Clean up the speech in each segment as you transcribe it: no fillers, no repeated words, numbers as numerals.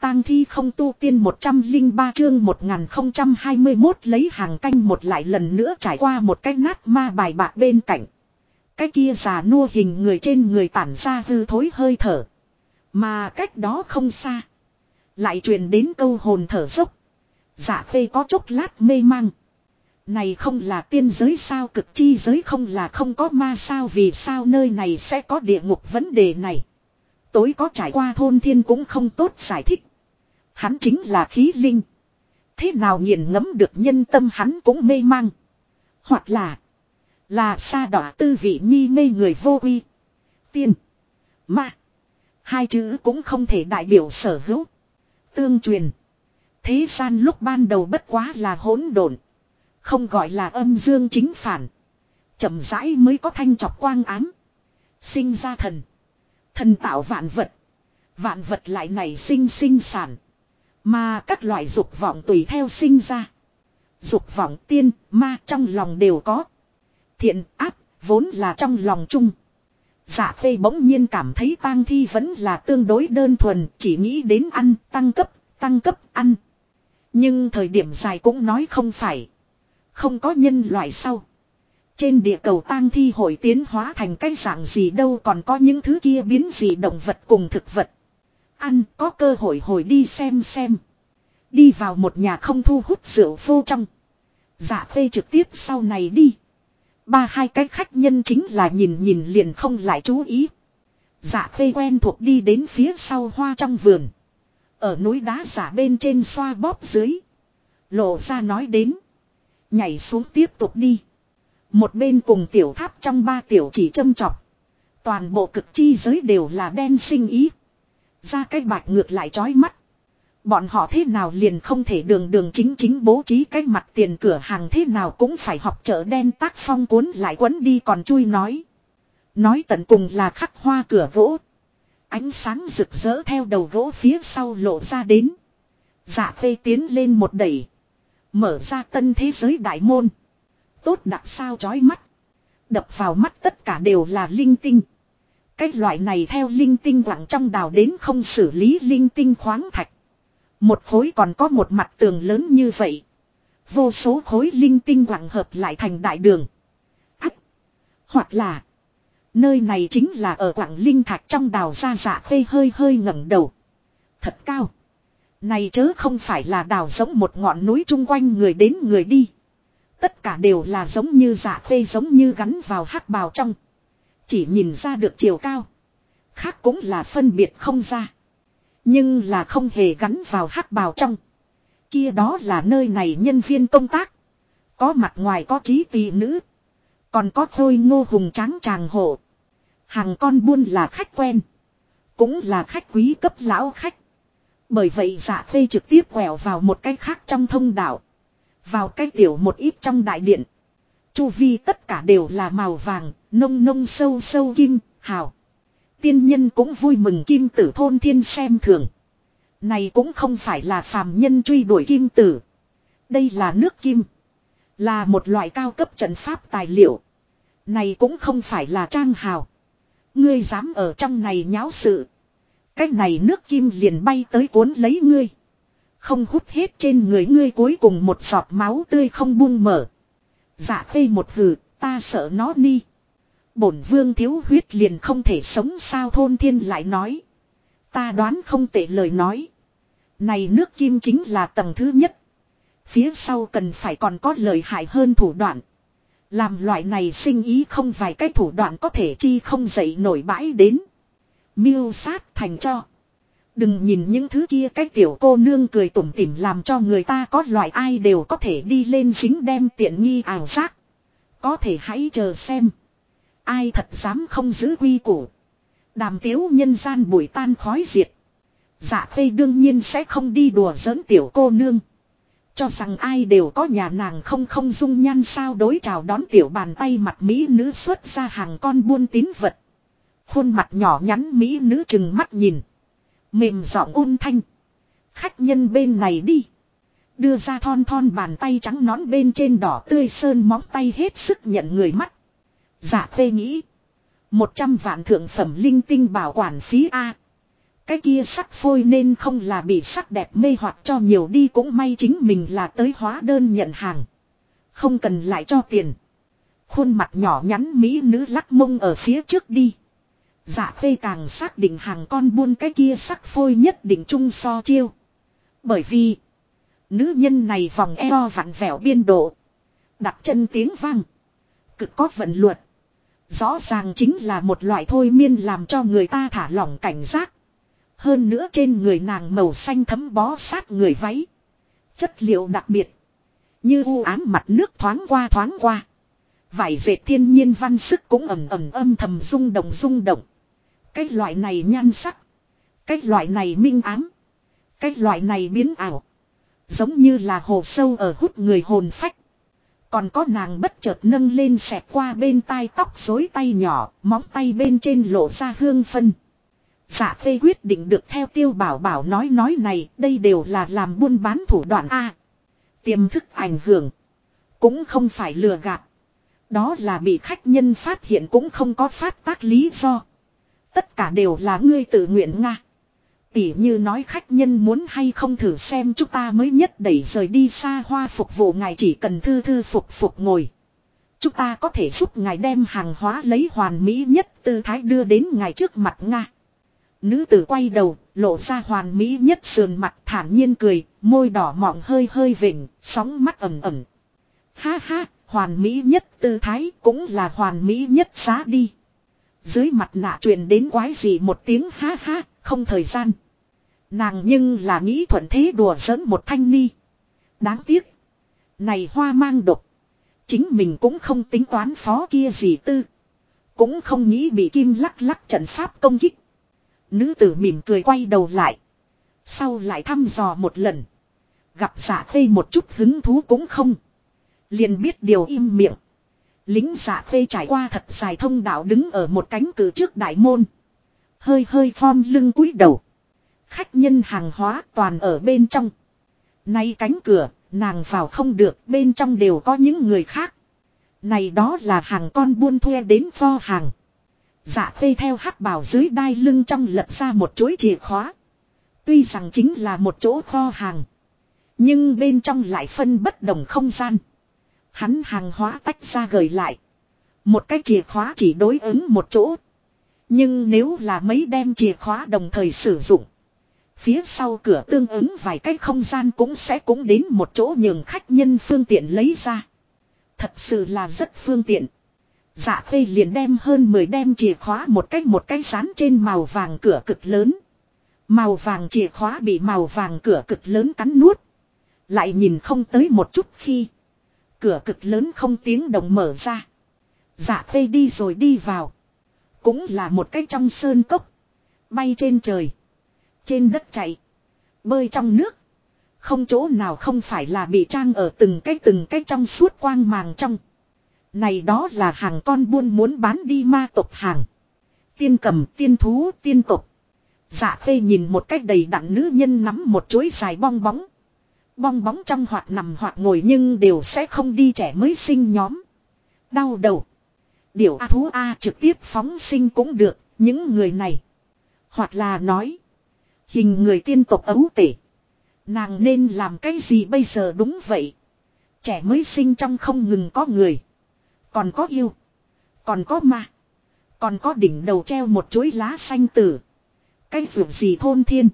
tang thi không tu tiên 103 chương 1021 lấy hàng canh một lại lần nữa trải qua một cái nát ma bài bạc bên cạnh. Cái kia già nua hình người trên người tản ra hư thối hơi thở. Mà cách đó không xa. Lại truyền đến câu hồn thở dốc. Dạ Khê có chốc lát mê mang. Này không là tiên giới sao, cực chi giới không là không có ma sao, vì sao nơi này sẽ có địa ngục, vấn đề này tối có trải qua Thôn Thiên cũng không tốt giải thích. Hắn chính là khí linh. Thế nào nghiền ngẫm được nhân tâm hắn cũng mê mang. Hoặc là sa đọa tư vị nhi mê người vô uy. Tiên, ma, hai chữ cũng không thể đại biểu sở hữu. Tương truyền, thế gian lúc ban đầu bất quá là hỗn độn, không gọi là âm dương chính phản. Chậm rãi mới có thanh chọc quang ám. Sinh ra thần. Thần tạo vạn vật. Vạn vật lại nảy sinh sinh sản. Mà các loại dục vọng tùy theo sinh ra. Dục vọng tiên, ma trong lòng đều có. Thiện, ác, vốn là trong lòng chung. Dạ Khê bỗng nhiên cảm thấy tang thi vẫn là tương đối đơn thuần, chỉ nghĩ đến ăn, tăng cấp, ăn. Nhưng thời điểm dài cũng nói không phải. Không có nhân loại sau. Trên địa cầu tang thi hội tiến hóa thành cái dạng gì đâu, còn có những thứ kia biến dị động vật cùng thực vật. Ăn, có cơ hội hồi đi xem. Đi vào một nhà không thu hút rượu phô trong. Dạ Khê trực tiếp sau này đi. Hai cái khách nhân chính là nhìn liền không lại chú ý. Dạ Khê quen thuộc đi đến phía sau hoa trong vườn. Ở núi đá giả bên trên xoa bóp dưới. Lộ ra nói đến. Nhảy xuống tiếp tục đi. Một bên cùng tiểu tháp trong ba tiểu chỉ châm chọc. Toàn bộ cực chi giới đều là đen sinh ý. Ra cái bạch ngược lại chói mắt. Bọn họ thế nào liền không thể đường chính bố trí cái mặt tiền cửa hàng, thế nào cũng phải học chợ đen tác phong cuốn lại quấn đi còn chui nói. Nói tận cùng là khắc hoa cửa gỗ. Ánh sáng rực rỡ theo đầu gỗ phía sau lộ ra đến. Dạ Khê tiến lên một đẩy. Mở ra tân thế giới đại môn. Tốt đặc sao chói mắt. Đập vào mắt tất cả đều là linh tinh. Cái loại này theo linh tinh quặng trong đào đến không xử lý linh tinh khoáng thạch. Một khối còn có một mặt tường lớn như vậy. Vô số khối linh tinh quặng hợp lại thành đại đường. Hoặc là nơi này chính là ở quặng linh thạch trong đào ra. Dạ Khê hơi ngẩng đầu. Thật cao. Này chớ không phải là đào giống một ngọn núi chung quanh người đến người đi. Tất cả đều là giống như Dạ Khê giống như gắn vào hắc bào trong. Chỉ nhìn ra được chiều cao. Khác cũng là phân biệt không ra. Nhưng là không hề gắn vào hắc bào trong. Kia đó là nơi này nhân viên công tác. Có mặt ngoài có trí tỳ nữ. Còn có khôi ngô hùng tráng tràng hộ. Hàng con buôn là khách quen. Cũng là khách quý cấp lão khách. Bởi vậy Dạ Khê trực tiếp quẹo vào một cái khác trong thông đạo. Vào cái tiểu một ít trong đại điện. Chu vi tất cả đều là màu vàng, nông sâu kim, hào. Tiên nhân cũng vui mừng kim tử Thôn Thiên xem thường. Này cũng không phải là phàm nhân truy đuổi kim tử. Đây là nước kim. Là một loại cao cấp trận pháp tài liệu. Này cũng không phải là trang hào. Ngươi dám ở trong này nháo sự. Cái này nước kim liền bay tới cuốn lấy ngươi. Không hút hết trên người ngươi cuối cùng một giọt máu tươi không buông mở. Dạ Khê một hừ, ta sợ nó ni. Bổn vương thiếu huyết liền không thể sống sao, Thôn Thiên lại nói. Ta đoán không tệ lời nói. Này nước kim chính là tầng thứ nhất. Phía sau cần phải còn có lợi hại hơn thủ đoạn. Làm loại này sinh ý không vài cái thủ đoạn có thể chi không dậy nổi bãi đến. Miêu sát thành cho. Đừng nhìn những thứ kia cái tiểu cô nương cười tủm tỉm làm cho người ta có loại ai đều có thể đi lên dính đem tiện nghi ảo giác. Có thể hãy chờ xem. Ai thật dám không giữ quy củ. Đàm tiếu nhân gian bụi tan khói diệt. Dạ Khê đương nhiên sẽ không đi đùa giỡn tiểu cô nương. Cho rằng ai đều có nhà nàng không dung nhan sao, đối chào đón tiểu bàn tay mặt mỹ nữ xuất ra hàng con buôn tín vật. Khuôn mặt nhỏ nhắn mỹ nữ chừng mắt nhìn. Mềm giọng ôn thanh. Khách nhân bên này đi. Đưa ra thon bàn tay trắng nõn bên trên đỏ tươi sơn móng tay hết sức nhận người mắt. Dạ Khê nghĩ. 100 vạn thượng phẩm linh tinh bảo quản phí A. Cái kia sắc phôi nên không là bị sắc đẹp mê hoặc cho nhiều đi, cũng may chính mình là tới hóa đơn nhận hàng. Không cần lại cho tiền. Khuôn mặt nhỏ nhắn mỹ nữ lắc mông ở phía trước đi. Dạ Khê càng xác định hàng con buôn cái kia sắc phôi nhất định chung so chiêu. Bởi vì nữ nhân này vòng eo vặn vẹo biên độ, đặt chân tiếng vang, cực có vận luật. Rõ ràng chính là một loại thôi miên làm cho người ta thả lỏng cảnh giác. Hơn nữa trên người nàng màu xanh thấm bó sát người váy. Chất liệu đặc biệt. Như u ám mặt nước thoáng qua thoáng qua. Vải dệt thiên nhiên văn sức cũng ầm ầm âm thầm rung động rung động. Cái loại này nhan sắc. Cái loại này minh ám. Cái loại này biến ảo. Giống như là hồ sâu ở hút người hồn phách. Còn có nàng bất chợt nâng lên xẹt qua bên tai tóc rối tay nhỏ, móng tay bên trên lộ ra hương phân. Dạ Khê quyết định được theo Tiêu Bảo Bảo nói này, đây đều là làm buôn bán thủ đoạn A. Tiềm thức ảnh hưởng. Cũng không phải lừa gạt. Đó là bị khách nhân phát hiện cũng không có phát tác lý do. Tất cả đều là ngươi tự nguyện Nga. Tỉ như nói khách nhân muốn hay không thử xem chúng ta mới nhất đẩy rời đi xa hoa phục vụ ngài chỉ cần thư thư phục ngồi. Chúng ta có thể giúp ngài đem hàng hóa lấy hoàn mỹ nhất tư thái đưa đến ngài trước mặt Nga. Nữ tử quay đầu, lộ ra hoàn mỹ nhất sườn mặt thản nhiên cười, môi đỏ mọng hơi hơi vỉnh, sóng mắt ẩm ẩm. Ha ha, hoàn mỹ nhất tư thái cũng là hoàn mỹ nhất giá đi. Dưới mặt nạ truyền đến quái gì một tiếng ha ha, không thời gian. Nàng nhưng là nghĩ thuận thế đùa giỡn một thanh ni. Đáng tiếc. Này hoa mang độc. Chính mình cũng không tính toán phó kia gì tư. Cũng không nghĩ bị kim lắc lắc trận pháp công kích. Nữ tử mỉm cười quay đầu lại. Sau lại thăm dò một lần. Gặp Dạ Khê một chút hứng thú cũng không. Liền biết điều im miệng. Lính Dạ Khê trải qua thật dài thông đạo đứng ở một cánh cửa trước đại môn. Hơi hơi khom lưng cúi đầu. Khách nhân hàng hóa toàn ở bên trong. Nay cánh cửa, nàng vào không được, bên trong đều có những người khác. Này đó là hàng con buôn thuê đến kho hàng. Dạ Khê theo hắc bào dưới đai lưng trong lật ra một chuỗi chìa khóa. Tuy rằng chính là một chỗ kho hàng. Nhưng bên trong lại phân bất đồng không gian. Hắn hàng hóa tách ra gửi lại. Một cái chìa khóa chỉ đối ứng một chỗ. Nhưng nếu là mấy đem chìa khóa đồng thời sử dụng. Phía sau cửa tương ứng vài cái không gian cũng đến một chỗ nhường khách nhân phương tiện lấy ra. Thật sự là rất phương tiện. Dạ Khê liền đem hơn 10 đem chìa khóa một cái dán trên màu vàng cửa cực lớn. Màu vàng chìa khóa bị màu vàng cửa cực lớn cắn nuốt. Lại nhìn không tới một chút khi. Cửa cực lớn không tiếng động mở ra. Dạ Khê đi rồi đi vào. Cũng là một cái trong sơn cốc. Bay trên trời. Trên đất chạy. Bơi trong nước. Không chỗ nào không phải là bị trang ở từng cái trong suốt quang màng trong. Này đó là hàng con buôn muốn bán đi ma tộc hàng. Tiên cầm, tiên thú, tiên tộc. Dạ Khê nhìn một cách đầy đặn nữ nhân nắm một chuỗi dài bong bóng. Bong bóng trong hoặc nằm hoặc ngồi nhưng đều sẽ không đi trẻ mới sinh nhóm. Đau đầu. Điều A thú A trực tiếp phóng sinh cũng được, những người này. Hoặc là nói. Hình người tiên tộc ấu tể. Nàng nên làm cái gì bây giờ đúng vậy. Trẻ mới sinh trong không ngừng có người. Còn có yêu. Còn có ma. Còn có đỉnh đầu treo một chuỗi lá xanh tử. Cái vườn gì thôn thiên.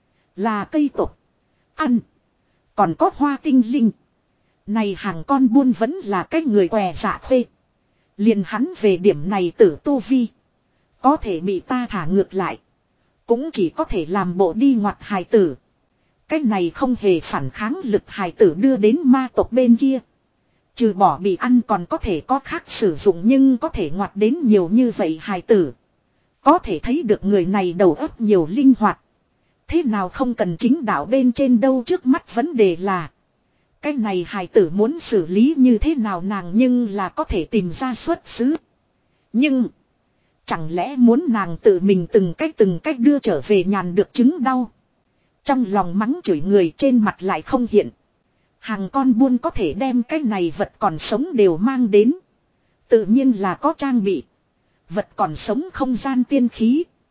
Là cây tộc. Ăn. Còn có hoa tinh linh. Này hàng con buôn vẫn là cái người què Dạ Khê. Liền hắn về điểm này tử tu vi. Có thể bị ta thả ngược lại. Cũng chỉ có thể làm bộ đi ngoặt hài tử. Cái này không hề phản kháng lực hài tử đưa đến ma tộc bên kia. Trừ bỏ bị ăn còn có thể có khác sử dụng nhưng có thể ngoặt đến nhiều như vậy hài tử. Có thể thấy được người này đầu óc nhiều linh hoạt. Thế nào không cần chính đạo bên trên đâu, trước mắt vấn đề là. Cái này hài tử muốn xử lý như thế nào nàng nhưng là có thể tìm ra xuất xứ. Nhưng. Chẳng lẽ muốn nàng tự mình từng cách đưa trở về nhàn được chứng đau. Trong lòng mắng chửi người trên mặt lại không hiện. Hàng con buôn có thể đem cái này vật còn sống đều mang đến. Tự nhiên là có trang bị. Vật còn sống không gian tiên khí.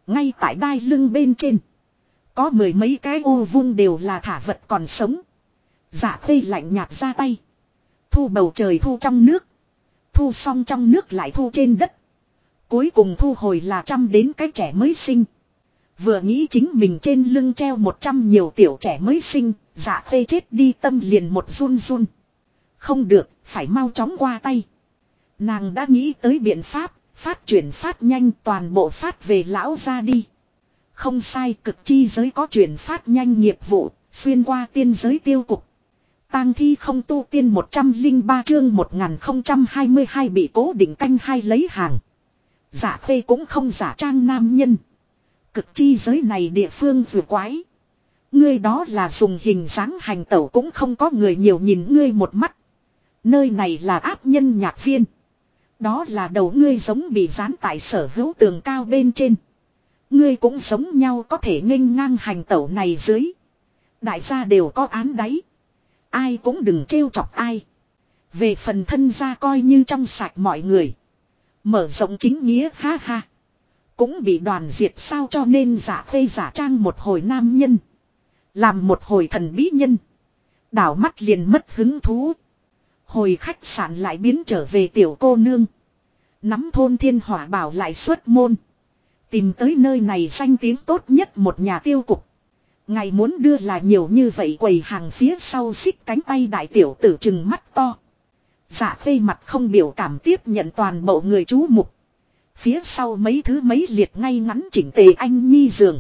Ngay tại đai lưng bên trên. Có mười mấy cái ô vuông đều là thả vật còn sống. Dạ khê lạnh nhạt ra tay. Thu bầu trời thu trong nước. Thu xong trong nước lại thu trên đất. Cuối cùng thu hồi là 100 đến cái trẻ mới sinh. Vừa nghĩ chính mình trên lưng treo 100 nhiều tiểu trẻ mới sinh. Dạ khê chết đi tâm liền một run run. Không được, phải mau chóng qua tay. Nàng đã nghĩ tới biện pháp, phát chuyển phát nhanh toàn bộ phát về lão ra đi. Không sai, cực chi giới có chuyển phát nhanh nghiệp vụ, xuyên qua tiên giới tiêu cục. Tang thi không tu tiên 103 chương 1022 bị cố định canh hai lấy hàng. Dạ khê cũng không giả trang nam nhân. Cực chi giới này địa phương vừa quái. Ngươi đó là dùng hình dáng hành tẩu cũng không có người nhiều nhìn ngươi một mắt. Nơi này là áp nhân nhạc viên. Đó là đầu ngươi giống bị dán tại sở hữu tường cao bên trên. Ngươi cũng giống nhau có thể nghênh ngang hành tẩu này dưới. Đại gia đều có án đáy. Ai cũng đừng trêu chọc ai. Về phần thân gia coi như trong sạch mọi người. Mở rộng chính nghĩa ha ha. Cũng bị đoàn diệt sao cho nên giả khê giả trang một hồi nam nhân. Làm một hồi thần bí nhân. Đảo mắt liền mất hứng thú. Hồi khách sạn lại biến trở về tiểu cô nương. Nắm thôn thiên hỏa bảo lại xuất môn. Tìm tới nơi này danh tiếng tốt nhất một nhà tiêu cục. Ngài muốn đưa là nhiều như vậy quầy hàng phía sau xích cánh tay đại tiểu tử chừng mắt to. Dạ khê mặt không biểu cảm tiếp nhận toàn bộ người chú mục. Phía sau mấy thứ mấy liệt ngay ngắn chỉnh tề anh nhi giường.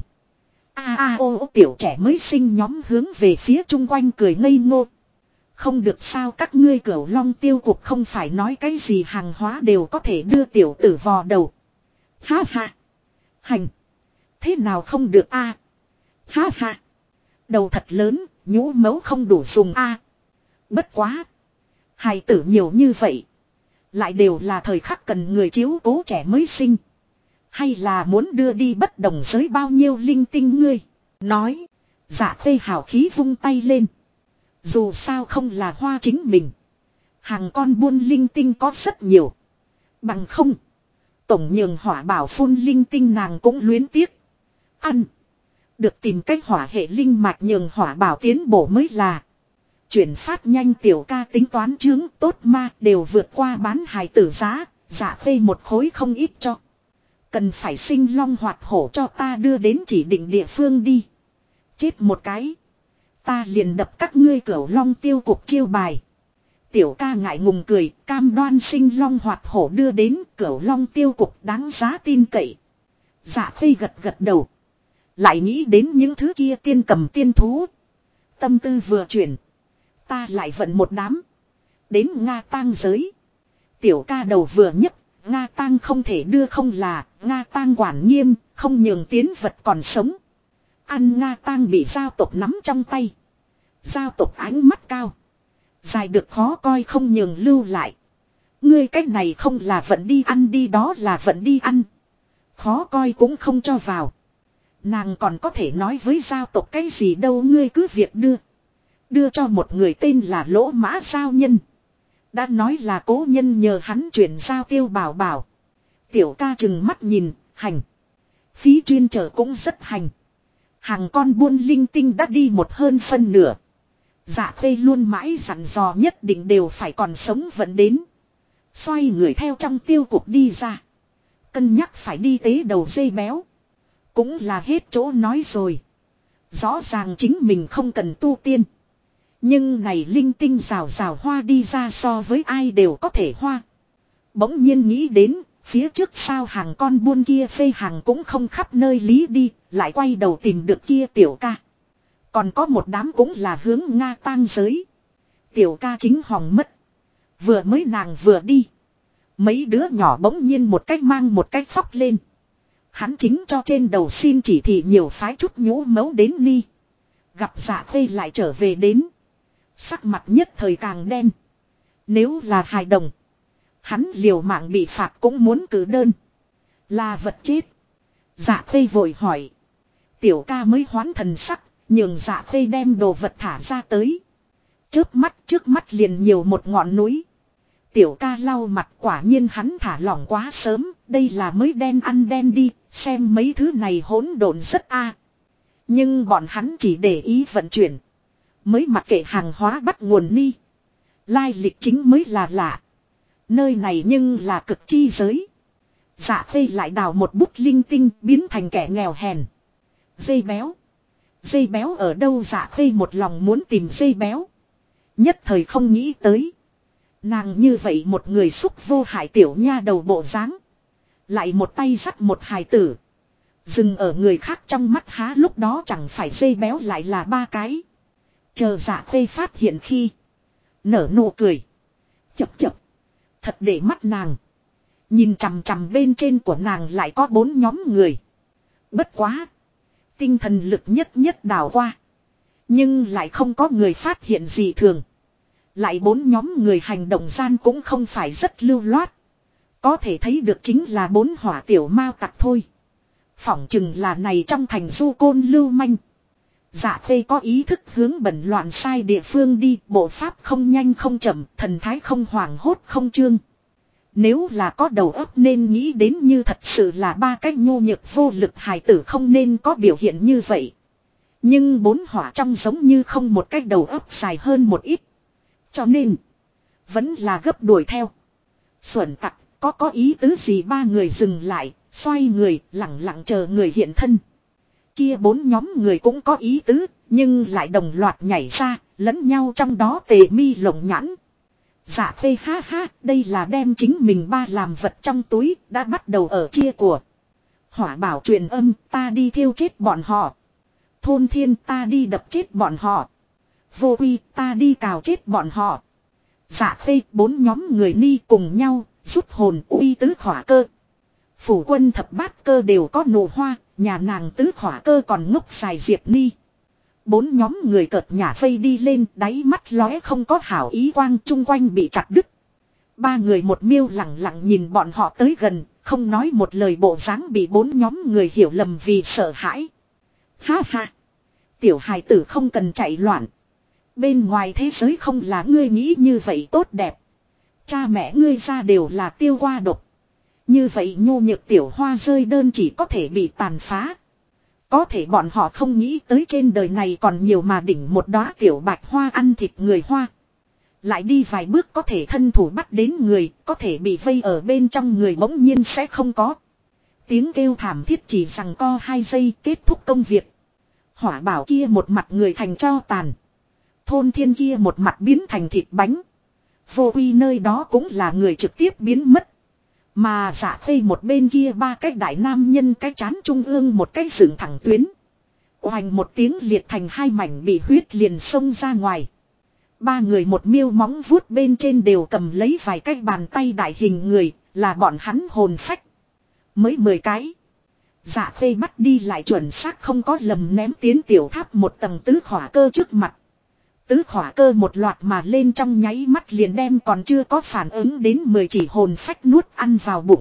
Ô tiểu trẻ mới sinh nhóm hướng về phía chung quanh cười ngây ngô. Không được sao các ngươi Cửu Long tiêu cục không phải nói cái gì hàng hóa đều có thể đưa tiểu tử vò đầu. Ha ha. Hành. Thế nào không được a? Ha ha. Đầu thật lớn, nhũ mấu không đủ dùng a. Bất quá. Hài tử nhiều như vậy. Lại đều là thời khắc cần người chiếu cố trẻ mới sinh. Hay là muốn đưa đi bất đồng giới bao nhiêu linh tinh ngươi. Nói. Dạ khê hào khí vung tay lên. Dù sao không là hoa chính mình. Hàng con buôn linh tinh có rất nhiều. Bằng không. Tổng nhường hỏa bảo phun linh tinh nàng cũng luyến tiếc. Ăn. Được tìm cách hỏa hệ linh mạch nhường hỏa bảo tiến bổ mới là. Chuyển phát nhanh tiểu ca tính toán chướng tốt ma đều vượt qua bán hài tử giá. Dạ phê một khối không ít cho. Cần phải sinh long hoạt hổ cho ta đưa đến chỉ định địa phương đi. Chết một cái. Ta liền đập các ngươi Cửu Long tiêu cục chiêu bài. Tiểu ca ngại ngùng cười, cam đoan sinh long hoạt hổ đưa đến Cửu Long tiêu cục đáng giá tin cậy. Dạ khê gật gật đầu. Lại nghĩ đến những thứ kia tiên cầm tiên thú. Tâm tư vừa chuyển. Ta lại vận một đám. Đến Nga tang giới. Tiểu ca đầu vừa nhấc, Nga tang không thể đưa không là, Nga tang quản nghiêm, không nhường tiến vật còn sống. Ăn Nga tang bị giao tộc nắm trong tay. Giao tộc ánh mắt cao. Dài được khó coi không nhường lưu lại. Ngươi cách này không là vận đi ăn đi đó là vận đi ăn. Khó coi cũng không cho vào. Nàng còn có thể nói với giao tộc cái gì đâu ngươi cứ việc đưa. Đưa cho một người tên là Lỗ Mã Giao Nhân. Đã nói là cố nhân nhờ hắn chuyển giao tiêu bảo bảo. Tiểu ca chừng mắt nhìn, hành. Phí chuyên trở cũng rất hành. Hàng con buôn linh tinh đã đi một hơn phân nửa. Dạ khê luôn mãi dặn dò nhất định đều phải còn sống vẫn đến. Xoay người theo trong tiêu cục đi ra. Cân nhắc phải đi tế đầu dây béo. Cũng là hết chỗ nói rồi. Rõ ràng chính mình không cần tu tiên. Nhưng này linh tinh rào rào hoa đi ra so với ai đều có thể hoa. Bỗng nhiên nghĩ đến, phía trước sao hàng con buôn kia phê hàng cũng không khắp nơi lý đi, lại quay đầu tìm được kia tiểu ca. Còn có một đám cũng là hướng Nga tang giới. Tiểu ca chính hòng mất. Vừa mới nàng vừa đi. Mấy đứa nhỏ bỗng nhiên một cách mang một cách phóc lên. Hắn chính cho trên đầu xin chỉ thị nhiều phái chút nhũ mấu đến ni. Gặp dạ khê lại trở về đến. Sắc mặt nhất thời càng đen. Nếu là hài đồng. Hắn liều mạng bị phạt cũng muốn cử đơn. Là vật chết. Dạ khê vội hỏi. Tiểu ca mới hoán thần sắc. Nhường dạ khê đem đồ vật thả ra tới. Chớp mắt trước mắt liền nhiều một ngọn núi. Tiểu ca lau mặt quả nhiên hắn thả lỏng quá sớm. Đây là mới đen ăn đen đi, xem mấy thứ này hỗn độn rất a. Nhưng bọn hắn chỉ để ý vận chuyển. Mới mặc kệ hàng hóa bắt nguồn ni. Lai lịch chính mới là lạ. Nơi này nhưng là cực chi giới. Dạ Khê lại đào một bút linh tinh biến thành kẻ nghèo hèn. Dây béo. Dây béo ở đâu? Dạ Khê một lòng muốn tìm dây béo. Nhất thời không nghĩ tới. Nàng như vậy một người xúc vô hại tiểu nha đầu bộ dáng, lại một tay dắt một hài tử. Dừng ở người khác trong mắt há lúc đó chẳng phải dây béo lại là ba cái. Chờ Dạ Khê phát hiện khi. Nở nụ cười. Chập chập. Thật để mắt nàng. Nhìn chằm chằm bên trên của nàng lại có 4 nhóm người. Bất quá. Tinh thần lực nhất đảo qua. Nhưng lại không có người phát hiện gì thường. Lại 4 nhóm người hành động gian cũng không phải rất lưu loát. Có thể thấy được chính là 4 hỏa tiểu mao tặc thôi. Phỏng chừng là này trong thành du côn lưu manh. Dạ Khê có ý thức hướng bẩn loạn sai địa phương đi, bộ pháp không nhanh không chậm, thần thái không hoảng hốt không trương. Nếu là có đầu óc nên nghĩ đến như thật sự là ba cái nhu nhược vô lực hài tử không nên có biểu hiện như vậy. Nhưng 4 hỏa trong giống như không một cái đầu óc dài hơn một ít. Cho nên, vẫn là gấp đuổi theo. Xuẩn tặc, có ý tứ gì? 3 người dừng lại, xoay người, lặng lặng chờ người hiện thân. Kia 4 nhóm người cũng có ý tứ, nhưng lại đồng loạt nhảy ra, lẫn nhau trong đó tề mi lồng nhãn. Dạ Khê ha ha, đây là đem chính mình ba làm vật trong túi, đã bắt đầu ở chia của. Hỏa Bảo truyền âm, ta đi thiêu chết bọn họ. Thôn Thiên, ta đi đập chết bọn họ. Vô Uy, ta đi cào chết bọn họ. Dạ Khê, 4 nhóm người ni cùng nhau, rút hồn uy tứ hỏa cơ. Phủ Quân thập bát cơ đều có nụ hoa, nhà nàng tứ hỏa cơ còn ngốc dài Diệp Ni. 4 nhóm người cợt nhả vây đi lên, đáy mắt lóe không có hảo ý quang, chung quanh bị chặt đứt. 3 người một miêu lặng lặng nhìn bọn họ tới gần, không nói một lời, bộ dáng bị 4 nhóm người hiểu lầm vì sợ hãi. Ha ha! Tiểu hài tử không cần chạy loạn. Bên ngoài thế giới không là ngươi nghĩ như vậy tốt đẹp. Cha mẹ ngươi ra đều là tiêu qua độc. Như vậy nhu nhược tiểu hoa rơi đơn chỉ có thể bị tàn phá. Có thể bọn họ không nghĩ tới trên đời này còn nhiều mà đỉnh một đóa tiểu bạch hoa ăn thịt người Hoa. Lại đi vài bước có thể thân thủ bắt đến người, có thể bị vây ở bên trong người bỗng nhiên sẽ không có. Tiếng kêu thảm thiết chỉ rằng co 2 giây kết thúc công việc. Hỏa Bảo kia một mặt người thành tro tàn. Thôn Thiên kia một mặt biến thành thịt bánh. Vô Uy nơi đó cũng là người trực tiếp biến mất. Mà Dạ Khê một bên kia 3 cái đại nam nhân cái chán trung ương một cái dựng thẳng tuyến. Oành một tiếng liệt thành 2 mảnh bị huyết liền xông ra ngoài. 3 người một miêu móng vuốt bên trên đều cầm lấy vài cái bàn tay đại hình người, là bọn hắn hồn phách. Mới 10 cái. Dạ Khê bắt đi lại chuẩn xác không có lầm ném tiến tiểu tháp một tầng tứ hỏa cơ trước mặt. Tứ hỏa cơ một loạt mà lên trong nháy mắt liền đem còn chưa có phản ứng đến 10 chỉ hồn phách nuốt ăn vào bụng.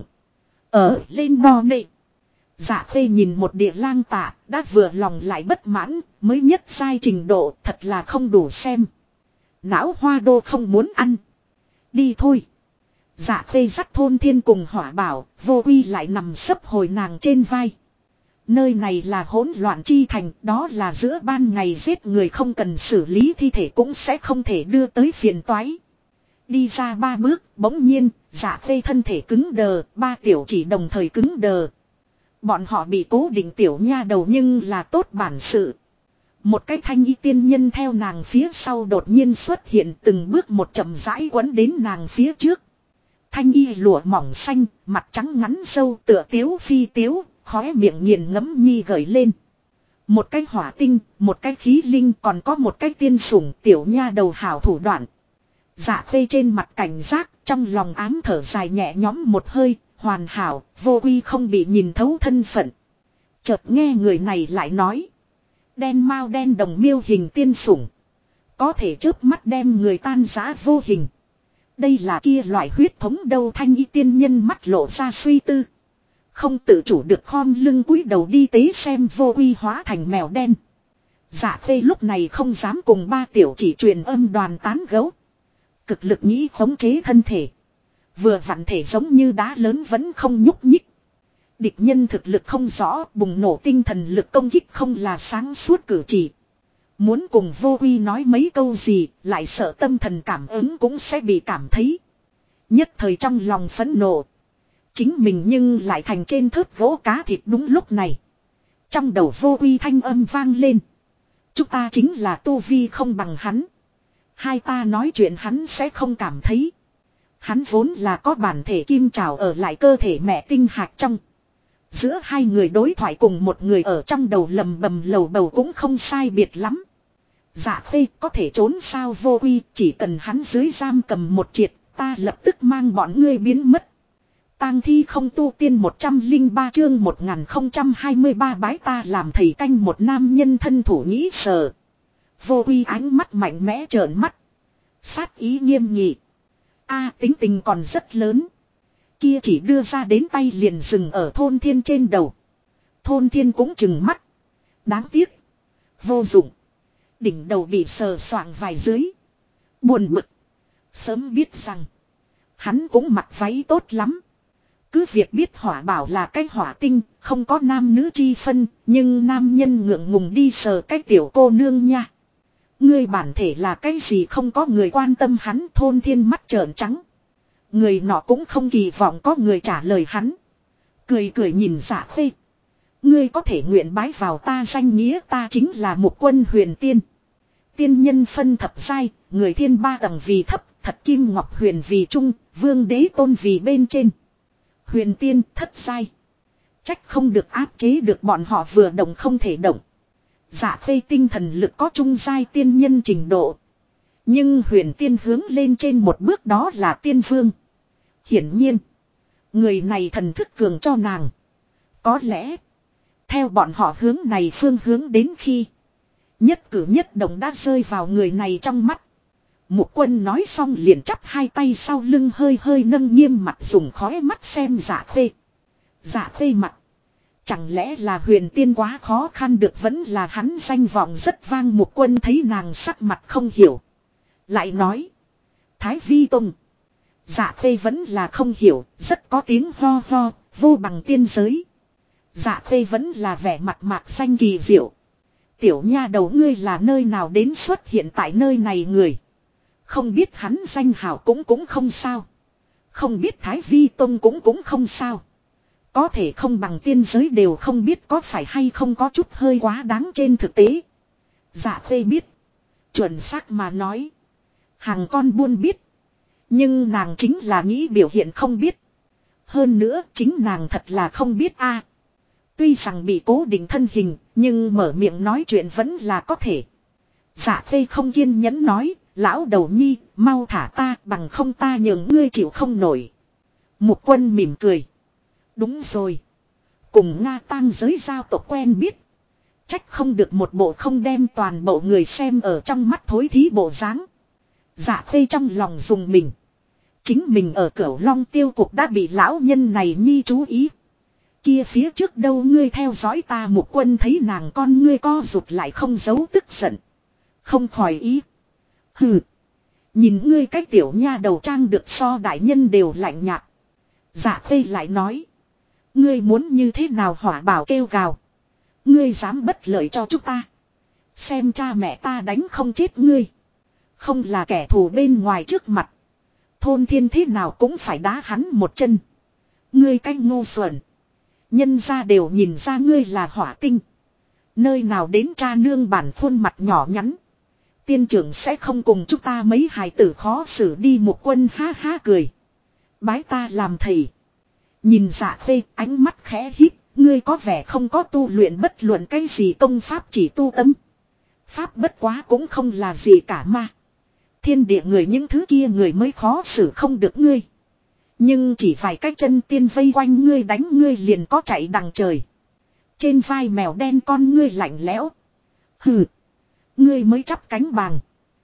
Lên no nệ. Dạ Khê nhìn một địa lang tạ, đã vừa lòng lại bất mãn, mới nhất sai trình độ thật là không đủ xem. Não Hoa Đô không muốn ăn. Đi thôi. Dạ Khê dắt Thôn Thiên cùng Hỏa Bảo, Vô Uy lại nằm sấp hồi nàng trên vai. Nơi này là hỗn loạn chi thành, đó là giữa ban ngày giết người không cần xử lý thi thể cũng sẽ không thể đưa tới phiền toái. Đi ra 3 bước, bỗng nhiên, Dạ Khê thân thể cứng đờ, 3 tiểu chỉ đồng thời cứng đờ. Bọn họ bị cố định tiểu nha đầu nhưng là tốt bản sự. Một cái thanh y tiên nhân theo nàng phía sau đột nhiên xuất hiện, từng bước một chậm rãi quấn đến nàng phía trước. Thanh y lụa mỏng xanh, mặt trắng ngắn sâu tựa tiếu phi tiếu, khóe miệng nghiền ngẫm nhi gởi lên. Một cái hỏa tinh, một cái khí linh, còn có một cái tiên sủng, tiểu nha đầu hảo thủ đoạn. Dạ Khê trên mặt cảnh giác, trong lòng ám thở dài nhẹ nhõm một hơi, hoàn hảo, Vô Uy không bị nhìn thấu thân phận. Chợt nghe người này lại nói. Đen mao đen đồng miêu hình tiên sủng. Có thể chớp mắt đem người tan rã vô hình. Đây là kia loại huyết thống đâu? Thanh y tiên nhân mắt lộ ra suy tư. Không tự chủ được khom lưng cúi đầu đi tế xem Vô Uy hóa thành mèo đen. Dạ Khê lúc này không dám cùng 3 tiểu chỉ truyền âm đoàn tán gấu. Cực lực nghĩ khống chế thân thể. Vừa vặn thể giống như đá lớn vẫn không nhúc nhích. Địch nhân thực lực không rõ, bùng nổ tinh thần lực công kích không là sáng suốt cử chỉ. Muốn cùng Vô Quy nói mấy câu gì, lại sợ tâm thần cảm ứng cũng sẽ bị cảm thấy. Nhất thời trong lòng phẫn nộ. Chính mình nhưng lại thành trên thớt gỗ cá thịt đúng lúc này. Trong đầu Vô Quy thanh âm vang lên. Chúng ta chính là tu vi không bằng hắn. Hai ta nói chuyện hắn sẽ không cảm thấy. Hắn vốn là có bản thể kim trảo ở lại cơ thể mẹ tinh hạt trong. Giữa hai người đối thoại cùng một người ở trong đầu lầm bầm lầu bầu cũng không sai biệt lắm. Dạ Khê có thể trốn sao Vô Quy, chỉ cần hắn dưới giam cầm một triệt, ta lập tức mang bọn ngươi biến mất. Tang thi không tu tiên 103 chương 1023 bái ta làm thầy canh một nam nhân thân thủ nghĩ sờ. Vô Quy ánh mắt mạnh mẽ trợn mắt. Sát ý nghiêm nghị. Tính tình còn rất lớn. Kia chỉ đưa ra đến tay liền dừng ở Thôn Thiên trên đầu. Thôn Thiên cũng chừng mắt. Đáng tiếc. Vô dụng. Đỉnh đầu bị sờ soạng vài dưới. Buồn bực. Sớm biết rằng. Hắn cũng mặc váy tốt lắm. Cứ việc biết hỏa bảo là cái hỏa tinh. Không có nam nữ chi phân. Nhưng nam nhân ngượng ngùng đi sờ cái tiểu cô nương nha. Ngươi bản thể là cái gì không có người quan tâm hắn. Thôn Thiên mắt trợn trắng. Người nọ cũng không kỳ vọng có người trả lời hắn. Cười cười nhìn Dạ Khê. Ngươi có thể nguyện bái vào ta danh nghĩa, ta chính là một quân huyền tiên. Tiên nhân phân thập giai, người thiên ba tầng vì thấp, thật kim ngọc huyền vì trung, vương đế tôn vì bên trên. Huyền tiên thất giai. Trách không được áp chế được bọn họ vừa động không thể động. Dạ Khê tinh thần lực có trung giai tiên nhân trình độ. Nhưng huyền tiên hướng lên trên một bước đó là tiên vương. Hiển nhiên. Người này thần thức cường cho nàng. Có lẽ. Theo bọn họ hướng này phương hướng đến khi. Nhất cử nhất động đã rơi vào người này trong mắt. Mục Quân nói xong liền chắp hai tay sau lưng hơi hơi nâng nghiêm mặt dùng khói mắt xem Dạ Khê. Dạ Khê mặt. Chẳng lẽ là huyền tiên quá khó khăn được vẫn là hắn danh vọng rất vang. Mục Quân thấy nàng sắc mặt không hiểu. Lại nói. Thái Vi Tông. Dạ Khê vẫn là không hiểu. Rất có tiếng ho ho. Vô bằng tiên giới. Dạ Khê vẫn là vẻ mặt mạc xanh kỳ diệu. Tiểu nha đầu ngươi là nơi nào đến xuất hiện tại nơi này người. Không biết hắn danh hào cũng không sao. Không biết Thái Vi Tông cũng không sao. Có thể không bằng tiên giới đều không biết có phải hay không có chút hơi quá đáng trên thực tế. Dạ Khê biết. Chuẩn xác mà nói. Hàng con buôn biết. Nhưng nàng chính là nghĩ biểu hiện không biết. Hơn nữa chính nàng thật là không biết a. Tuy rằng bị cố định thân hình, nhưng mở miệng nói chuyện vẫn là có thể. Dạ Khê không kiên nhẫn nói, lão đầu nhi, mau thả ta, bằng không ta nhường ngươi chịu không nổi. Mục Quân mỉm cười. Đúng rồi. Cùng Nga tang giới giao tộc quen biết. Trách không được một bộ không đem toàn bộ người xem ở trong mắt thối thí bộ dáng. Dạ Khê trong lòng dùng mình. Chính mình ở Cửu Long tiêu cục đã bị lão nhân này nhi chú ý. Kia phía trước đâu ngươi theo dõi ta. Mục Quân thấy nàng con ngươi co rụt lại không giấu tức giận. Không khỏi ý. Hừ. Nhìn ngươi cái tiểu nha đầu trang được so đại nhân đều lạnh nhạt. Dạ Khê lại nói. Ngươi muốn như thế nào hỏa bảo kêu gào. Ngươi dám bất lợi cho chúng ta. Xem cha mẹ ta đánh không chết ngươi. Không là kẻ thù bên ngoài trước mặt. Thôn Thiên thế nào cũng phải đá hắn một chân. Ngươi cái ngu xuẩn. Nhân ra đều nhìn ra ngươi là hỏa tinh. Nơi nào đến cha nương bản khuôn mặt nhỏ nhắn. Tiên trưởng sẽ không cùng chúng ta mấy hài tử khó xử đi. Một Quân ha ha cười. Bái ta làm thầy. Nhìn Dạ Khê ánh mắt khẽ hít. Ngươi có vẻ không có tu luyện bất luận cái gì công pháp chỉ tu tâm. Pháp bất quá cũng không là gì cả mà. Thiên địa người những thứ kia người mới khó xử không được ngươi. Nhưng chỉ vài cái chân tiên vây quanh ngươi đánh ngươi liền có chạy đằng trời. Trên vai mèo đen con ngươi lạnh lẽo. Hừ. Ngươi mới chắp cánh bàng.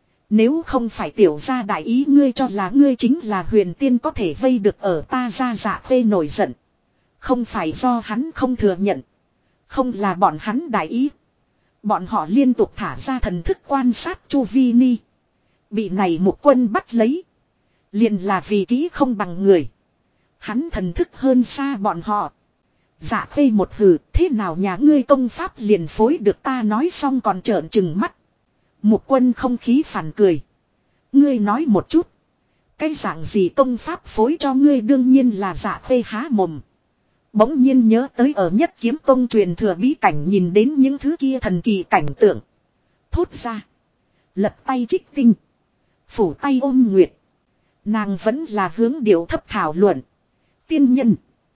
Nếu không phải tiểu gia đại ý ngươi cho là ngươi chính là huyền tiên có thể vây được ở ta ra. Dạ Khê nổi giận. Không phải do hắn không thừa nhận. Không là bọn hắn đại ý. Bọn họ liên tục thả ra thần thức quan sát chu vi ni. Bị này Một Quân bắt lấy. Liền là vì kỹ không bằng người. Hắn thần thức hơn xa bọn họ. Dạ Khê một hừ, thế nào nhà ngươi công pháp liền phối được ta nói xong còn trợn trừng mắt. Mục Quân không khí phản cười. Ngươi nói một chút. Cái dạng gì công pháp phối cho ngươi đương nhiên là Dạ Khê há mồm. Bỗng nhiên nhớ tới ở Nhất Kiếm Tông truyền thừa bí cảnh nhìn đến những thứ kia thần kỳ cảnh tượng. Thốt ra. Lật tay trích tinh. Phủ tay ôm nguyệt. Nàng vẫn là hướng điệu thấp thảo luận. Tiên nhân.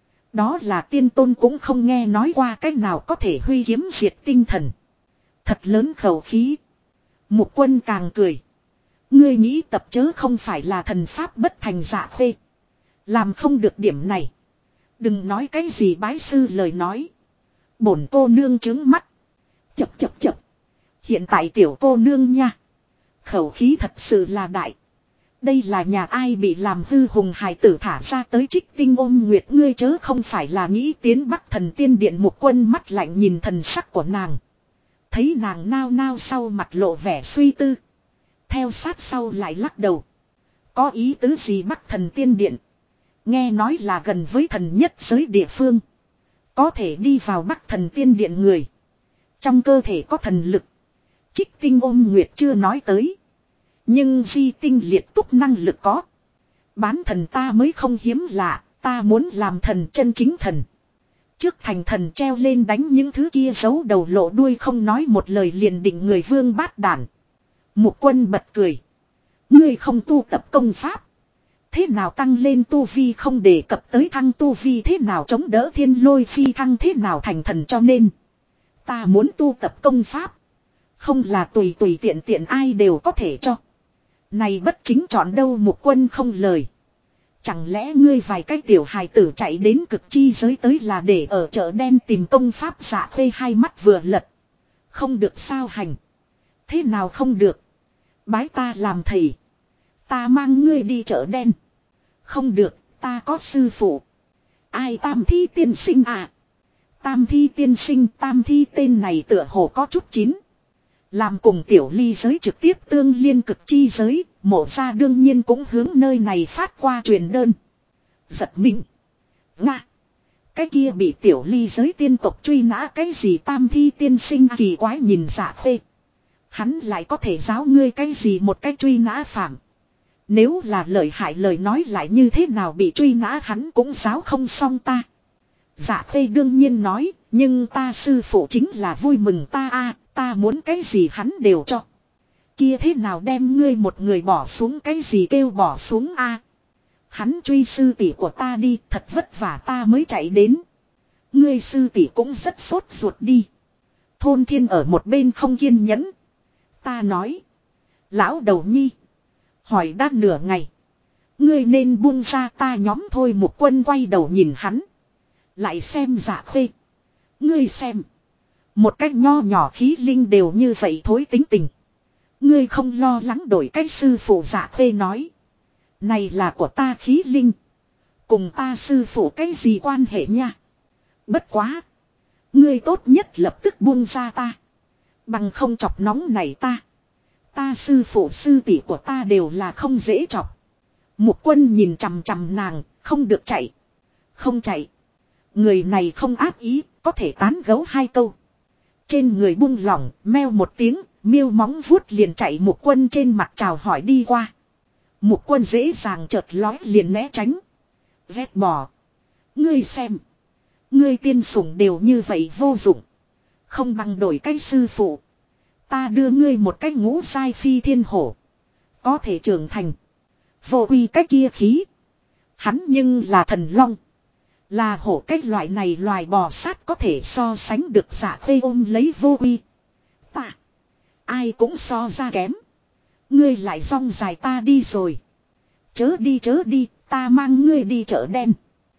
Đó là tiên tôn cũng không nghe nói qua cách nào có thể huy kiếm diệt tinh thần. Thật lớn khẩu khí. Mục Quân càng cười. Ngươi nghĩ tập chớ không phải là thần pháp bất thành Dạ Khê. Làm không được điểm này. Đừng nói cái gì bái sư lời nói. Bổn cô nương trứng mắt. Chập chập chập. Hiện tại tiểu cô nương nha. Khẩu khí thật sự là đại. Đây là nhà ai bị làm hư hùng hài tử thả ra tới trích tinh ôm nguyệt ngươi chớ không phải là nghĩ tiến Bắc Thần Tiên Điện. Mục Quân mắt lạnh nhìn thần sắc của nàng. Thấy nàng nao nao sau mặt lộ vẻ suy tư. Theo sát sau lại lắc đầu. Có ý tứ gì Bắc Thần Tiên Điện? Nghe nói là gần với thần nhất giới địa phương. Có thể đi vào Bắc Thần Tiên Điện người. Trong cơ thể có thần lực. Trích tinh ôm nguyệt chưa nói tới. Nhưng di tinh liệt túc năng lực có. Bán thần ta mới không hiếm lạ. Ta muốn làm thần chân chính thần. Trước thành thần treo lên đánh những thứ kia giấu đầu lộ đuôi không nói một lời liền định người vương bát đản. Mục Quân bật cười. Ngươi không tu tập công pháp. Thế nào tăng lên tu vi không đề cập tới thăng tu vi thế nào chống đỡ thiên lôi phi thăng thế nào thành thần cho nên. Ta muốn tu tập công pháp. Không là tùy tùy tiện tiện ai đều có thể cho. Này bất chính chọn đâu. Mục Quân không lời. Chẳng lẽ ngươi vài cái tiểu hài tử chạy đến cực chi giới tới là để ở chợ đen tìm công pháp? Dạ Khê hai mắt vừa lật. Không được sao hành. Thế nào không được? Bái ta làm thầy. Ta mang ngươi đi chợ đen. Không được, ta có sư phụ. Ai? Tam Thi tiên sinh à? Tam Thi tiên sinh. Tam Thi tên này tựa hồ có chút chín. Làm cùng tiểu ly giới trực tiếp tương liên cực chi giới. Mộ ra đương nhiên cũng hướng nơi này phát qua truyền đơn. Giật mình. Nga. Cái kia bị tiểu ly giới tiên tộc truy nã cái gì? Tam Thi tiên sinh kỳ quái nhìn Dạ Khê. Hắn lại có thể giáo ngươi cái gì một cái truy nã phạm. Nếu là lợi hại lời nói lại như thế nào bị truy nã hắn cũng giáo không xong ta. Dạ Khê đương nhiên nói, nhưng ta sư phụ chính là vui mừng ta a, ta muốn cái gì hắn đều cho. Kia thế nào đem ngươi một người bỏ xuống cái gì kêu bỏ xuống a? Hắn truy sư tỷ của ta đi, thật vất vả ta mới chạy đến. Ngươi sư tỷ cũng rất sốt ruột đi. Thôn Thiên ở một bên không kiên nhẫn. Ta nói. Lão đầu nhi. Hỏi đã nửa ngày. Ngươi nên buông ra ta nhóm thôi. Mục Quân quay đầu nhìn hắn. Lại xem Dạ Khê. Ngươi xem. Một cách nho nhỏ khí linh đều như vậy thối tính tình. Ngươi không lo lắng đổi cách sư phụ? Dạ Khê nói. Này là của ta khí linh. Cùng ta sư phụ cái gì quan hệ nha. Bất quá. Ngươi tốt nhất lập tức buông ra ta. Bằng không chọc nóng này ta. Ta sư phụ sư tỷ của ta đều là không dễ chọc. Mục Quân nhìn chằm chằm nàng. Không được chạy. Không chạy. Người này không ác ý. Có thể tán gấu hai câu. Trên người buông lỏng. Meo một tiếng. Miêu móng vuốt liền chạy Mục Quân trên mặt chào hỏi đi qua. Mục Quân dễ dàng chợt lói liền né tránh. Vét bỏ. Ngươi xem. Ngươi tiên sủng đều như vậy vô dụng. Không bằng đổi cái sư phụ. Ta đưa ngươi một cái ngũ sai phi thiên hổ. Có thể trưởng thành. Vô quy cái kia khí. Hắn nhưng là thần long. Là hổ cái loại này loài bò sát có thể so sánh được. Dạ Khê ôm lấy vô quy. Ta. Ai cũng so ra kém. Ngươi lại rong dài ta đi rồi. Chớ đi, ta mang ngươi đi chợ đen.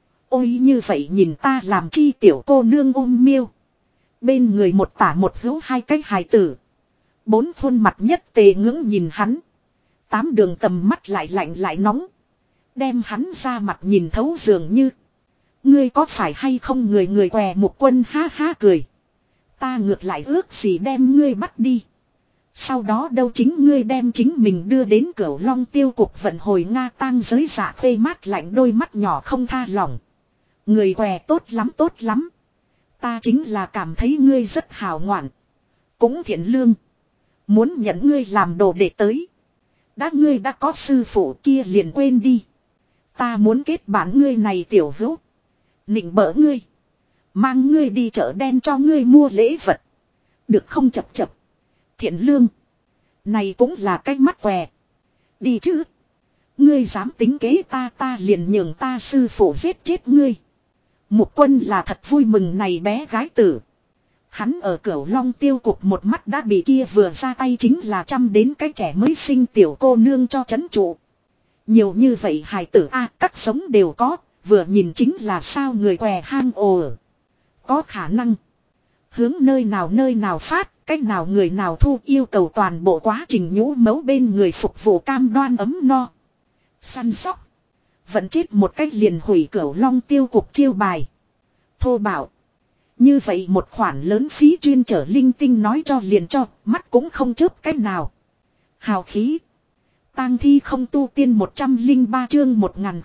Ôi như vậy nhìn ta làm chi? Tiểu cô nương ôm miêu. Bên người một tả một hữu hai cái hài tử. Bốn khuôn mặt nhất tề ngưỡng nhìn hắn. Tám đường tầm mắt lại lạnh lại nóng. Đem hắn ra mặt nhìn thấu dường như. Ngươi có phải hay không người què? Mục Quân ha ha cười. Ta ngược lại ước gì đem ngươi bắt đi. Sau đó đâu chính ngươi đem chính mình đưa đến Cửu Long tiêu cục vận hồi Nga tang giới Dạ Khê mát lạnh đôi mắt nhỏ không tha lỏng. Người què tốt lắm tốt lắm. Ta chính là cảm thấy ngươi rất hào ngoạn. Cũng thiện lương. Muốn nhận ngươi làm đồ đệ tới. Ngươi đã có sư phụ kia liền quên đi. Ta muốn kết bạn ngươi này tiểu hữu. Nịnh bỡ ngươi. Mang ngươi đi chợ đen cho ngươi mua lễ vật. Được không chập chập. Thiện lương. Này cũng là cách mắt què. Đi chứ. Ngươi dám tính kế ta liền nhường ta sư phụ giết chết ngươi. Mục Quân là thật vui mừng này bé gái tử. Hắn ở Cửu Long tiêu cục một mắt đã bị kia vừa ra tay chính là chăm đến cái trẻ mới sinh tiểu cô nương cho chấn trụ. Nhiều như vậy hài tử các sống đều có, vừa nhìn chính là sao người què hang ồ. Có khả năng. Hướng nơi nào phát, cách nào người nào thu yêu cầu toàn bộ quá trình nhũ mấu bên người phục vụ cam đoan ấm no. Săn sóc. Vẫn chết một cách liền hủy Cửu Long tiêu cục chiêu bài. Thô bảo. Như vậy một khoản lớn phí chuyên trở linh tinh nói cho liền cho, mắt cũng không chớp cách nào. Hào khí. Tang thi không tu tiên 103 chương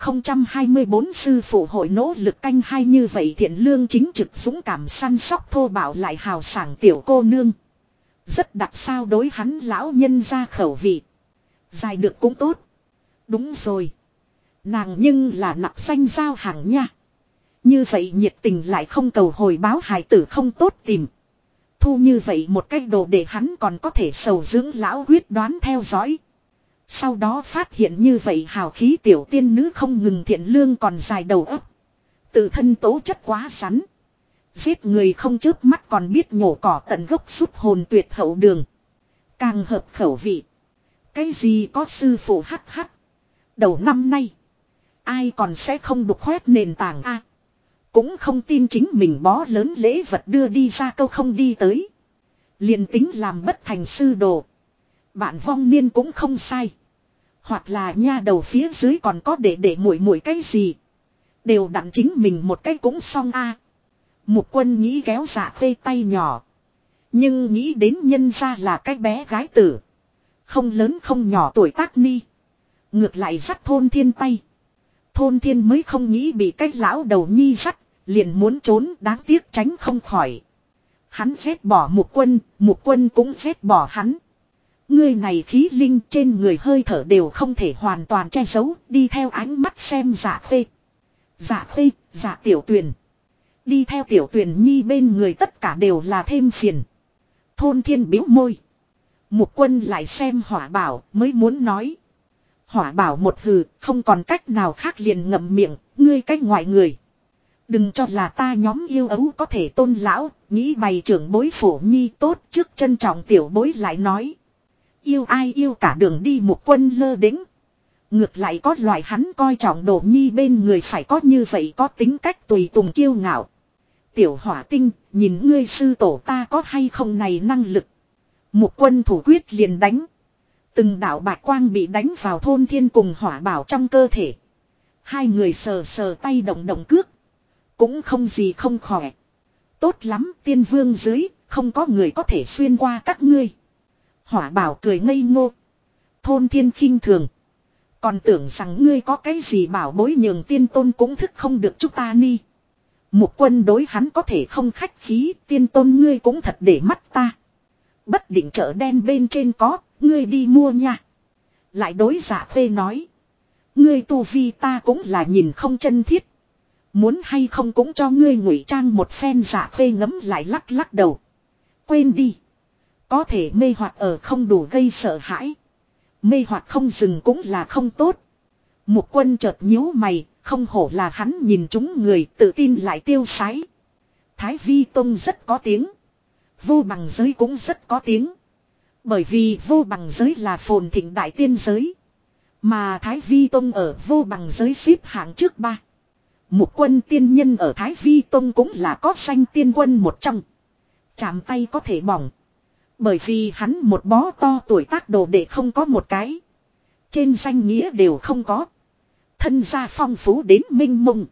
1024 sư phụ hội nỗ lực canh hai như vậy thiện lương chính trực dũng cảm săn sóc thô bạo lại hào sảng tiểu cô nương. Rất đặc sao đối hắn lão nhân ra khẩu vị. Dài được cũng tốt. Đúng rồi. Nàng nhưng là nặc danh giao hàng nha. Như vậy nhiệt tình lại không cầu hồi báo hài tử không tốt tìm. Thu như vậy một cách đồ để hắn còn có thể sầu dưỡng lão quyết đoán theo dõi. Sau đó phát hiện như vậy hào khí tiểu tiên nữ không ngừng thiện lương còn dài đầu ấp. Tự thân tố chất quá rắn. Giết người không chớp mắt còn biết nhổ cỏ tận gốc sút hồn tuyệt hậu đường. Càng hợp khẩu vị. Cái gì có sư phụ hắc hắc. Đầu năm nay. Ai còn sẽ không đục khoét nền tảng cũng không tin chính mình bó lớn lễ vật đưa đi ra câu không đi tới. Liền tính làm bất thành sư đồ. Bạn vong niên cũng không sai. Hoặc là nha đầu phía dưới còn có để muội cái gì. Đều đặn chính mình một cái cũng xong Mục Quân nghĩ kéo Dạ Khê tay nhỏ. Nhưng nghĩ đến nhân ra là cái bé gái tử. Không lớn không nhỏ tuổi tác ni. Ngược lại dắt Thôn Thiên tay. Thôn Thiên mới không nghĩ bị cái lão đầu nhi dắt. Liền muốn trốn đáng tiếc tránh không khỏi. Hắn ghét bỏ Mục Quân cũng ghét bỏ hắn. Người này khí linh trên người hơi thở đều không thể hoàn toàn che giấu, đi theo ánh mắt xem Dạ Khê. Dạ Khê, Dạ Tiểu Tuyền. Đi theo Tiểu Tuyền nhi bên người tất cả đều là thêm phiền. Thôn Thiên bĩu môi. Mục Quân lại xem Hỏa Bảo mới muốn nói. Hỏa Bảo một hừ, không còn cách nào khác liền ngậm miệng, ngươi cách ngoại người. Đừng cho là ta nhóm yêu ấu có thể tôn lão, nghĩ bày trưởng bối phổ nhi tốt trước trân trọng tiểu bối lại nói. Yêu ai yêu cả đường đi Mục Quân lơ đĩnh. Ngược lại có loại hắn coi trọng đồ nhi bên người phải có như vậy có tính cách tùy tùng kiêu ngạo. Tiểu Hỏa Tinh, nhìn ngươi sư tổ ta có hay không này năng lực. Mục Quân thủ quyết liền đánh. Từng đạo bạch quang bị đánh vào Thôn Thiên cùng Hỏa Bảo trong cơ thể. Hai người sờ sờ tay động động cước. Cũng không gì không khỏe. Tốt lắm tiên vương dưới, không có người có thể xuyên qua các ngươi. Hỏa Bảo cười ngây ngô. Thôn Thiên khinh thường. Còn tưởng rằng ngươi có cái gì bảo bối nhường tiên tôn cũng thức không được chúng ta ni. Mục Quân đối hắn có thể không khách khí, tiên tôn ngươi cũng thật để mắt ta. Bất định chợ đen bên trên có, ngươi đi mua nha. Lại đối Dạ Khê nói. Ngươi tu vi ta cũng là nhìn không chân thiết. Muốn hay không cũng cho ngươi ngụy trang một phen. Dạ Khê ngấm lại lắc lắc đầu. Quên đi. Có thể mê hoặc ở không đủ gây sợ hãi. Mê hoặc không dừng cũng là không tốt. Mục Quân chợt nhíu mày, không hổ là hắn nhìn chúng người tự tin lại tiêu sái. Thái Vi Tông rất có tiếng. Vô Bằng Giới cũng rất có tiếng. Bởi vì Vô Bằng Giới là phồn thịnh đại tiên giới. Mà Thái Vi Tông ở Vô Bằng Giới xếp hạng trước 3. Mục Quân tiên nhân ở Thái Vi Tông cũng là có danh tiên quân một trong. Chạm tay có thể bỏng. Bởi vì hắn một bó to tuổi tác đồ để không có một cái. Trên danh nghĩa đều không có. Thân gia phong phú đến minh mông.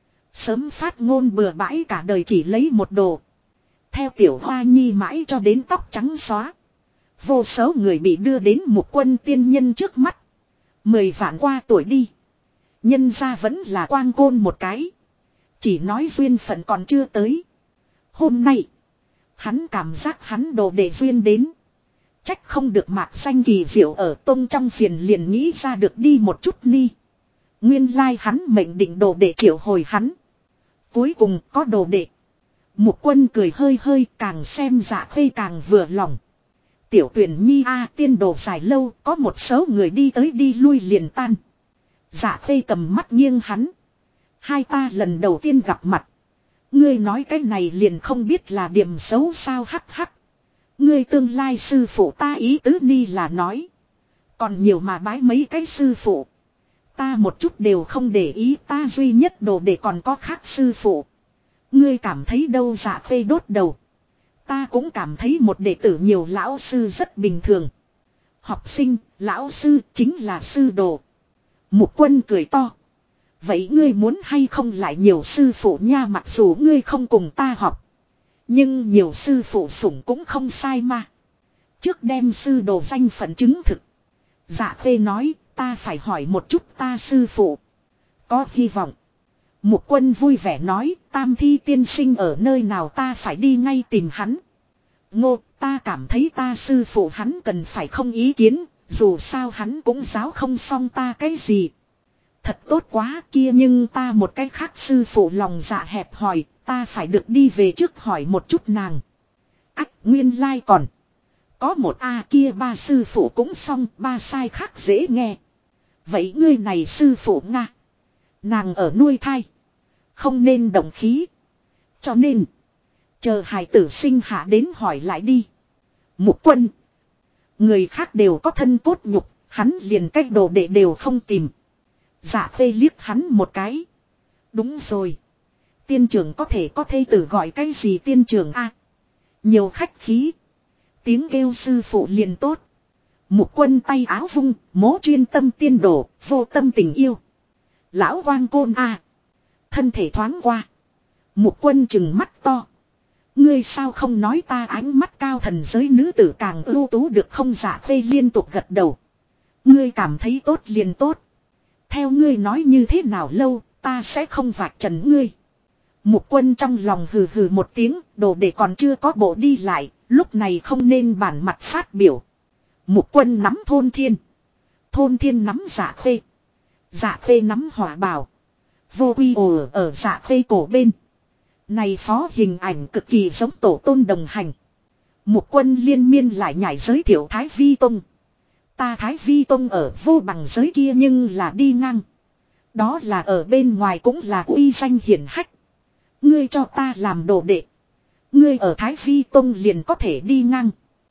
Sớm phát ngôn bừa bãi cả đời chỉ lấy một đồ. Theo Tiểu Hoa Nhi mãi cho đến tóc trắng xóa. Vô số người bị đưa đến Mục Quân tiên nhân trước mắt. 10 vạn qua tuổi đi. Nhân ra vẫn là quang côn một cái. Chỉ nói duyên phận còn chưa tới. Hôm nay. Hắn cảm giác hắn đồ đệ duyên đến. Trách không được mạc xanh kỳ diệu ở tông trong phiền liền nghĩ ra được đi một chút ni. Nguyên lai hắn mệnh định đồ đệ triệu hồi hắn. Cuối cùng có đồ đệ. Mục Quân cười hơi hơi càng xem Dạ Khê càng vừa lòng. Tiểu tuyển nhi tiên đồ dài lâu có một số người đi tới đi lui liền tan. Dạ Khê cầm mắt nghiêng hắn. Hai ta lần đầu tiên gặp mặt. Ngươi nói cái này liền không biết là điểm xấu sao hắc hắc. Ngươi tương lai sư phụ ta ý tứ ni là nói. Còn nhiều mà bái mấy cái sư phụ. Ta một chút đều không để ý, ta duy nhất đồ để còn có khác sư phụ. Ngươi cảm thấy đâu? Dạ Khê đốt đầu. Ta cũng cảm thấy một đệ tử nhiều lão sư rất bình thường. Học sinh, lão sư chính là sư đồ. Mục Quân cười to. Vậy ngươi muốn hay không lại nhiều sư phụ nha, mặc dù ngươi không cùng ta học. Nhưng nhiều sư phụ sủng cũng không sai mà. Trước đem sư đồ danh phận chứng thực. Dạ Khê nói, ta phải hỏi một chút ta sư phụ. Có hy vọng. Mục Quân vui vẻ nói, Tam Thi tiên sinh ở nơi nào ta phải đi ngay tìm hắn. Ngô, ta cảm thấy ta sư phụ hắn cần phải không ý kiến, dù sao hắn cũng giáo không xong ta cái gì. Thật tốt quá kia, nhưng ta một cái khác sư phụ lòng dạ hẹp hòi, ta phải được đi về trước hỏi một chút nàng. Ách, nguyên lai còn. Có một kia ba sư phụ cũng xong, ba sai khác dễ nghe. Vậy ngươi này sư phụ Nga. Nàng ở nuôi thai. Không nên động khí. Cho nên. Chờ hài tử sinh hạ đến hỏi lại đi. Mục Quân. Người khác đều có thân cốt nhục. Hắn liền cách đồ đệ đều không tìm. Dạ Khê liếc hắn một cái. Đúng rồi. Tiên trưởng có thể có thê tử gọi cái gì tiên trưởng a? Nhiều khách khí. Tiếng kêu sư phụ liền tốt. Mục Quân tay áo vung, mố chuyên tâm tiên đồ, vô tâm tình yêu. Lão quang côn a. Thân thể thoáng qua. Mục Quân chừng mắt to. Ngươi sao không nói ta ánh mắt cao thần giới nữ tử càng ưu tú được không? Dạ Khê liên tục gật đầu. Ngươi cảm thấy tốt liền tốt. Theo ngươi nói như thế nào lâu, ta sẽ không vạch trần ngươi. Mục Quân trong lòng hừ hừ một tiếng, đồ để còn chưa có bộ đi lại, lúc này không nên bản mặt phát biểu. Mục Quân nắm Thôn Thiên. Thôn Thiên nắm Dạ Khê. Dạ Khê nắm Hỏa Bảo. Vô Quy ồ ở Dạ Khê cổ bên. Này phó hình ảnh cực kỳ giống tổ tôn đồng hành. Mục Quân liên miên lại nhảy giới thiệu Thái Vi Tông. Ta Thái Vi Tông ở vô bằng giới kia nhưng là đi ngang. Đó là ở bên ngoài cũng là uy danh hiển hách. Ngươi cho ta làm đồ đệ. Ngươi ở Thái Vi Tông liền có thể đi ngang.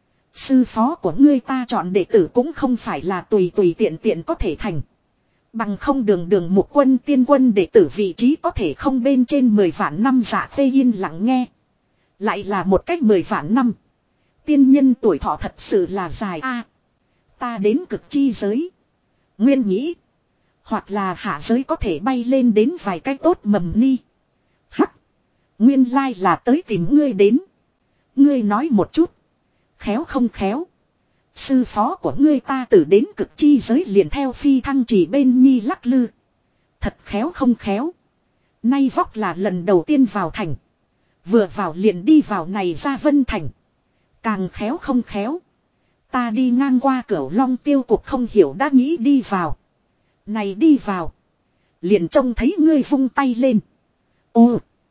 Sư phó của ngươi ta chọn đệ tử cũng không phải là tùy tùy tiện tiện có thể thành. Bằng không đường đường Mục Quân tiên quân đệ tử vị trí có thể không bên trên 10 vạn năm. Dạ Khê yên lặng nghe. Lại là một cách 10 vạn năm. Tiên nhân tuổi thọ thật sự là dài a. Ta đến cực chi giới. Nguyên nghĩ. Hoặc là hạ giới có thể bay lên đến vài cái tốt mầm ni. Hắc. Nguyên lai là tới tìm ngươi đến. Ngươi nói một chút. Khéo không khéo. Sư phó của ngươi ta từ đến cực chi giới liền theo phi thăng chỉ bên nhi lắc lư. Thật khéo không khéo. Nay vóc là lần đầu tiên vào thành. Vừa vào liền đi vào này ra Vân Thành. Càng khéo không khéo. Ta đi ngang qua Cửu Long tiêu cục không hiểu đã nghĩ đi vào. Này đi vào. Liền trông thấy ngươi vung tay lên. Ô.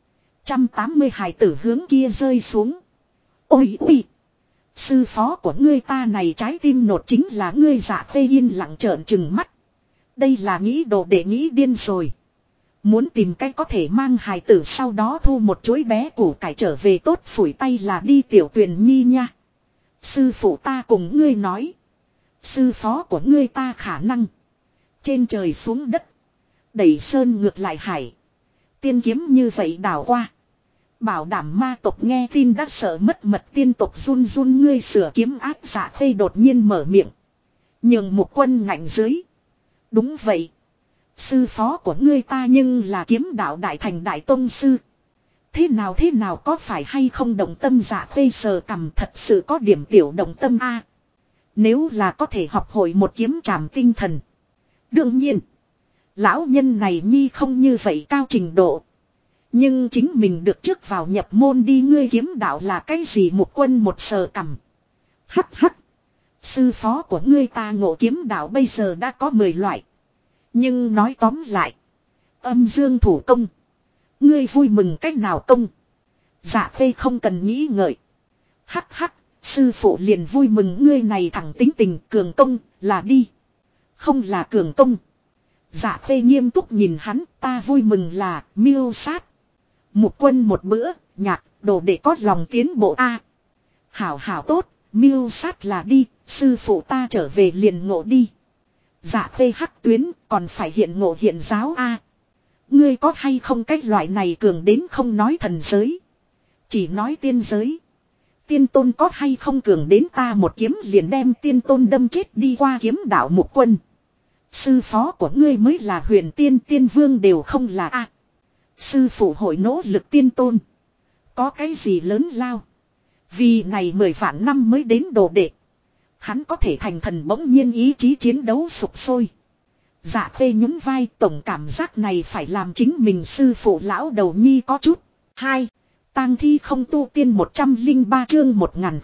180 hài tử hướng kia rơi xuống. Ôi ôi. Sư phó của ngươi ta này trái tim nột chính là ngươi. Dạ Khê yên lặng trợn trừng mắt. Đây là nghĩ đồ để nghĩ điên rồi. Muốn tìm cách có thể mang hài tử sau đó thu một chuỗi bé củ cải trở về tốt phủi tay là đi Tiểu Tuyền Nhi nha. Sư phụ ta cùng ngươi nói. Sư phó của ngươi ta khả năng. Trên trời xuống đất. Đẩy sơn ngược lại hải. Tiên kiếm như vậy đảo qua. Bảo đảm ma tộc nghe tin đã sợ mất mật. Tiên tộc run run. Ngươi sửa kiếm áp. Dạ Khê đột nhiên mở miệng. Nhường Mục Quân ngạnh dưới. Đúng vậy. Sư phó của ngươi ta nhưng là kiếm đạo đại thành đại tông sư. Thế nào có phải hay không động tâm? Dạ Khê sờ cằm thật sự có điểm tiểu động tâm a. Nếu là có thể học hội một kiếm trảm tinh thần. Đương nhiên. Lão nhân này nhi không như vậy cao trình độ. Nhưng chính mình được trước vào nhập môn đi, ngươi kiếm đạo là cái gì? Mục Quân một sờ cằm. Hắc hắc. Sư phó của ngươi ta ngộ kiếm đạo bây giờ đã có 10 loại. Nhưng nói tóm lại. Âm dương thủ công. Ngươi vui mừng cách nào công? Dạ Khê không cần nghĩ ngợi. Hắc hắc. Sư phụ liền vui mừng ngươi này thẳng tính tình cường công là đi. Không là cường công. Dạ Khê nghiêm túc nhìn hắn, ta vui mừng là miêu sát. Mục Quân một bữa, nhạc, đồ để có lòng tiến bộ a. Hảo hảo tốt, miêu sát là đi, sư phụ ta trở về liền ngộ đi. Dạ Khê hắc tuyến, còn phải hiện ngộ hiện giáo a. Ngươi có hay không cách loại này cường đến không nói thần giới. Chỉ nói tiên giới. Tiên tôn có hay không cường đến ta một kiếm liền đem tiên tôn đâm chết đi qua kiếm đạo Mục Quân. Sư phó của ngươi mới là huyền tiên, tiên vương đều không là a. Sư phụ hội nỗ lực tiên tôn. Có cái gì lớn lao. Vì này 10 vạn năm mới đến đồ đệ. Hắn có thể thành thần bỗng nhiên ý chí chiến đấu sục sôi. Dạ Khê nhún vai, tổng cảm giác này phải làm chính mình sư phụ lão đầu nhi có chút. 2. Tang thi không tu tiên 103 chương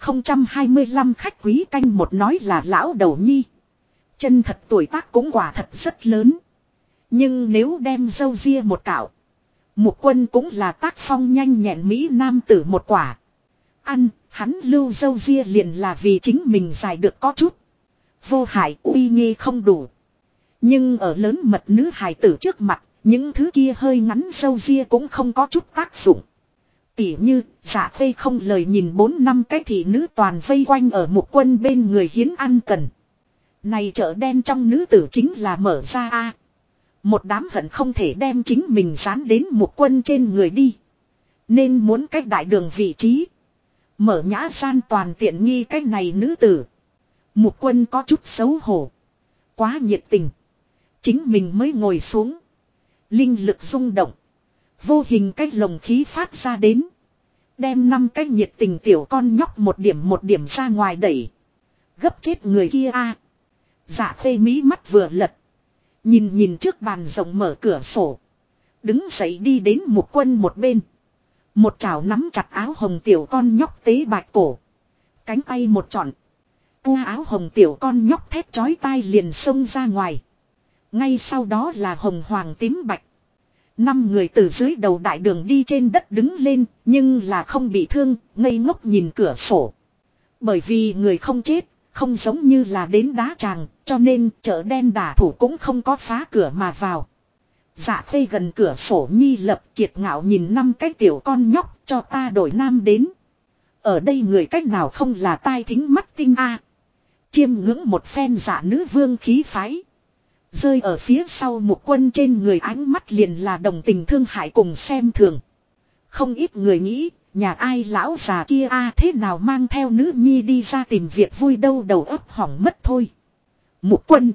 1025 khách quý canh một nói là lão đầu nhi. Chân thật tuổi tác cũng quả thật rất lớn. Nhưng nếu đem râu ria một cạo. Mục Quân cũng là tác phong nhanh nhẹn mỹ nam tử một quả. Ăn, hắn lưu râu ria liền là vì chính mình dài được có chút. Vô hại uy nghi không đủ. Nhưng ở lớn mật nữ hài tử trước mặt, những thứ kia hơi ngắn râu ria cũng không có chút tác dụng. Tỉ như, Dạ Khê không lời nhìn 4-5 cái thị nữ toàn vây quanh ở Mục Quân bên người hiến ăn cần. Này chợ đen trong nữ tử chính là mở ra a. Một đám hận không thể đem chính mình dán đến Mục Quân trên người đi. Nên muốn cách đại đường vị trí. Mở nhã gian toàn tiện nghi cách này nữ tử. Mục Quân có chút xấu hổ. Quá nhiệt tình. Chính mình mới ngồi xuống. Linh lực rung động. Vô hình cách lồng khí phát ra đến. Đem 5 cái nhiệt tình tiểu con nhóc một điểm ra ngoài đẩy. Gấp chết người kia a. Dạ Khê mí mắt vừa lật. Nhìn trước bàn rộng mở cửa sổ. Đứng dậy đi đến Mục Quân một bên. Một chảo nắm chặt áo hồng tiểu con nhóc tế bạch cổ. Cánh tay một trọn. Áo hồng tiểu con nhóc thét chói tai liền xông ra ngoài. Ngay sau đó là hồng hoàng tím bạch. 5 người từ dưới đầu đại đường đi trên đất đứng lên. Nhưng là không bị thương, ngây ngốc nhìn cửa sổ. Bởi vì người không chết. Không giống như là đến đá tràng, cho nên chợ đen đả thủ cũng không có phá cửa mà vào. Dạ Khê gần cửa sổ nhi lập kiệt ngạo nhìn 5 cái tiểu con nhóc cho ta đổi nam đến. Ở đây người cách nào không là tai thính mắt tinh a. Chiêm ngưỡng một phen dạ nữ vương khí phái. Rơi ở phía sau Mục Quân trên người ánh mắt liền là đồng tình thương hại cùng xem thường. Không ít người nghĩ. Nhà ai lão già kia a thế nào mang theo nữ nhi đi ra tìm việc vui đâu, đầu óc hỏng mất thôi. Mục Quân.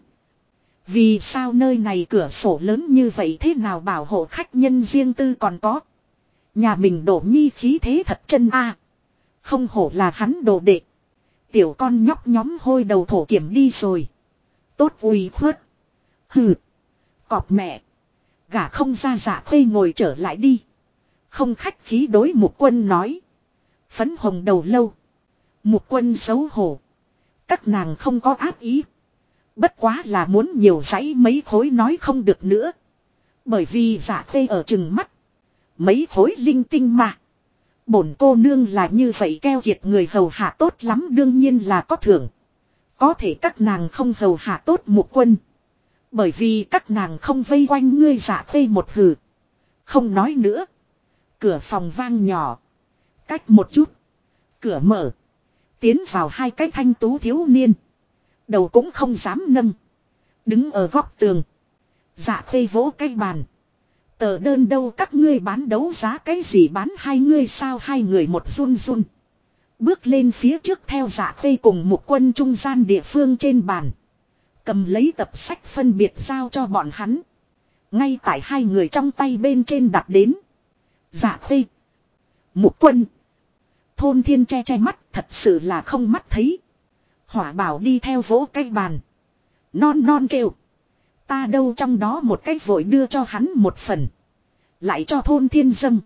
Vì sao nơi này cửa sổ lớn như vậy, thế nào bảo hộ khách nhân riêng tư còn có. Nhà mình đổ nhi khí thế thật chân a. Không hổ là hắn đồ đệ. Tiểu con nhóc nhóm hôi đầu thổ kiểm đi rồi. Tốt uy khuất. Hừ. Cọp mẹ. Gả không ra. Dạ Khê ngồi trở lại đi. Không khách khí đối Mục Quân nói. Phấn hồng đầu lâu. Mục Quân xấu hổ. Các nàng không có ác ý. Bất quá là muốn nhiều giấy mấy khối nói không được nữa. Bởi vì Dạ Khê ở chừng mắt. Mấy khối linh tinh mà. Bổn cô nương là như vậy keo kiệt người hầu hạ tốt lắm, đương nhiên là có thưởng. Có thể các nàng không hầu hạ tốt Mục Quân. Bởi vì các nàng không vây quanh ngươi. Dạ Khê một hừ. Không nói nữa. Cửa phòng vang nhỏ. Cách một chút. Cửa mở. Tiến vào 2 cái thanh tú thiếu niên. Đầu cũng không dám nâng. Đứng ở góc tường. Dạ Khê vỗ cái bàn. Tờ đơn đâu các ngươi bán đấu giá cái gì bán hai ngươi sao? 2 người một run run. Bước lên phía trước theo Dạ Khê cùng Mục Quân trung gian địa phương trên bàn. Cầm lấy tập sách phân biệt giao cho bọn hắn. Ngay tại 2 người trong tay bên trên đặt đến. Dạ Khê. Mục Quân. Thôn Thiên che mắt thật sự là không mắt thấy. Hỏa bảo đi theo vỗ cái bàn. Non non kêu. Ta đâu trong đó một cách vội đưa cho hắn một phần. Lại cho thôn thiên dâng.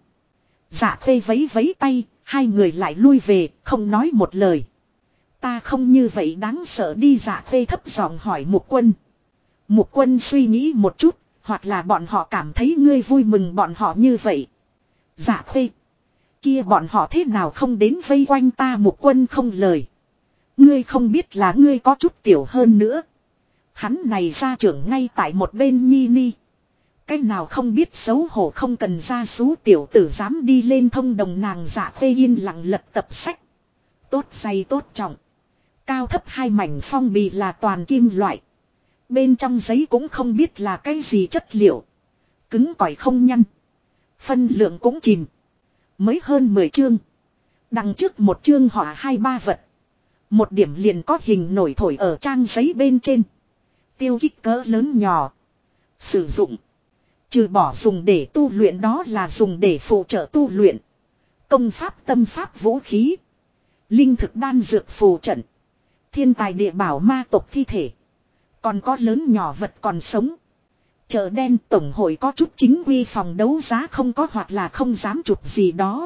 Dạ khê vấy vấy tay. Hai người lại lui về không nói một lời. Ta không như vậy đáng sợ đi. Dạ khê thấp giọng hỏi Mục Quân. Mục Quân suy nghĩ một chút. Hoặc là bọn họ cảm thấy ngươi vui mừng bọn họ như vậy. Dạ khê. Kia bọn họ thế nào không đến vây quanh ta. Mục Quân không lời. Ngươi không biết là ngươi có chút tiểu hơn nữa. Hắn này ra trưởng ngay tại một bên nhi ni. Cái nào không biết xấu hổ không cần ra xú tiểu tử dám đi lên thông đồng nàng. Dạ khê yên lặng lật tập sách. Tốt dày tốt trọng. Cao thấp hai mảnh phong bì là toàn kim loại. Bên trong giấy cũng không biết là cái gì chất liệu. Cứng cỏi không nhăn. Phân lượng cũng chìm. Mới hơn 10 chương. Đằng trước một chương họa 2-3 vật. Một điểm liền có hình nổi thổi ở trang giấy bên trên. Tiêu kích cỡ lớn nhỏ. Sử dụng. Trừ bỏ dùng để tu luyện đó là dùng để phụ trợ tu luyện. Công pháp tâm pháp vũ khí. Linh thực đan dược phù trận. Thiên tài địa bảo ma tộc thi thể. Còn có lớn nhỏ vật còn sống. Chợ đen tổng hội có chút chính quy phòng đấu giá không có hoặc là không dám chụp gì đó.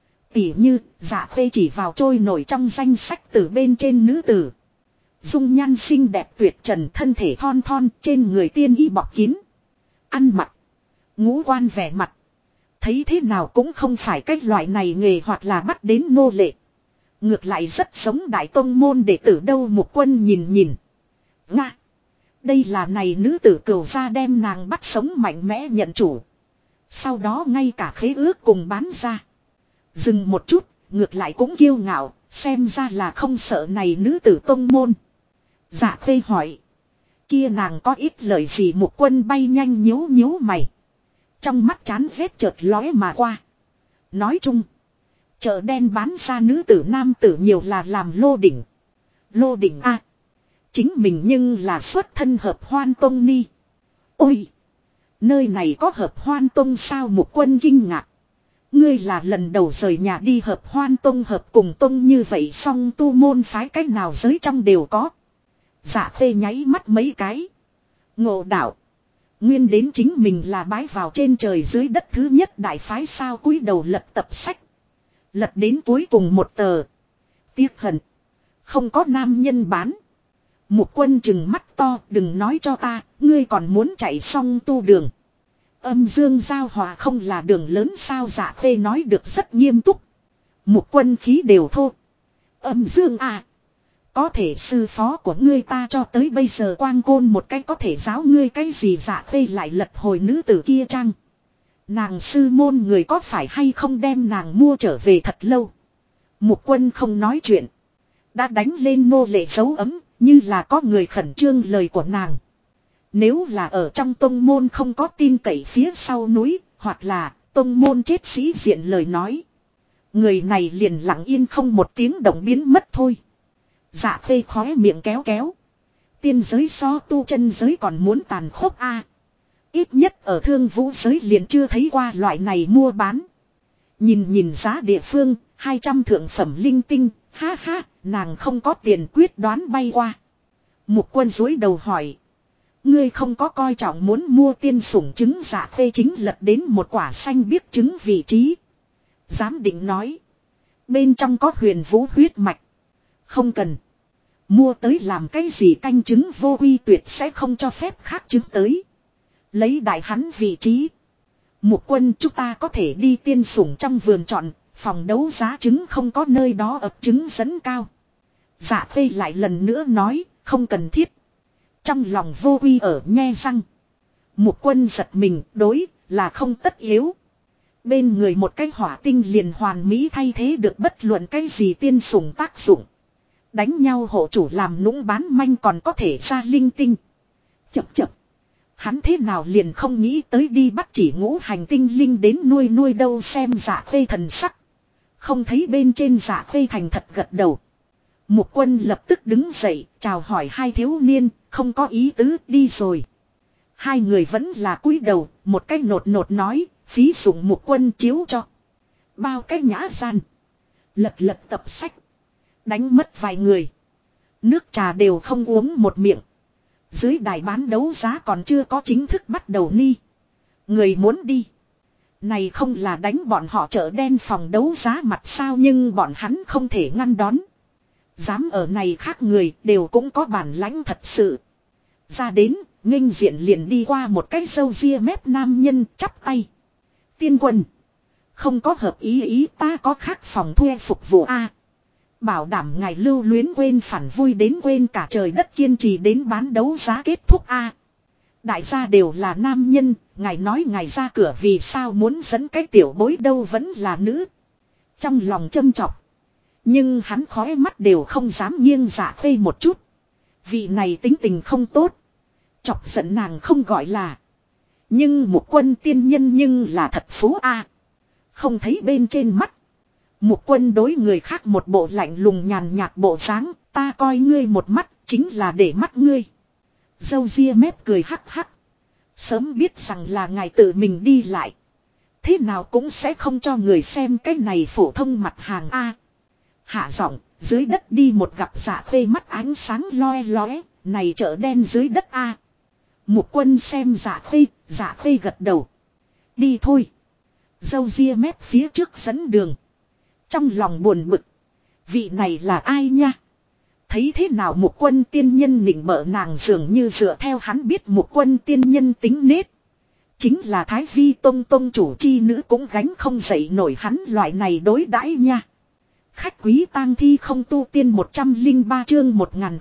Tỉ như Dạ khê chỉ vào trôi nổi trong danh sách từ bên trên nữ tử. Dung nhan xinh đẹp tuyệt trần thân thể thon thon trên người tiên y bọc kín. Ăn mặc. Ngũ quan vẻ mặt. Thấy thế nào cũng không phải cái loại này nghề hoặc là bắt đến nô lệ. Ngược lại rất giống đại tông môn đệ tử đâu. Mục Quân nhìn nhìn. Nga. Đây là này nữ tử cửu gia đem nàng bắt sống mạnh mẽ nhận chủ. Sau đó ngay cả khế ước cùng bán ra. Dừng một chút, ngược lại cũng kiêu ngạo, xem ra là không sợ này nữ tử tông môn. Dạ khê hỏi. Kia nàng có ít lời gì. Mục Quân bay nhanh nhíu nhíu mày. Trong mắt chán ghét chợt lóe mà qua. Nói chung. Chợ đen bán ra nữ tử nam tử nhiều là làm lô đỉnh. Lô đỉnh a. Chính mình nhưng là xuất thân Hợp Hoan Tông ni. Ôi! Nơi này có Hợp Hoan Tông sao? Mục Quân kinh ngạc. Ngươi là lần đầu rời nhà đi Hợp Hoan Tông hợp cùng Tông như vậy song tu môn phái cách nào giới trong đều có. Dạ khê nháy mắt mấy cái. Ngộ đạo. Nguyên đến chính mình là bái vào trên trời dưới đất thứ nhất đại phái sao cúi đầu lật tập sách. Lật đến cuối cùng một tờ. Tiếc hận. Không có nam nhân bán. Mục Quân chừng mắt to đừng nói cho ta. Ngươi còn muốn chạy xong tu đường. Âm dương giao hòa không là đường lớn sao? Dạ khê nói được rất nghiêm túc. Mục Quân khí đều thô. Âm dương à. Có thể sư phó của ngươi ta cho tới bây giờ quang côn một cái có thể giáo ngươi cái gì? Dạ khê lại lật hồi nữ tử kia trang. Nàng sư môn người có phải hay không đem nàng mua trở về thật lâu. Mục Quân không nói chuyện. Đã đánh lên nô lệ dấu ấm. Như là có người khẩn trương lời của nàng. Nếu là ở trong tông môn không có tin cậy phía sau núi. Hoặc là tông môn chết sĩ diện lời nói. Người này liền lặng yên không một tiếng động biến mất thôi. Dạ khê khóe miệng kéo kéo. Tiên giới so tu chân giới còn muốn tàn khốc a. Ít nhất ở thương vũ giới liền chưa thấy qua loại này mua bán. Nhìn nhìn giá địa phương, 200 thượng phẩm linh tinh, ha ha, nàng không có tiền quyết đoán bay qua. Mục Quân dúi đầu hỏi. Ngươi không có coi trọng muốn mua tiên sủng trứng. Dạ khê chính lật đến một quả xanh biếc trứng vị trí. Giám định nói. Bên trong có huyền vũ huyết mạch. Không cần. Mua tới làm cái gì canh trứng vô quy tuyệt sẽ không cho phép khác trứng tới. Lấy đại hắn vị trí. Mục Quân chúng ta có thể đi tiên sủng trong vườn chọn. Phòng đấu giá trứng không có nơi đó ập trứng dẫn cao. Dạ khê lại lần nữa nói. Không cần thiết. Trong lòng vô quy ở nhe răng. Mục Quân giật mình đối là không tất yếu. Bên người một cái hỏa tinh liền hoàn mỹ thay thế được bất luận cái gì tiên sủng tác dụng. Đánh nhau hộ chủ làm nũng bán manh còn có thể ra linh tinh. Chập chập. Hắn thế nào liền không nghĩ tới đi bắt chỉ ngũ hành tinh linh đến nuôi đâu. Xem Dạ khê thần sắc. Không thấy bên trên. Dạ khê thành thật gật đầu. Mục Quân lập tức đứng dậy chào hỏi hai thiếu niên. Không có ý tứ đi rồi. Hai người vẫn là cúi đầu. Một cái nột nột nói. Phí dụng Mục Quân chiếu cho. Bao cái nhã gian. Lật tập sách. Đánh mất vài người. Nước trà đều không uống một miệng. Dưới đài bán đấu giá còn chưa có chính thức bắt đầu ni. Người muốn đi. Này không là đánh bọn họ chợ đen phòng đấu giá mặt sao, nhưng bọn hắn không thể ngăn đón. Dám ở này khác người đều cũng có bản lãnh thật sự. Ra đến, nghênh diện liền đi qua một cái râu ria mép nam nhân chắp tay. Tiên quân. Không có hợp ý ta có khác phòng thuê phục vụ A. Bảo đảm ngài lưu luyến quên phản vui đến quên cả trời đất, kiên trì đến bán đấu giá kết thúc A. Đại gia đều là nam nhân, ngài nói ngài ra cửa vì sao muốn dẫn cái tiểu bối đâu vẫn là nữ. Trong lòng châm chọc. Nhưng hắn khói mắt đều không dám nghiêng dạ khuê một chút. Vị này tính tình không tốt. Chọc giận nàng không gọi là. Nhưng một quân tiên nhân nhưng là thật phú A. Không thấy bên trên mắt. Một quân đối người khác một bộ lạnh lùng nhàn nhạt bộ dáng, ta coi ngươi một mắt chính là để mắt ngươi. Dâu ria mép cười hắc hắc. Sớm biết rằng là ngài tự mình đi lại. Thế nào cũng sẽ không cho người xem cái này phổ thông mặt hàng A. Hạ giọng, dưới đất đi một gặp dạ khuê mắt ánh sáng loe lóe, này chợ đen dưới đất A. Một quân xem dạ khuê gật đầu. Đi thôi. Dâu ria mép phía trước dẫn đường. Trong lòng buồn bực. Vị này là ai nha? Thấy thế nào một quân tiên nhân nịnh bợ nàng dường như dựa theo hắn biết một quân tiên nhân tính nết. Chính là Thái Vi tông chủ chi nữ cũng gánh không dậy nổi hắn loại này đối đãi nha. Khách quý tang thi không tu tiên 103 chương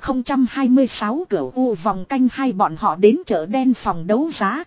1026 cửa u vòng canh hai, bọn họ đến chợ đen phòng đấu giá.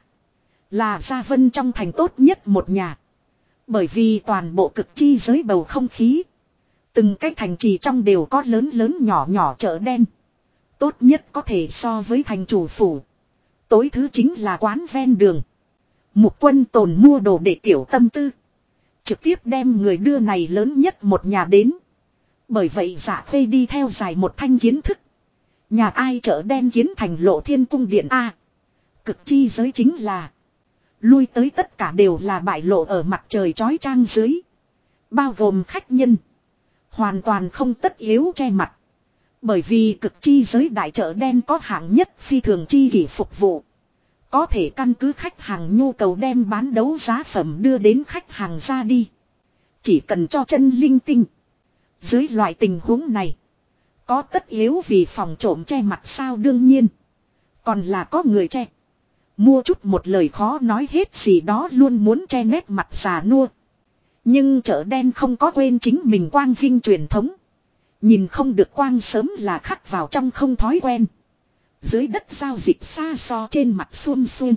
Là Gia Vân trong thành tốt nhất một nhà. Bởi vì toàn bộ cực chi giới bầu không khí. Từng cái thành trì trong đều có lớn lớn nhỏ nhỏ chợ đen. Tốt nhất có thể so với thành chủ phủ. Tối thứ chính là quán ven đường. Mục quân tồn mua đồ để tiểu tâm tư. Trực tiếp đem người đưa này lớn nhất một nhà đến. Bởi vậy Dạ Khê đi theo dài một thanh kiến thức. Nhà ai chợ đen kiến thành Lộ Thiên cung điện A. Cực chi giới chính là. Lui tới tất cả đều là bại lộ ở mặt trời chói chang dưới. Bao gồm khách nhân. Hoàn toàn không tất yếu che mặt. Bởi vì cực chi giới đại chợ đen có hạng nhất phi thường chi kỷ phục vụ. Có thể căn cứ khách hàng nhu cầu đem bán đấu giá phẩm đưa đến khách hàng ra đi. Chỉ cần cho chân linh tinh. Dưới loại tình huống này. Có tất yếu vì phòng trộm che mặt sao, đương nhiên. Còn là có người che. Mua chút một lời khó nói hết gì đó luôn muốn che nét mặt già nua. Nhưng chợ đen không có quên chính mình quang vinh truyền thống. Nhìn không được quang sớm là khắc vào trong không thói quen. Dưới đất giao dịch xa so trên mặt xuông xuông.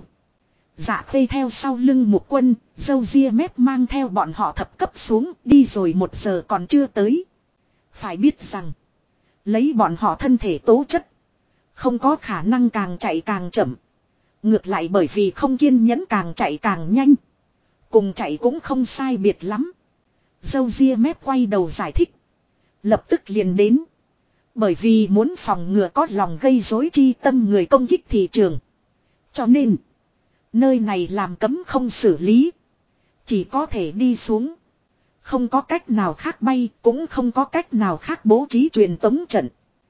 Dạ Khê theo sau lưng một quân, dâu ria mép mang theo bọn họ thập cấp xuống, đi rồi 1 giờ còn chưa tới. Phải biết rằng, lấy bọn họ thân thể tố chất, không có khả năng càng chạy càng chậm. Ngược lại bởi vì không kiên nhẫn càng chạy càng nhanh. Cùng chạy cũng không sai biệt lắm. Dâu ria mép quay đầu giải thích. Lập tức liền đến. Bởi vì muốn phòng ngừa có lòng gây rối chi tâm người công kích thị trường. Cho nên, nơi này làm cấm không xử lý. Chỉ có thể đi xuống. Không có cách nào khác bay, cũng không có cách nào khác bố trí truyền tống trận.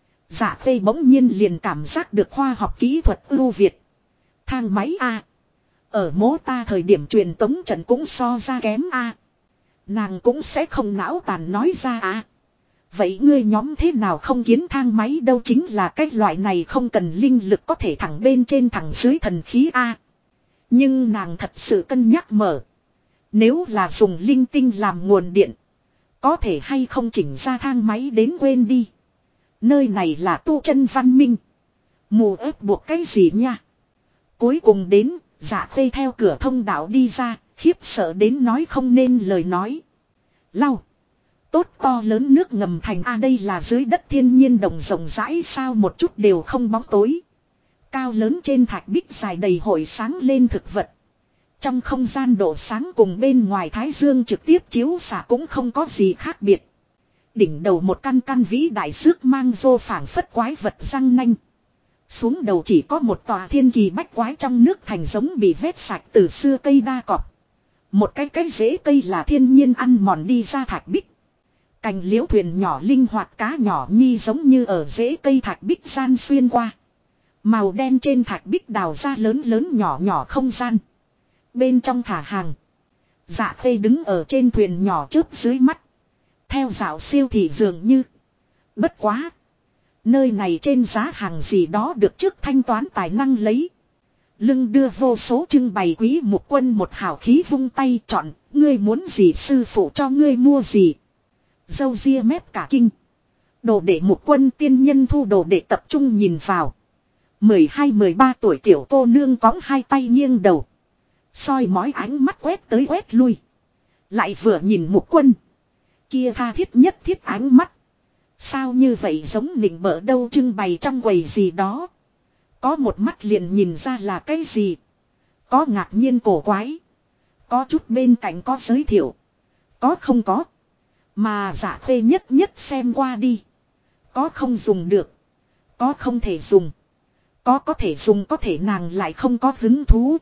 Dạ Khê bỗng nhiên liền cảm giác được khoa học kỹ thuật ưu việt. Thang máy A. Ở mố ta thời điểm truyền tống trận cũng so ra kém A. Nàng cũng sẽ không não tàn nói ra A. Vậy ngươi nhóm thế nào không kiến thang máy đâu, chính là cái loại này không cần linh lực có thể thẳng bên trên thẳng dưới thần khí A. Nhưng nàng thật sự cân nhắc mở. Nếu là dùng linh tinh làm nguồn điện. Có thể hay không chỉnh ra thang máy đến quên đi. Nơi này là tu chân văn minh. Mù ép buộc cái gì nha. Cuối cùng đến, Dạ Khê theo cửa thông đạo đi ra, khiếp sợ đến nói không nên lời nói. Lau. Tốt to lớn nước ngầm thành A, đây là dưới đất thiên nhiên đồng rộng rãi sao, một chút đều không bóng tối. Cao lớn trên thạch bích dài đầy hội sáng lên thực vật. Trong không gian độ sáng cùng bên ngoài thái dương trực tiếp chiếu xạ cũng không có gì khác biệt. Đỉnh đầu một căn căn vĩ đại xước mang vô phảng phất quái vật răng nanh. Xuống đầu chỉ có một tòa thiên kỳ bách quái trong nước thành giống bị vét sạch từ xưa cây đa cọp. Một cái rễ cây là thiên nhiên ăn mòn đi ra thạch bích. Cành liễu thuyền nhỏ linh hoạt cá nhỏ nhi giống như ở rễ cây thạch bích gian xuyên qua. Màu đen trên thạch bích đào ra lớn lớn nhỏ nhỏ không gian. Bên trong thả hàng. Dạ Khê đứng ở trên thuyền nhỏ chớp dưới mắt. Theo dạo siêu thị dường như. Bất quá. Nơi này trên giá hàng gì đó được trước thanh toán tài năng lấy. Lưng đưa vô số trưng bày quý một quân một hào khí vung tay chọn. Ngươi muốn gì sư phụ cho ngươi mua gì. Dâu ria mép cả kinh. Đồ đệ một quân tiên nhân thu đồ đệ tập trung nhìn vào. 12-13 tuổi tiểu cô nương cõng hai tay nghiêng đầu. Soi mói ánh mắt quét tới quét lui. Lại vừa nhìn một quân. Kia tha thiết nhất thiết ánh mắt. Sao như vậy giống nịnh bợ đâu trưng bày trong quầy gì đó. Có một mắt liền nhìn ra là cái gì. Có ngạc nhiên cổ quái. Có chút bên cạnh có giới thiệu. Có không có. Mà Dạ Khê nhất nhất xem qua đi. Có không dùng được. Có không thể dùng. Có thể dùng có thể nàng lại không có hứng thú.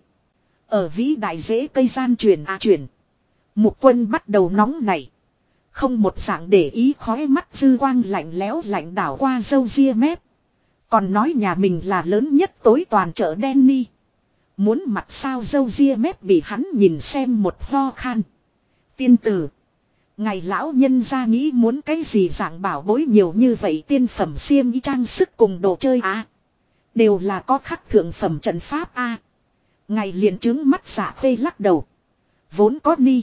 Ở vĩ đại dễ cây gian chuyển. Mục quân bắt đầu nóng nảy. Không một dạng để ý khói mắt dư quang lạnh lẽo lạnh đảo qua râu ria mép. Còn nói nhà mình là lớn nhất tối toàn chợ đen ni. Muốn mặt sao râu ria mép bị hắn nhìn xem một ho khan. Tiên tử. Ngày lão nhân ra nghĩ muốn cái gì dạng bảo bối nhiều như vậy tiên phẩm xiêm y trang sức cùng đồ chơi à. Đều là có khắc thượng phẩm trận pháp a. Ngày liền trướng mắt Dạ Khê lắc đầu. Vốn có ni.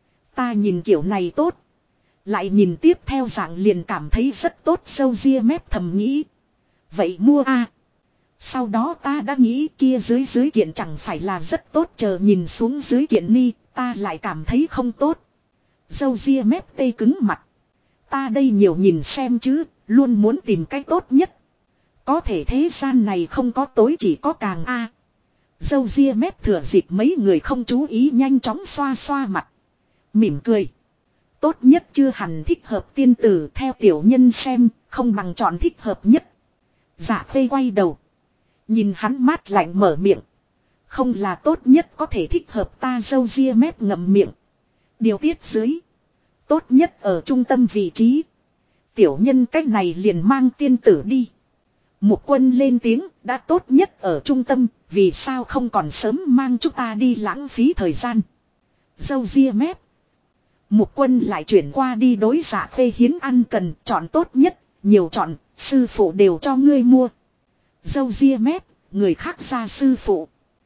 Ta nhìn kiểu này tốt. Lại nhìn tiếp theo dạng liền cảm thấy rất tốt sâu ria mép thầm nghĩ. Vậy mua a. Sau đó ta đã nghĩ kia dưới kiện chẳng phải là rất tốt chờ nhìn xuống dưới kiện ni ta lại cảm thấy không tốt. Dâu ria mép tê cứng mặt. Ta đây nhiều nhìn xem chứ, luôn muốn tìm cái tốt nhất. Có thể thế gian này không có tối chỉ có càng a. Dâu ria mép thừa dịp mấy người không chú ý nhanh chóng xoa xoa mặt. Mỉm cười. Tốt nhất chưa hẳn thích hợp tiên tử theo tiểu nhân xem, không bằng chọn thích hợp nhất. Dạ Khê quay đầu. Nhìn hắn mát lạnh mở miệng. Không là tốt nhất có thể thích hợp ta dâu ria mép ngậm miệng. Điều tiết dưới. Tốt nhất ở trung tâm vị trí. Tiểu nhân cách này liền mang tiên tử đi. Mục quân lên tiếng đã tốt nhất ở trung tâm. Vì sao không còn sớm mang chúng ta đi lãng phí thời gian. Dâu ria mép. Mục quân lại chuyển qua đi đối Dạ Khê hiến ăn cần chọn tốt nhất. Nhiều chọn sư phụ đều cho ngươi mua. Dâu ria mép. Người khác ra sư phụ.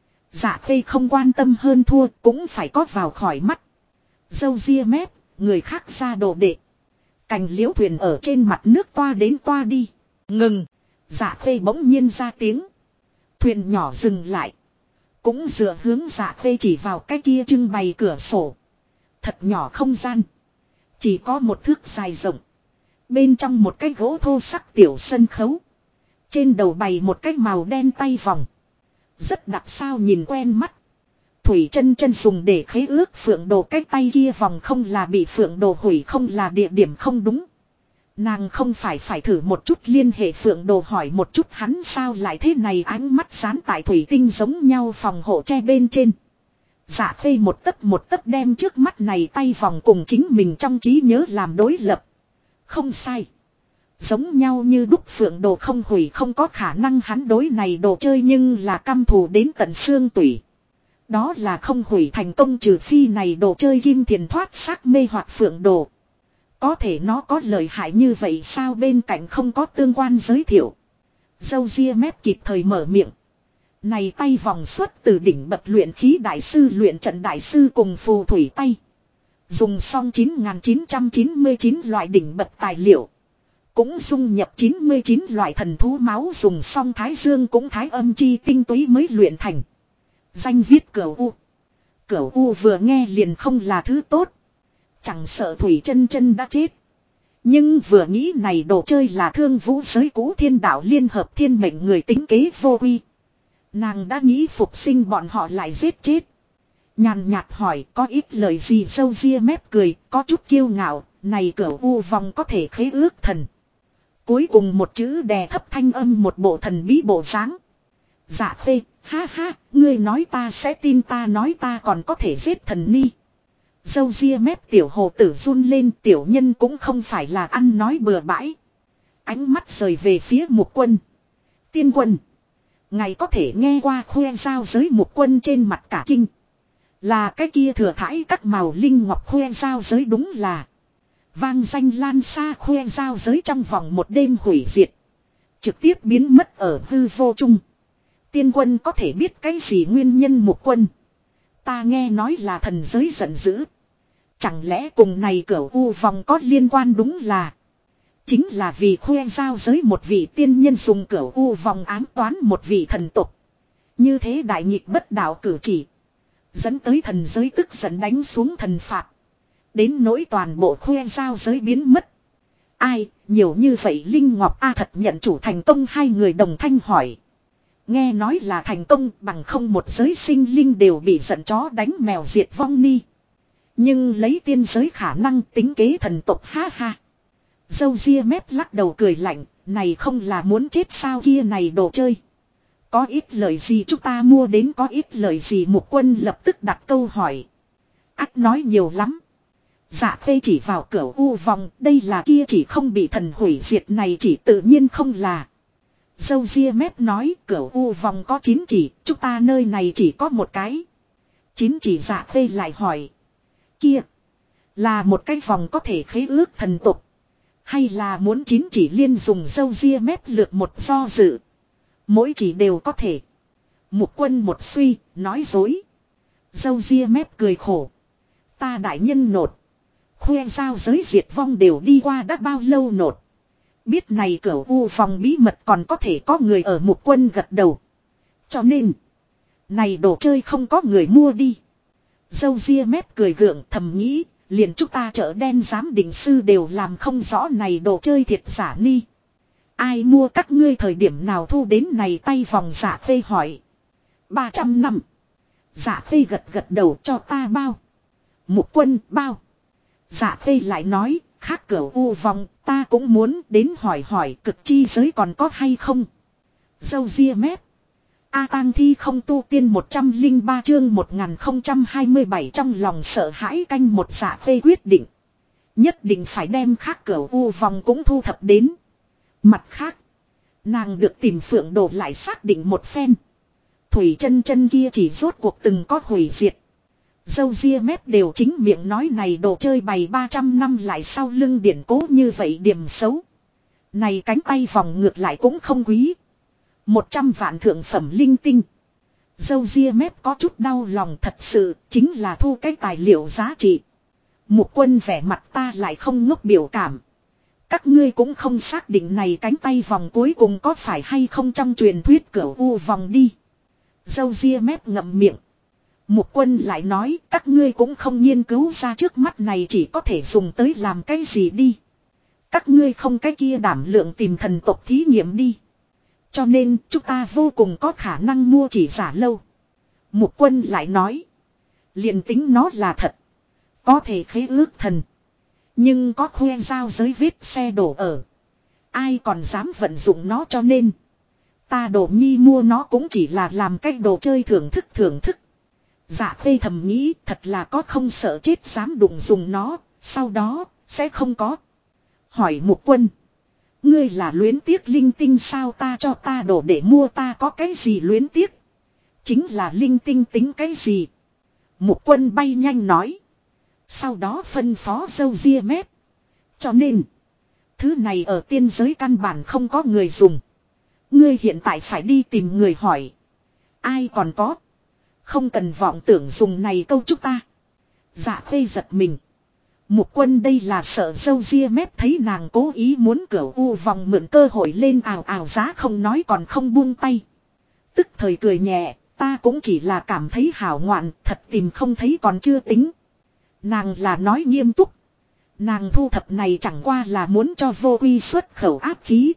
Dạ Khê không quan tâm hơn thua cũng phải có vào khỏi mắt. Dâu ria mép. Người khác ra đồ đệ. Cành liễu thuyền ở trên mặt nước toa đến toa đi. Ngừng. Dạ Khê bỗng nhiên ra tiếng. Thuyền nhỏ dừng lại. Cũng dựa hướng Dạ Khê chỉ vào cái kia trưng bày cửa sổ. Thật nhỏ không gian. Chỉ có một thước dài rộng. Bên trong một cái gỗ thô sắc tiểu sân khấu. Trên đầu bày một cái màu đen tay vòng. Rất đặc sao nhìn quen mắt. Thủy chân chân dùng để khế ước phượng đồ cái tay kia vòng không là bị phượng đồ hủy không là địa điểm không đúng. Nàng không phải thử một chút liên hệ phượng đồ hỏi một chút hắn sao lại thế này ánh mắt dán tại thủy tinh giống nhau phòng hộ che bên trên. Dạ Khê một tấc đem trước mắt này tay vòng cùng chính mình trong trí nhớ làm đối lập. Không sai. Giống nhau như đúc phượng đồ không hủy không có khả năng hắn đối này đồ chơi nhưng là căm thù đến tận xương tủy. Đó là không hủy thành công trừ phi này đồ chơi kim thiền thoát xác mê hoặc phượng đồ. Có thể nó có lợi hại như vậy sao bên cạnh không có tương quan giới thiệu. Dâu ria mép kịp thời mở miệng. Này tay vòng xuất từ đỉnh bậc luyện khí đại sư luyện trận đại sư cùng phù thủy tay. Dùng xong 9.999 loại đỉnh bậc tài liệu. Cũng dung nhập 99 loại thần thú máu dùng xong thái dương cũng thái âm chi tinh túy mới luyện thành. Danh viết Cửu U. Cửu U vừa nghe liền không là thứ tốt. Chẳng sợ Thủy chân chân đã chết. Nhưng vừa nghĩ này đồ chơi là thương vũ giới cũ thiên đạo liên hợp thiên mệnh người tính kế vô quy. Nàng đã nghĩ phục sinh bọn họ lại giết chết. Nhàn nhạt hỏi có ít lời gì dâu ria mép cười có chút kiêu ngạo. Này Cửu U vòng có thể khế ước thần. Cuối cùng một chữ đè thấp thanh âm một bộ thần bí bộ dáng. Dạ Khê, ha ha, ngươi nói ta sẽ tin ta nói ta còn có thể giết thần ni. Dâu ria mép tiểu hồ tử run lên, tiểu nhân cũng không phải là ăn nói bừa bãi. Ánh mắt rời về phía Mục Quân. Tiên quân. Ngài có thể nghe qua khoe giao giới Mục Quân trên mặt cả kinh. Là cái kia thừa thãi các màu linh ngọc khoe giao giới đúng là. Vang danh lan xa khoe giao giới trong vòng một đêm hủy diệt. Trực tiếp biến mất ở hư vô chung. Tiên quân có thể biết cái gì nguyên nhân Mục Quân. Ta nghe nói là thần giới giận dữ. Chẳng lẽ cùng này cửu u vòng có liên quan đúng là. Chính là vì khoe giao giới một vị tiên nhân dùng cửu u vòng ám toán một vị thần tục. Như thế đại nghịch bất đạo cử chỉ. Dẫn tới thần giới tức giận đánh xuống thần phạt. Đến nỗi toàn bộ khoe giao giới biến mất. Ai, nhiều như vậy Linh Ngọc A thật nhận chủ thành công hai người đồng thanh hỏi. Nghe nói là thành công bằng không một giới sinh linh đều bị giận chó đánh mèo diệt vong ni. Nhưng lấy tiên giới khả năng tính kế thần tộc ha ha. Dâu ria mép lắc đầu cười lạnh, này không là muốn chết sao kia này đồ chơi. Có ít lời gì chúng ta mua đến có ít lời gì Mục Quân lập tức đặt câu hỏi. Ác nói nhiều lắm. Dạ phê chỉ vào cửa u vòng, đây là kia chỉ không bị thần hủy diệt này chỉ tự nhiên không là. Dâu ria mép nói cửa u vòng có 9 chỉ, chúng ta nơi này chỉ có một cái. 9 chỉ dạ phê lại hỏi. Kia, là một cái vòng có thể khế ước thần tục. Hay là muốn 9 chỉ liên dùng dâu ria mép lược một do dự. Mỗi chỉ đều có thể. Mục Quân một suy, nói dối. Dâu ria mép cười khổ. Ta đại nhân nột. Khoe giao giới diệt vong đều đi qua đã bao lâu nột. Biết này cửu u vòng bí mật còn có thể có người ở Mục Quân gật đầu. Cho nên. Này đồ chơi không có người mua đi. Dâu ria mép cười gượng thầm nghĩ. Liền chúng ta chợ đen giám định sư đều làm không rõ này đồ chơi thiệt giả ni. Ai mua các ngươi thời điểm nào thu đến này tay vòng giả phê hỏi. 300 năm. Giả phê gật gật đầu cho ta bao. Mục Quân bao. Giả phê lại nói, khác cửa u vòng, ta cũng muốn đến hỏi hỏi cực chi giới còn có hay không. Dâu ria mép. A tang thi không tu tiên 103 chương 1027 trong lòng sợ hãi canh một dạ phê quyết định. Nhất định phải đem khác cửa u vòng cũng thu thập đến. Mặt khác, nàng được tìm Phượng Đồ lại xác định một phen. Thủy chân chân kia chỉ rốt cuộc từng có hủy diệt. Dâu ria mép đều chính miệng nói này đồ chơi bày 300 năm lại sau lưng điển cố như vậy điểm xấu. Này cánh tay vòng ngược lại cũng không quý. 100 vạn thượng phẩm linh tinh. Dâu ria mép có chút đau lòng thật sự chính là thu cái tài liệu giá trị. Mục Quân vẻ mặt ta lại không ngốc biểu cảm. Các ngươi cũng không xác định này cánh tay vòng cuối cùng có phải hay không trong truyền thuyết cửa u vòng đi. Dâu ria mép ngậm miệng. Mục Quân lại nói các ngươi cũng không nghiên cứu ra trước mắt này chỉ có thể dùng tới làm cái gì đi. Các ngươi không cái kia đảm lượng tìm thần tộc thí nghiệm đi. Cho nên chúng ta vô cùng có khả năng mua chỉ giả lâu. Mục Quân lại nói. Liền tính nó là thật. Có thể khế ước thần. Nhưng có khoe giao giới vết xe đổ ở. Ai còn dám vận dụng nó cho nên. Ta Đồ Nhi mua nó cũng chỉ là làm cái đồ chơi thưởng thức thưởng thức. Dạ phê thầm nghĩ thật là có không sợ chết dám đụng dùng nó. Sau đó sẽ không có. Hỏi Mục Quân. Ngươi là luyến tiếc linh tinh sao ta cho ta đổ để mua ta có cái gì luyến tiếc. Chính là linh tinh tính cái gì. Mục Quân bay nhanh nói. Sau đó phân phó dâu ria mép. Cho nên. Thứ này ở tiên giới căn bản không có người dùng. Ngươi hiện tại phải đi tìm người hỏi. Ai còn có. Không cần vọng tưởng dùng này câu chúc ta. Dạ phê giật mình. Mục Quân đây là sợ dâu ria mép thấy nàng cố ý muốn cửu u vòng mượn cơ hội lên ào ào giá không nói còn không buông tay. Tức thời cười nhẹ, ta cũng chỉ là cảm thấy hảo ngoạn, thật tìm không thấy còn chưa tính. Nàng là nói nghiêm túc. Nàng thu thập này chẳng qua là muốn cho vô quy xuất khẩu áp khí.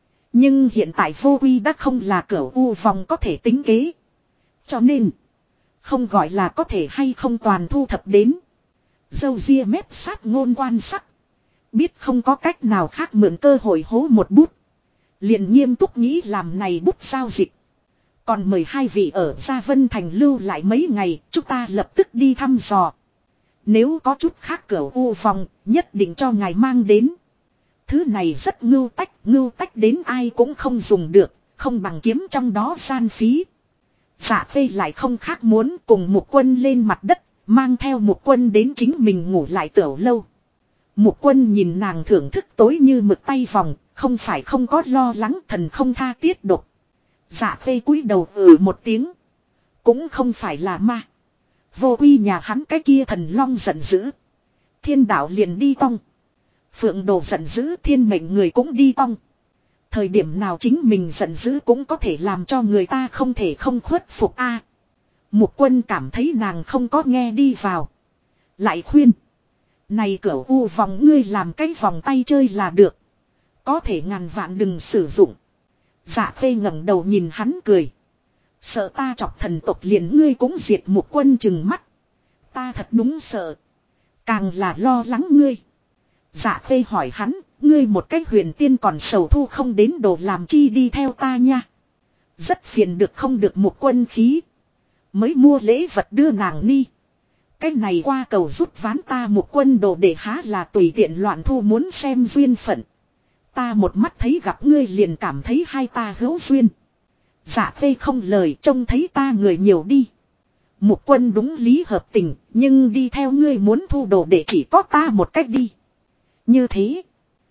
Nhưng hiện tại vô quy đã không là cửu u vòng có thể tính kế. Cho nên, không gọi là có thể hay không toàn thu thập đến. Dâu ria mép sát ngôn quan sắc. Biết không có cách nào khác mượn cơ hội hố một bút. Liền nghiêm túc nghĩ làm này bút giao dịch. Còn mời hai vị ở Gia Vân Thành lưu lại mấy ngày, chúng ta lập tức đi thăm dò. Nếu có chút khác Cửu U vòng, nhất định cho ngài mang đến. Thứ này rất ngưu tách đến ai cũng không dùng được, không bằng kiếm trong đó gian phí. Dạ Phê lại không khác muốn cùng Mục Quân lên mặt đất, mang theo Mục Quân đến chính mình ngủ lại tiểu lâu. Mục Quân nhìn nàng thưởng thức tối như mực tay vòng, không phải không có lo lắng thần không tha tiết độc. Dạ Phê cúi đầu một tiếng. Cũng không phải là ma. Vô quy nhà hắn cái kia thần long giận dữ. Thiên đạo liền đi tong. Phượng đồ giận dữ thiên mệnh người cũng đi tong. Thời điểm nào chính mình giận dữ cũng có thể làm cho người ta không thể không khuất phục a. Mục Quân cảm thấy nàng không có nghe đi vào. Lại khuyên. Này Cửu U vòng ngươi làm cái vòng tay chơi là được. Có thể ngàn vạn đừng sử dụng. Dạ Phê ngẩng đầu nhìn hắn cười. Sợ ta chọc thần tộc liền ngươi cũng diệt. Mục Quân trừng mắt. Ta thật đúng sợ. Càng là lo lắng ngươi. Dạ Phê hỏi hắn. Ngươi một cách huyền tiên còn sầu thu không đến đồ làm chi đi theo ta nha. Rất phiền được không được Mục Quân khí. Mới mua lễ vật đưa nàng đi. Cái này qua cầu rút ván ta Mục Quân đồ để há là tùy tiện loạn thu muốn xem duyên phận. Ta một mắt thấy gặp ngươi liền cảm thấy hai ta hữu duyên. Dạ Phê không lời trông thấy ta người nhiều đi. Mục Quân đúng lý hợp tình, nhưng đi theo ngươi muốn thu đồ để chỉ có ta một cách đi. Như thế.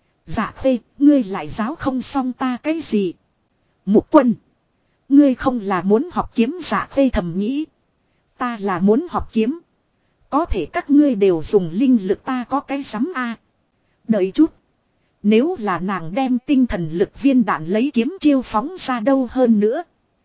Dạ Phê, ngươi lại giáo không xong ta cái gì. Mục Quân. Ngươi không là muốn học kiếm. Dạ Phê thầm nghĩ. Ta là muốn học kiếm. Có thể các ngươi đều dùng linh lực ta có cái sắm a. Đợi chút. Nếu là nàng đem tinh thần lực viên đạn lấy kiếm chiêu phóng ra đâu hơn nữa.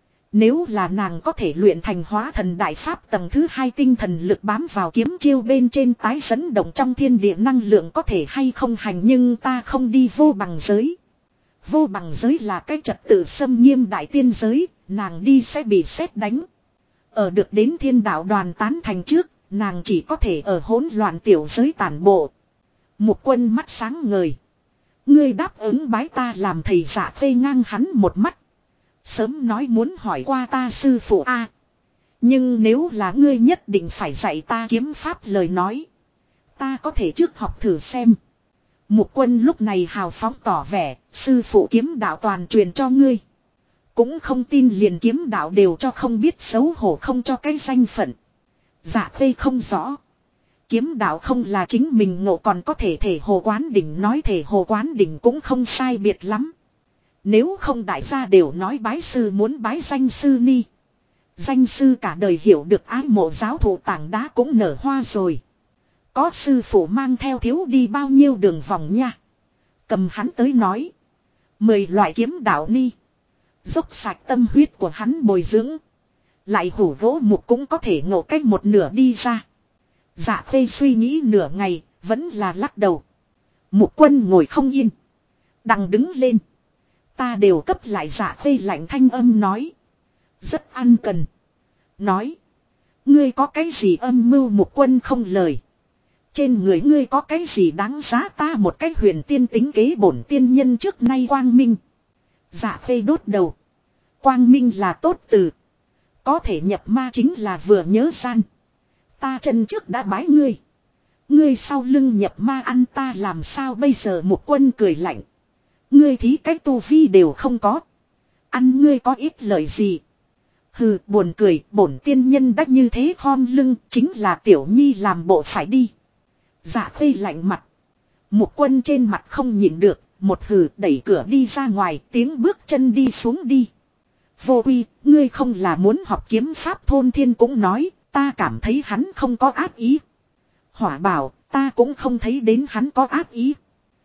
Nếu là nàng có thể luyện thành hóa thần đại pháp tầng thứ 2 tinh thần lực bám vào kiếm chiêu bên trên tái dẫn động trong thiên địa năng lượng có thể hay không hành nhưng ta không đi vô bằng giới. Vô bằng giới là cái trật tự xâm nghiêm đại tiên giới, nàng đi sẽ bị sét đánh. Ở được đến thiên đạo đoàn tán thành trước, nàng chỉ có thể ở hỗn loạn tiểu giới tản bộ. Mục Quân mắt sáng ngời. Ngươi đáp ứng bái ta làm thầy. Dạ Phê ngang hắn một mắt. Sớm nói muốn hỏi qua ta sư phụ a. Nhưng nếu là ngươi nhất định phải dạy ta kiếm pháp lời nói. Ta có thể trước học thử xem. Mục Quân lúc này hào phóng tỏ vẻ. Sư phụ kiếm đạo toàn truyền cho ngươi. Cũng không tin liền kiếm đạo đều cho không biết xấu hổ không cho cái danh phận. Dạ Phê không rõ. Kiếm đạo không là chính mình ngộ còn có thể thể hồ quán đỉnh nói thể hồ quán đỉnh cũng không sai biệt lắm. Nếu không đại gia đều nói bái sư muốn bái danh sư ni. Danh sư cả đời hiểu được ái mộ giáo thụ tảng đá cũng nở hoa rồi. Có sư phụ mang theo thiếu đi bao nhiêu đường vòng nha. Cầm hắn tới nói. 10 loại kiếm đạo ni. Dốc sạch tâm huyết của hắn bồi dưỡng. Lại hủ gỗ mục cũng có thể ngộ cách một nửa đi ra. Dạ Phê suy nghĩ nửa ngày, vẫn là lắc đầu. Mục Quân ngồi không yên. Đằng đứng lên. Ta đều cấp lại. Dạ Phê lạnh thanh âm nói. Rất ăn cần. Nói. Ngươi có cái gì âm mưu. Mục Quân không lời. Trên người ngươi có cái gì đáng giá ta một cái huyền tiên tính kế bổn tiên nhân trước nay quang minh. Dạ Phê đốt đầu. Quang minh là tốt từ. Có thể nhập ma chính là vừa nhớ gian. Ta chân trước đã bái ngươi. Ngươi sau lưng nhập ma ăn ta làm sao bây giờ. Mục Quân cười lạnh. Ngươi thí cách tu vi đều không có. Ăn ngươi có ít lời gì. Hừ buồn cười bổn tiên nhân đắc như thế khom lưng chính là tiểu nhi làm bộ phải đi. Dạ Phê lạnh mặt. Mục Quân trên mặt không nhịn được. Một hừ đẩy cửa đi ra ngoài tiếng bước chân đi xuống đi. Vô Quy, ngươi không là muốn học kiếm pháp. Thôn Thiên cũng nói, ta cảm thấy hắn không có ác ý. Hỏa Bảo, ta cũng không thấy đến hắn có ác ý.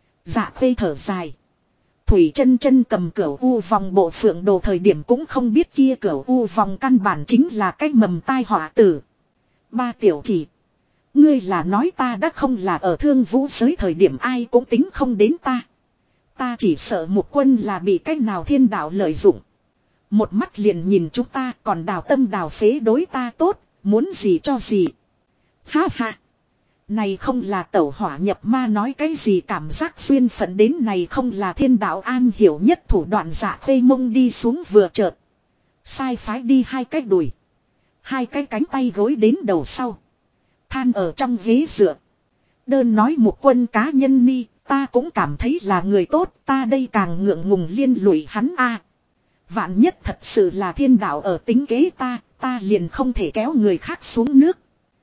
Dạ Phê thở dài. Thủy Chân Chân cầm Cửu U vòng bộ phượng đồ thời điểm cũng không biết kia Cửu U vòng căn bản chính là cái mầm tai họa tử. Ba tiểu chỉ. Ngươi là nói ta đã không là ở Thương Vũ giới thời điểm ai cũng tính không đến ta. Ta chỉ sợ Mục Quân là bị cách nào thiên đạo lợi dụng. Một mắt liền nhìn chúng ta còn đào tâm đào phế đối ta tốt, muốn gì cho gì. Ha ha. Này không là tẩu hỏa nhập ma nói cái gì cảm giác duyên phận đến này không là thiên đạo an hiểu nhất thủ đoạn. Dạ Phê mông đi xuống vừa chợt. Sai phái đi 2 cái đùi. 2 cái cánh tay gối đến đầu sau. Than ở trong ghế dựa. Đơn nói Mục Quân cá nhân ni, ta cũng cảm thấy là người tốt, ta đây càng ngượng ngùng liên lụy hắn a. Vạn nhất thật sự là thiên đạo ở tính kế ta liền không thể kéo người khác xuống nước.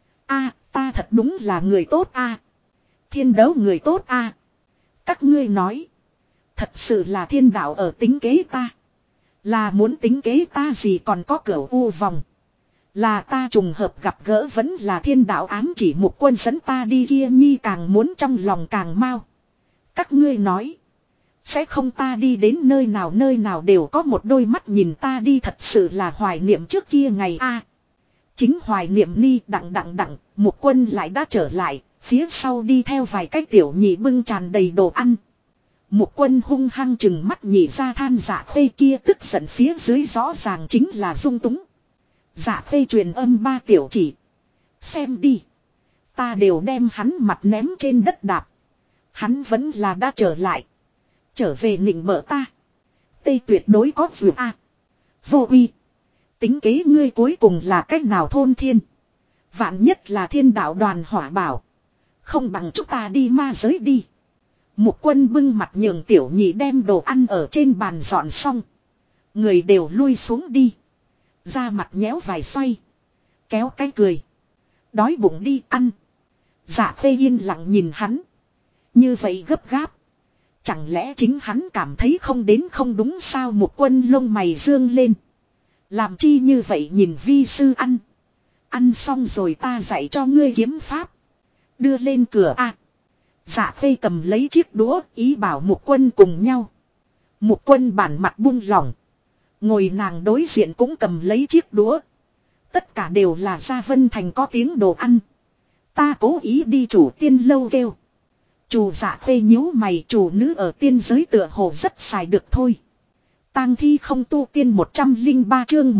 A, ta thật đúng là người tốt a. Thiên đấu người tốt a. Các ngươi nói, thật sự là thiên đạo ở tính kế ta. Là muốn tính kế ta gì còn có cửa u vòng. Là ta trùng hợp gặp gỡ vẫn là thiên đạo ám chỉ Mục Quân dẫn ta đi kia nhi càng muốn trong lòng càng mau. Các ngươi nói, sẽ không ta đi đến nơi nào đều có một đôi mắt nhìn ta đi thật sự là hoài niệm trước kia ngày a. Chính hoài niệm ni đặng, Mục Quân lại đã trở lại, phía sau đi theo vài cái tiểu nhị bưng tràn đầy đồ ăn. Mục Quân hung hăng chừng mắt nhị ra than Dạ Khê kia tức giận phía dưới rõ ràng chính là dung túng. Dạ Khê truyền âm ba tiểu chỉ. Xem đi. Ta đều đem hắn mặt ném trên đất đạp. Hắn vẫn là đã trở lại. Trở về nịnh bợ ta. Tây tuyệt đối có vừa a. Vô uy. Tính kế ngươi cuối cùng là cách nào thôn thiên. Vạn nhất là thiên đạo đoàn hỏa bảo. Không bằng chúng ta đi ma giới đi. Mục Quân bưng mặt nhường tiểu nhị đem đồ ăn ở trên bàn dọn xong. Người đều lui xuống đi. Ra mặt nhéo vài xoay. Kéo cái cười. Đói bụng đi ăn. Dạ Khê yên lặng nhìn hắn. Như vậy gấp gáp. Chẳng lẽ chính hắn cảm thấy không đến không đúng sao? Mục Quân lông mày dương lên. Làm chi như vậy nhìn vi sư ăn. Ăn xong rồi ta dạy cho ngươi kiếm pháp. Đưa lên cửa a. Dạ Khê cầm lấy chiếc đũa ý bảo Mục Quân cùng nhau. Mục Quân bản mặt buông lỏng. Ngồi nàng đối diện cũng cầm lấy chiếc đũa. Tất cả đều là ra Vân Thành có tiếng đồ ăn. Ta cố ý đi chủ tiên lâu kêu. Chủ Dạ Khê nhíu mày, chủ nữ ở tiên giới tựa hồ rất xài được thôi. Tang thi không tu tiên 103 chương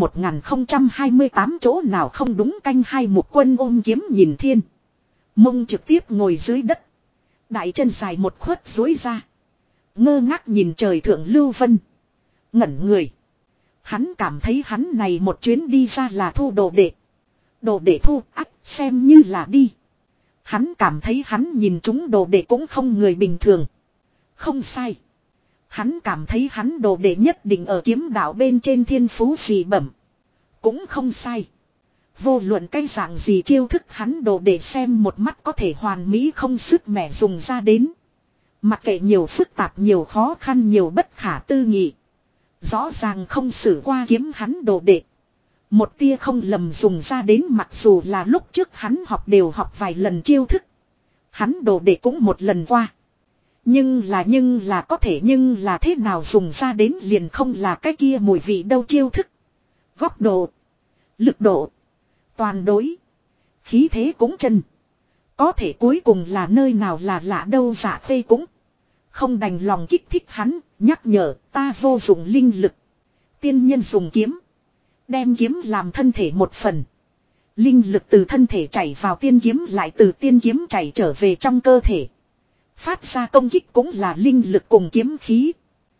1028 chỗ nào không đúng canh hai. Mục Quân ôm kiếm nhìn thiên. Mông trực tiếp ngồi dưới đất. Đại chân dài một khuất duỗi ra. Ngơ ngác nhìn trời thượng lưu vân. Ngẩn người. Hắn cảm thấy hắn này một chuyến đi ra là thu đồ đệ. Đồ đệ thu ắt xem như là đi. Hắn cảm thấy hắn nhìn chúng đồ đệ cũng không người bình thường. Không sai. Hắn cảm thấy hắn đồ đệ nhất định ở kiếm đạo bên trên thiên phú dị bẩm. Cũng không sai. Vô luận cái dạng gì chiêu thức hắn đồ đệ xem một mắt có thể hoàn mỹ không sức mẻ dùng ra đến. Mặc kệ nhiều phức tạp nhiều khó khăn nhiều bất khả tư nghị. Rõ ràng không xử qua kiếm hắn đồ đệ. Một tia không lầm dùng ra đến mặc dù là lúc trước hắn học đều học vài lần chiêu thức. Hắn đồ đệ cũng một lần qua. Nhưng là có thể nhưng là thế nào dùng ra đến liền không là cái kia mùi vị đâu chiêu thức. Góc độ. Lực độ. Toàn đối. Khí thế cũng chân. Có thể cuối cùng là nơi nào là lạ đâu. Dạ Khê cũng không đành lòng kích thích hắn. Nhắc nhở ta vô dụng linh lực. Tiên nhân dùng kiếm. Đem kiếm làm thân thể một phần. Linh lực từ thân thể chảy vào tiên kiếm lại từ tiên kiếm chảy trở về trong cơ thể. Phát ra công kích cũng là linh lực cùng kiếm khí.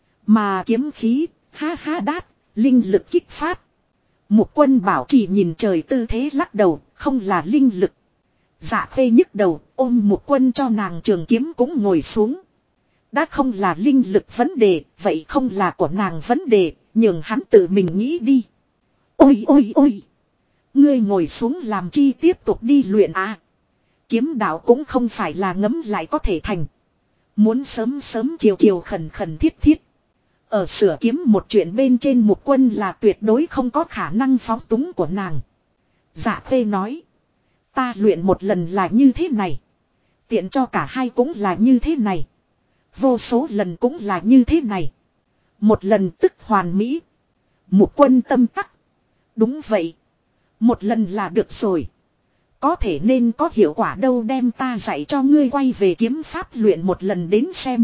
Mà kiếm khí, ha ha đát, linh lực kích phát. Mục Quân bảo chỉ nhìn trời tư thế lắc đầu, không là linh lực. Dạ Khê nhức đầu, ôm Mục Quân cho nàng trường kiếm cũng ngồi xuống. Đã không là linh lực vấn đề, vậy không là của nàng vấn đề, nhường hắn tự mình nghĩ đi. Ôi ôi ôi! Ngươi ngồi xuống làm chi tiếp tục đi luyện à? Kiếm đạo cũng không phải là ngấm lại có thể thành. Muốn sớm sớm chiều chiều khẩn khẩn thiết thiết. Ở sửa kiếm một chuyện bên trên Mục Quân là tuyệt đối không có khả năng phóng túng của nàng. Dạ Khê nói. Ta luyện một lần là như thế này. Tiện cho cả hai cũng là như thế này. Vô số lần cũng là như thế này. Một lần tức hoàn mỹ. Mục Quân tâm tắc. Đúng vậy. Một lần là được rồi. Có thể nên có hiệu quả đâu đem ta dạy cho ngươi quay về kiếm pháp luyện một lần đến xem.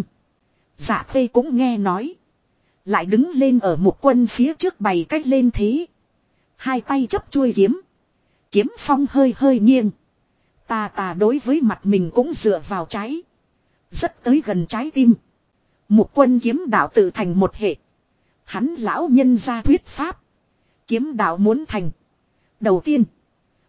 Dạ Khê cũng nghe nói. Lại đứng lên ở Mục Quân phía trước bày cách lên thế. Hai tay chấp chuôi kiếm. Kiếm phong hơi hơi nghiêng. Tà đối với mặt mình cũng dựa vào trái. Rất tới gần trái tim. Mục Quân kiếm đạo tự thành một hệ. Hắn lão nhân ra thuyết pháp. Kiếm đạo muốn thành. Đầu tiên.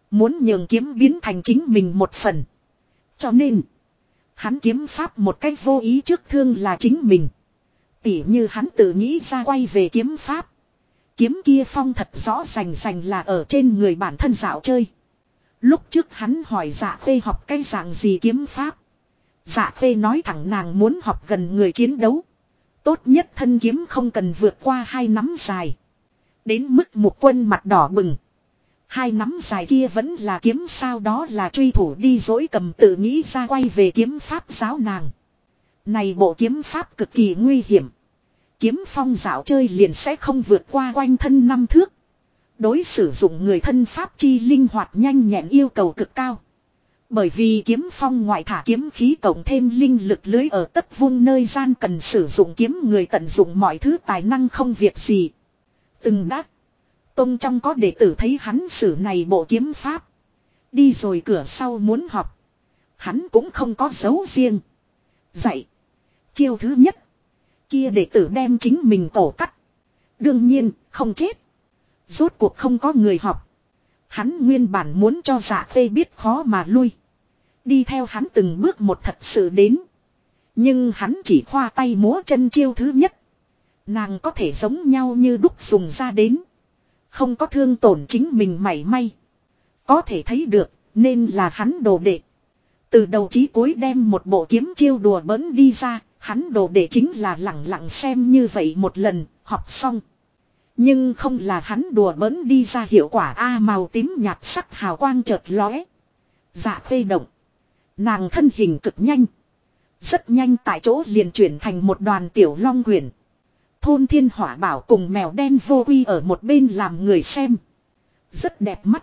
Muốn nhường kiếm biến thành chính mình một phần. Cho nên. Hắn kiếm pháp một cách vô ý trước thương là chính mình. Tỉ như hắn tự nghĩ ra quay về kiếm pháp. Kiếm kia phong thật rõ rành là ở trên người bản thân dạo chơi. Lúc trước hắn hỏi Dạ Khê học cái dạng gì kiếm pháp. Dạ Khê nói thẳng nàng muốn học gần người chiến đấu. Tốt nhất thân kiếm không cần vượt qua 2 nắm dài. Đến mức Mục Quân mặt đỏ bừng. 2 nắm dài kia vẫn là kiếm sao, đó là truy thủ đi dỗi cầm tự nghĩ ra quay về kiếm pháp giáo nàng. Này bộ kiếm pháp cực kỳ nguy hiểm. Kiếm phong dạo chơi liền sẽ không vượt qua quanh thân 5 thước. Đối sử dụng người thân pháp chi linh hoạt nhanh nhẹn yêu cầu cực cao. Bởi vì kiếm phong ngoại thả kiếm khí cộng thêm linh lực lưới ở tất vung nơi gian cần sử dụng kiếm người tận dụng mọi thứ tài năng không việc gì. Từng đắc. Tông trong có đệ tử thấy hắn sử này bộ kiếm pháp. Đi rồi cửa sau muốn học. Hắn cũng không có dấu riêng. Dạy. Chiêu thứ nhất. Kia đệ tử đem chính mình cổ cắt. Đương nhiên không chết. Rốt cuộc không có người học. Hắn nguyên bản muốn cho Dạ Khê biết khó mà lui. Đi theo hắn từng bước một thật sự đến. Nhưng hắn chỉ khoa tay múa chân chiêu thứ nhất. Nàng có thể giống nhau như đúc dùng ra đến. Không có thương tổn chính mình mảy may. Có thể thấy được nên là hắn đồ đệ. Từ đầu chí cuối đem một bộ kiếm chiêu đùa bỡn đi ra. Hắn đồ đệ chính là lẳng lặng xem như vậy một lần học xong. Nhưng không là hắn đùa bỡn đi ra hiệu quả màu tím nhạt sắc hào quang chợt lóe. Dạ Khê động. Nàng thân hình cực nhanh. Rất nhanh tại chỗ liền chuyển thành một đoàn tiểu long quyển. Thôn Thiên Hỏa Bảo cùng mèo đen Vô Quy ở một bên làm người xem. Rất đẹp mắt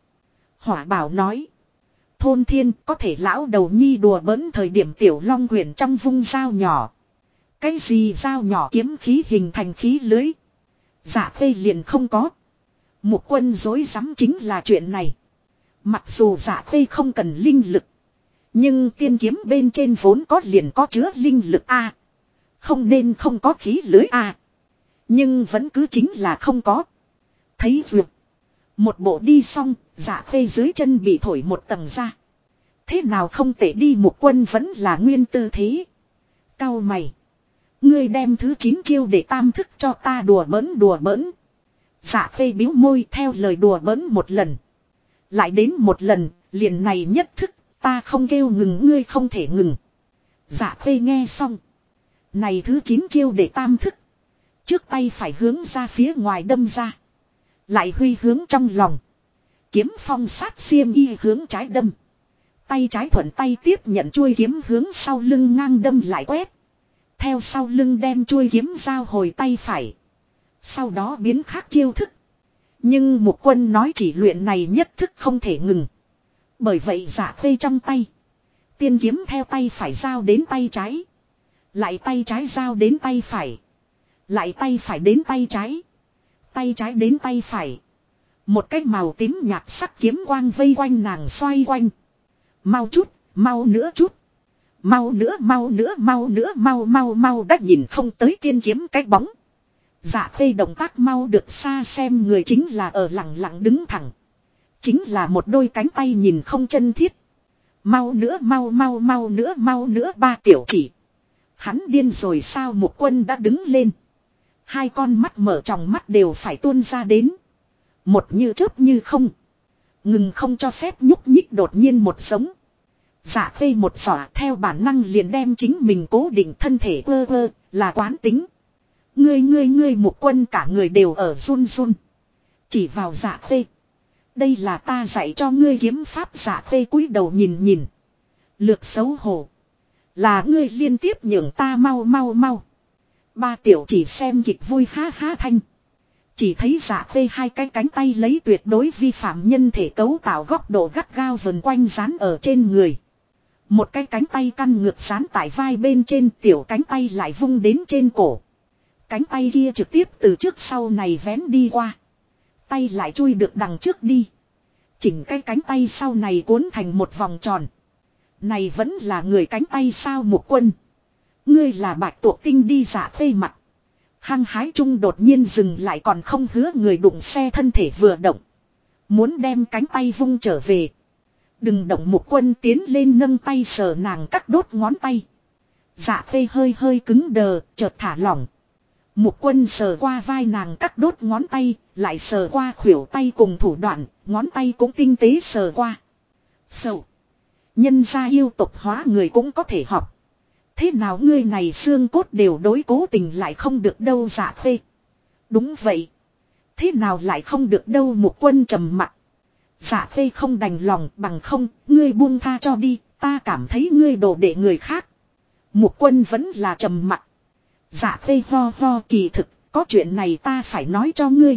Hỏa Bảo nói. Thôn Thiên có thể lão đầu nhi đùa bỡn thời điểm tiểu long quyển trong vung dao nhỏ. Cái gì dao nhỏ kiếm khí hình thành khí lưới. Dạ Khê liền không có. Mục Quân dối rắm chính là chuyện này. Mặc dù Dạ Khê không cần linh lực. Nhưng tiên kiếm bên trên vốn có liền có chứa linh lực không nên không có khí lưới nhưng vẫn cứ chính là không có. Thấy vượt. Một bộ đi xong, Dạ Khê dưới chân bị thổi một tầng ra. Thế nào không tệ đi, Mục Quân vẫn là nguyên tư thế. Cau mày. Ngươi đem thứ 9 chiêu để tam thức cho ta đùa bỡn. Dạ Khê biếu môi theo lời đùa bỡn một lần. Lại đến một lần, liền này nhất thức, ta không kêu ngừng ngươi không thể ngừng. Dạ Khê nghe xong. Này thứ 9 chiêu để tam thức. Trước tay phải hướng ra phía ngoài đâm ra. Lại huy hướng trong lòng. Kiếm phong sát xiêm y hướng trái đâm. Tay trái thuận tay tiếp nhận chuôi kiếm hướng sau lưng ngang đâm lại quét. Theo sau lưng đem chuôi kiếm giao hồi tay phải. Sau đó biến khác chiêu thức. Nhưng Mục Quân nói chỉ luyện này nhất thức không thể ngừng. Bởi vậy Dạ Khê trong tay. Tiên kiếm theo tay phải giao đến tay trái. Lại tay trái giao đến tay phải. Lại tay phải đến tay trái. Tay trái đến tay phải. Một cái màu tím nhạt sắc kiếm quang vây quanh nàng xoay quanh. Mau chút, mau nữa chút. Mau nữa mau đã nhìn không tới tiên kiếm cái bóng. Dạ Khê động tác mau được xa xem người chính là ở lặng lặng đứng thẳng. Chính là một đôi cánh tay nhìn không chân thiết. Mau nữa ba tiểu chỉ. Hắn điên rồi sao, Mục Quân đã đứng lên. Hai con mắt mở tròng mắt đều phải tuôn ra đến. Một như chớp như không. Ngừng không cho phép nhúc nhích đột nhiên một giống. Dạ Khê một xỏ theo bản năng liền đem chính mình cố định thân thể quơ là quán tính. Ngươi Mục Quân cả người đều ở run run. Chỉ vào Dạ Khê. Đây là ta dạy cho ngươi kiếm pháp. Dạ Khê cúi đầu nhìn. Lược xấu hổ. Là ngươi liên tiếp nhường ta mau. Ba tiểu chỉ xem kịch vui ha thanh. Chỉ thấy Dạ Khê hai cái cánh tay lấy tuyệt đối vi phạm nhân thể cấu tạo góc độ gắt gao vần quanh dán ở trên người. Một cái cánh tay căn ngược dán tại vai bên trên, tiểu cánh tay lại vung đến trên cổ. Cánh tay kia trực tiếp từ trước sau này vén đi qua. Tay lại chui được đằng trước đi. Chỉnh cái cánh tay sau này cuốn thành một vòng tròn. Này vẫn là người cánh tay sao, Mục Quân? Ngươi là Bạch Tuộc Tinh đi. Dạ Khê mặt. Hăng hái chung đột nhiên dừng lại, còn không hứa người đụng xe thân thể vừa động. Muốn đem cánh tay vung trở về. Đừng động, Mục Quân tiến lên nâng tay sờ nàng các đốt ngón tay. Dạ Khê hơi hơi cứng đờ, chợt thả lỏng. Mục Quân sờ qua vai nàng các đốt ngón tay, lại sờ qua khuỷu tay cùng thủ đoạn, ngón tay cũng tinh tế sờ qua. Sầu. Nhân gia yêu tộc hóa người cũng có thể học. Thế nào ngươi này xương cốt đều đối, cố tình lại không được đâu Dạ Khê. Đúng vậy. Thế nào lại không được đâu, Mục Quân trầm mặc. Dạ Khê không đành lòng, bằng không, ngươi buông tha cho đi, ta cảm thấy ngươi đổ đệ người khác. Mục Quân vẫn là trầm mặc. Dạ Khê ho ho, kỳ thực, có chuyện này ta phải nói cho ngươi.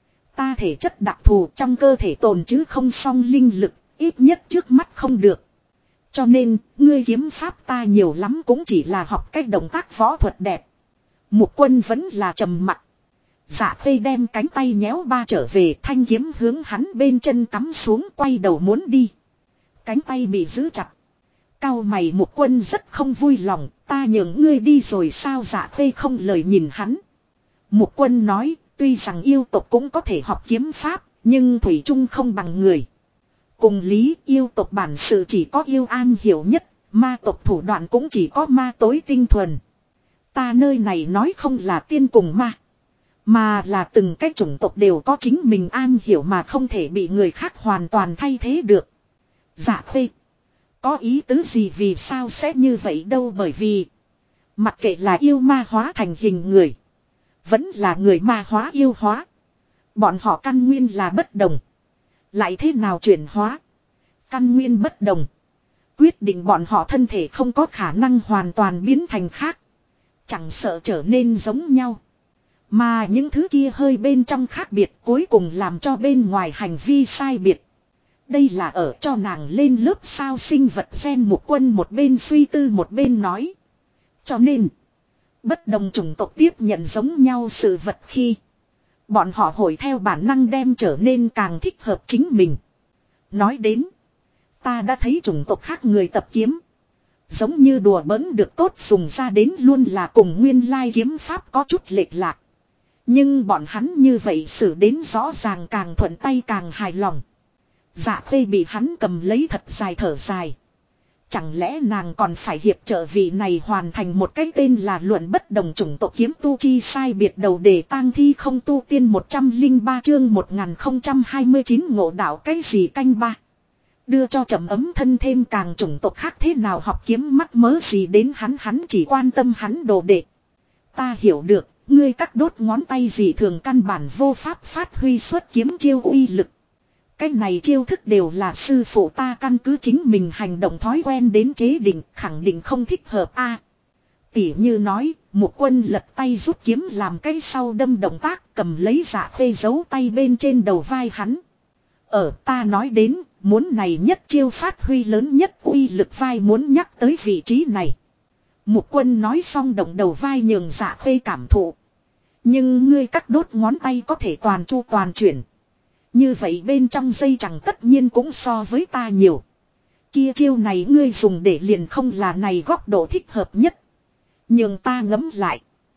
Ta thể chất đặc thù, trong cơ thể tồn chứ không song linh lực, ít nhất trước mắt không được. Cho nên, ngươi kiếm pháp ta nhiều lắm cũng chỉ là học cách động tác võ thuật đẹp. Mục Quân vẫn là trầm mặc. Dạ Khê đem cánh tay nhéo ba trở về, thanh kiếm hướng hắn bên chân cắm xuống, quay đầu muốn đi. Cánh tay bị giữ chặt. Cao mày, Mục Quân rất không vui lòng, ta nhường ngươi đi rồi sao? Dạ Khê không lời nhìn hắn. Mục Quân nói, tuy rằng yêu tộc cũng có thể học kiếm pháp, nhưng thủy chung không bằng người. Cùng lý, yêu tộc bản sự chỉ có yêu an hiểu nhất, ma tộc thủ đoạn cũng chỉ có ma tối tinh thuần. Ta nơi này nói không là tiên cùng ma, mà là từng cái chủng tộc đều có chính mình an hiểu mà không thể bị người khác hoàn toàn thay thế được. Dạ Khê. Có ý tứ gì, vì sao sẽ như vậy đâu? Bởi vì mặc kệ là yêu ma hóa thành hình người, vẫn là người ma hóa yêu hóa, bọn họ căn nguyên là bất đồng. Lại thế nào chuyển hóa, căn nguyên bất đồng, quyết định bọn họ thân thể không có khả năng hoàn toàn biến thành khác. Chẳng sợ trở nên giống nhau, mà những thứ kia hơi bên trong khác biệt cuối cùng làm cho bên ngoài hành vi sai biệt. Đây là ở cho nàng lên lớp sao sinh vật gen? Mục Quân một bên suy tư một bên nói. Cho nên, bất đồng chủng tộc tiếp nhận giống nhau sự vật khi, bọn họ hội theo bản năng đem trở nên càng thích hợp chính mình. Nói đến, ta đã thấy chủng tộc khác người tập kiếm, giống như đùa bỡn được tốt dùng ra đến luôn là cùng nguyên lai kiếm pháp có chút lệch lạc. Nhưng bọn hắn như vậy xử đến rõ ràng càng thuận tay càng hài lòng. Dạ Khê bị hắn cầm lấy thật dài thở dài. Chẳng lẽ nàng còn phải hiệp trợ vị này hoàn thành một cái tên là luận bất đồng chủng tộc kiếm tu chi sai biệt? Đầu đề tang thi không tu tiên 103 chương 1029 ngộ đạo cái gì canh ba. Đưa cho trầm ấm thân thêm càng chủng tộc khác thế nào học kiếm mắc mớ gì đến hắn chỉ quan tâm hắn đồ đệ. Ta hiểu được, ngươi các đốt ngón tay gì thường căn bản vô pháp phát huy xuất kiếm chiêu uy lực. Cái này chiêu thức đều là sư phụ ta căn cứ chính mình hành động thói quen đến chế định, khẳng định không thích hợp a. Tỉ như nói, Mục Quân lật tay rút kiếm làm cái sau đâm động tác, cầm lấy Dạ Khê giấu tay bên trên đầu vai hắn. Ta nói đến, muốn này nhất chiêu phát huy lớn nhất uy lực vai muốn nhắc tới vị trí này. Mục Quân nói xong động đầu vai nhường Dạ Khê cảm thụ. Nhưng ngươi các đốt ngón tay có thể toàn chu toàn chuyển. Như vậy bên trong dây chẳng tất nhiên cũng so với ta nhiều. Kia chiêu này ngươi dùng để liền không là này góc độ thích hợp nhất. Nhường ta ngấm lại.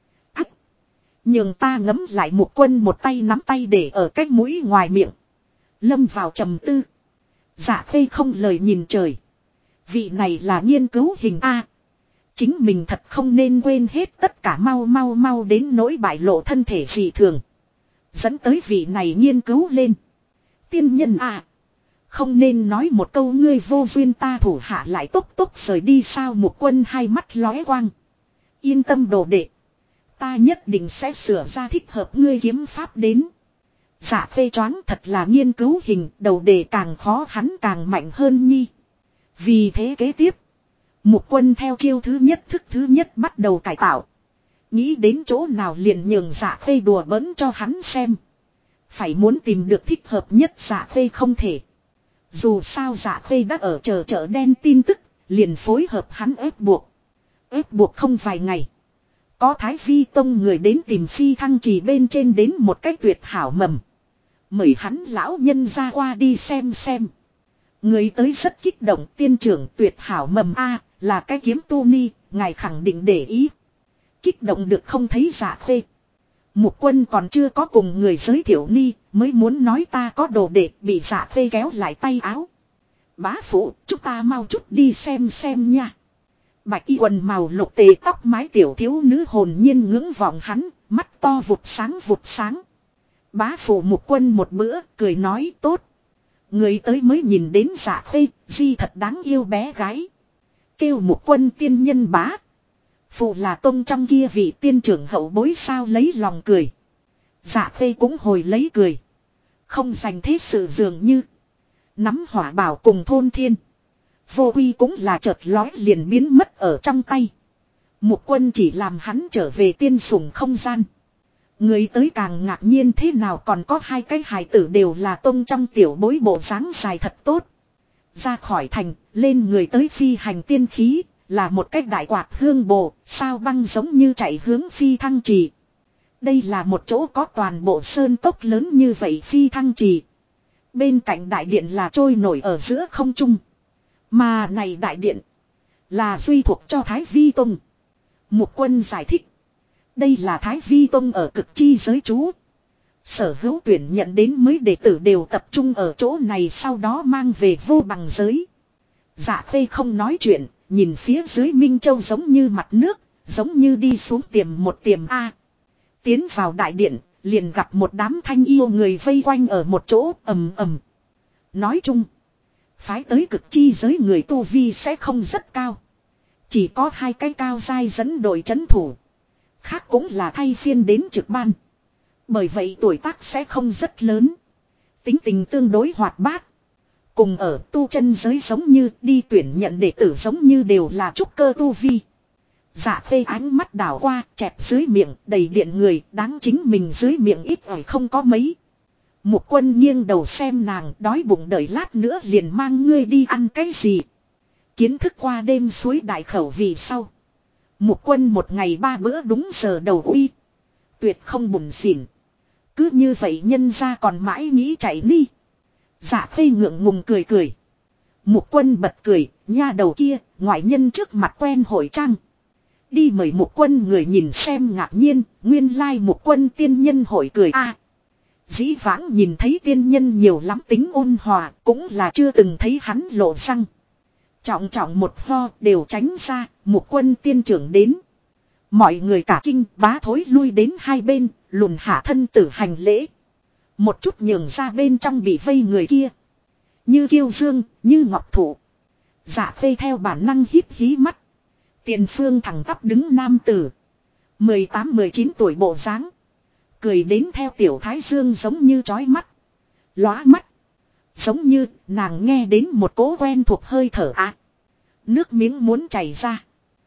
Nhường ta ngấm lại. Mục Quân một tay nắm tay để ở cách mũi ngoài miệng. Lâm vào trầm tư. Dạ Khê không lời nhìn trời. Vị này là nghiên cứu hình A. Chính mình thật không nên quên hết tất cả, mau đến nỗi bại lộ thân thể dị thường. Dẫn tới vị này nghiên cứu lên. Tiên nhân à. Không nên nói một câu ngươi vô duyên ta thủ hạ lại tốc rời đi sao? Mục Quân hai mắt lóe quang. Yên tâm đồ đệ. Ta nhất định sẽ sửa ra thích hợp ngươi kiếm pháp đến. Dạ Khê choáng, thật là nghiên cứu hình, đầu đề càng khó hắn càng mạnh hơn nhi. Vì thế kế tiếp, Mục Quân theo chiêu thứ nhất thức thứ nhất bắt đầu cải tạo. Nghĩ đến chỗ nào liền nhường Dạ Khê đùa bỡn cho hắn xem. Phải muốn tìm được thích hợp nhất Dạ Khê không thể. Dù sao Dạ Khê đã ở chờ chợ đen tin tức, liền phối hợp hắn ép buộc. Ép buộc không vài ngày. Có Thái Vi Tông người đến tìm Phi Thăng Trì bên trên đến một cách tuyệt hảo mầm. Mời hắn lão nhân ra qua đi xem. Người tới rất kích động, tiên trưởng tuyệt hảo mầm A, là cái kiếm tu ni, ngài khẳng định để ý. Kích động được không thấy Dạ Khê. Mục Quân còn chưa có cùng người giới thiệu ni, Mới muốn nói ta có đồ đệ, bị Dạ Khê kéo lại tay áo. Bá phụ, chúng ta mau chút đi xem nha. Bạch y quần màu lục tề tóc mái tiểu thiếu nữ hồn nhiên ngưỡng vọng hắn, mắt to vụt sáng. Bá phụ Mục Quân một bữa, cười nói tốt. Người tới mới nhìn đến Dạ Khê, di thật đáng yêu bé gái. Kêu Mục Quân tiên nhân bá. Phụ là tông trong kia vị tiên trưởng hậu bối sao lấy lòng cười. Dạ Khê cũng hồi lấy cười. Không dành thế sự dường như. Nắm hỏa bảo cùng thôn thiên. Vô uy cũng là chợt lói liền biến mất ở trong tay. Mục Quân chỉ làm hắn trở về tiên sủng không gian. Người tới càng ngạc nhiên thế nào còn có hai cái hài tử đều là tông trong tiểu bối bộ dáng dài thật tốt. Ra khỏi thành, lên người tới phi hành tiên khí, là một cái đại quạt hương bồ, sao băng giống như chạy hướng phi thăng trì. Đây là một chỗ có toàn bộ sơn cốc lớn như vậy phi thăng trì. Bên cạnh đại điện là trôi nổi ở giữa không trung. Mà này đại điện là duy thuộc cho Thái Vi Tông. Mục Quân giải thích. Đây là Thái Vi Tông ở cực chi giới trú. Sở hữu tuyển nhận đến mới đệ tử đều tập trung ở chỗ này sau đó mang về vô bằng giới. Dạ Khê không nói chuyện, nhìn phía dưới Minh Châu giống như mặt nước, giống như đi xuống một tiềm A. Tiến vào đại điện, liền gặp một đám thanh yêu người vây quanh ở một chỗ ầm ầm. Nói chung, phái tới cực chi giới người tu vi sẽ không rất cao. Chỉ có hai cái cao giai dẫn đội trấn thủ. Khác cũng là thay phiên đến trực ban. Bởi vậy tuổi tác sẽ không rất lớn. Tính tình tương đối hoạt bát. Cùng ở tu chân giới giống như đi tuyển nhận đệ tử giống như đều là trúc cơ tu vi. Dạ Khê ánh mắt đảo qua, chẹp dưới miệng, đầy điện người, đáng chính mình dưới miệng ít ỏi không có mấy. Mục Quân nghiêng đầu xem nàng, đói bụng đợi lát nữa liền mang ngươi đi ăn cái gì. Kiến thức qua đêm suối đại khẩu vì sau. Mục Quân một ngày 3 bữa đúng giờ đầu uy. Tuyệt không bùn xỉn. Cứ như vậy nhân ra còn mãi nghĩ chạy đi. Dạ Khê ngượng ngùng cười. Mục Quân bật cười, nha đầu kia, ngoại nhân trước mặt quen hội trang. Đi mời Mục Quân người nhìn xem ngạc nhiên, nguyên lai Mục Quân tiên nhân hội cười a. Dĩ vãng nhìn thấy tiên nhân nhiều lắm tính ôn hòa, cũng là chưa từng thấy hắn lộ răng. Trọng một ho đều tránh ra, Mục Quân tiên trưởng đến. Mọi người cả kinh bá thối lui đến hai bên, lùn hạ thân tử hành lễ. Một chút nhường ra bên trong bị vây người kia. Như Kiêu Dương, như Ngọc Thụ. Dạ Khê theo bản năng híp hí mắt. Tiền phương thẳng tắp đứng nam tử. 18-19 tuổi bộ dáng. Cười đến theo tiểu thái dương giống như chói mắt. Lóa mắt. Giống như nàng nghe đến một cỗ quen thuộc hơi thở ạ. Nước miếng muốn chảy ra.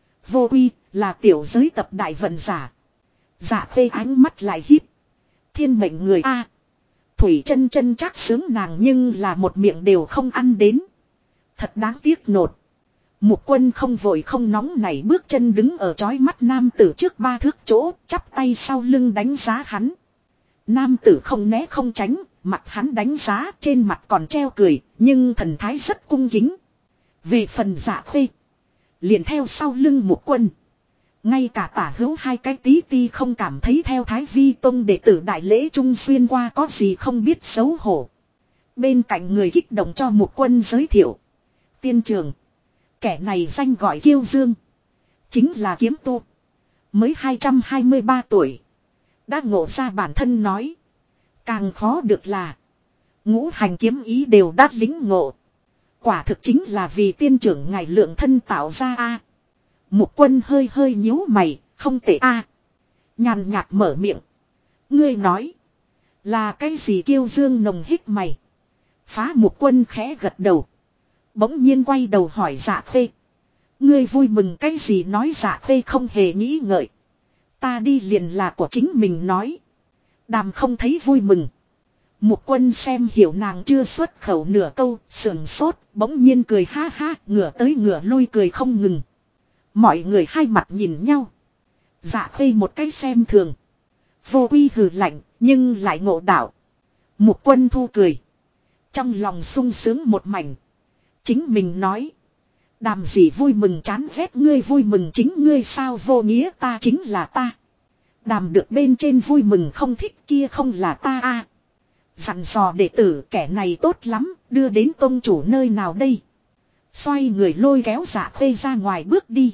Vô uy là tiểu giới tập đại vận giả. Dạ Khê ánh mắt lại híp. Thiên mệnh người a. Thủy chân chân chắc sướng nàng nhưng là một miệng đều không ăn đến. Thật đáng tiếc nột. Mục Quân không vội không nóng nảy bước chân đứng ở chói mắt nam tử trước 3 thước chỗ, chắp tay sau lưng đánh giá hắn. Nam tử không né không tránh, mặt hắn đánh giá trên mặt còn treo cười, nhưng thần thái rất cung kính. Về phần Dạ Khê, liền theo sau lưng Mục Quân. Ngay cả tả hữu hai cái tí ti không cảm thấy theo Thái Vi Tông đệ tử đại lễ trung xuyên qua có gì không biết xấu hổ. Bên cạnh người kích động cho Mục Quân giới thiệu. Tiên trường. Kẻ này danh gọi Kiêu Dương. Chính là kiếm tu. Mới 223 tuổi. Đã ngộ ra bản thân nói. Càng khó được là. Ngũ hành kiếm ý đều đát lính ngộ. Quả thực chính là vì tiên trưởng ngài lượng thân tạo ra a. Mục Quân hơi nhíu mày. Không tệ a. Nhàn nhạt mở miệng. Ngươi nói. Là cái gì Kiêu Dương nồng hít mày. Phá Mục Quân khẽ gật đầu. Bỗng nhiên quay đầu hỏi Dạ Khê. Ngươi vui mừng cái gì nói Dạ Khê không hề nghĩ ngợi. Ta đi liền là của chính mình nói. Đàm không thấy vui mừng. Mục Quân xem hiểu nàng chưa xuất khẩu nửa câu, sườn sốt, bỗng nhiên cười ha ha, ngửa tới ngửa lui cười không ngừng. Mọi người hai mặt nhìn nhau. Dạ Khê một cái xem thường. Vô uy hừ lạnh, nhưng lại ngộ đạo. Mục Quân thu cười. Trong lòng sung sướng một mảnh. Chính mình nói. Đàm gì vui mừng chán ghét ngươi vui mừng chính ngươi sao vô nghĩa ta chính là ta. Đàm được bên trên vui mừng không thích kia không là ta a. Dặn dò đệ tử kẻ này tốt lắm, đưa đến tông chủ nơi nào đây. Xoay người lôi kéo Dạ Khê ra ngoài bước đi.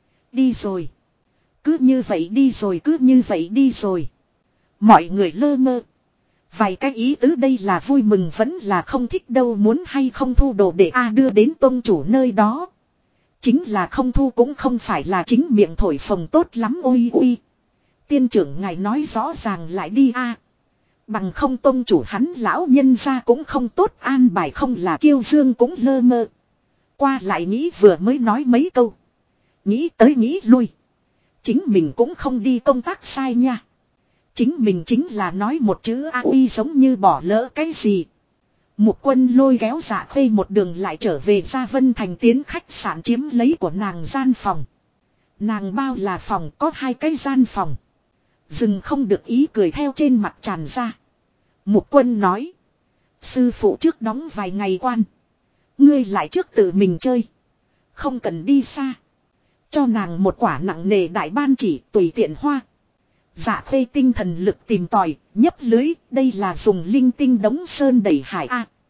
Đi rồi. Cứ như vậy đi rồi, cứ như vậy đi rồi. Mọi người lơ mơ. Vài cái ý tứ đây là vui mừng vẫn là không thích đâu, muốn hay không thu đồ để đưa đến tông chủ nơi đó. Chính là không thu cũng không phải là chính miệng thổi phồng tốt lắm, ôi ôi. Tiên trưởng ngài nói rõ ràng lại đi Bằng không tông chủ hắn lão nhân ra cũng không tốt an bài, không là Kiêu Dương cũng lơ mơ. Qua lại nghĩ vừa mới nói mấy câu. Nghĩ tới nghĩ lui. Chính mình cũng không đi công tác sai nha. Chính mình chính là nói một chữ uy giống như bỏ lỡ cái gì. Mục Quân lôi kéo Dạ Khê một đường lại trở về Gia Vân Thành, tiến khách sạn chiếm lấy của nàng gian phòng. Nàng bao là phòng, có 2 cái gian phòng. Dừng không được ý cười theo trên mặt tràn ra. Mục Quân nói. Sư phụ trước đóng vài ngày quan. Ngươi lại trước tự mình chơi. Không cần đi xa. Cho nàng một quả nặng nề đại ban chỉ tùy tiện hoa. Dạ Khê tinh thần lực tìm tòi, nhấp lưới, đây là dùng linh tinh đống sơn đẩy hải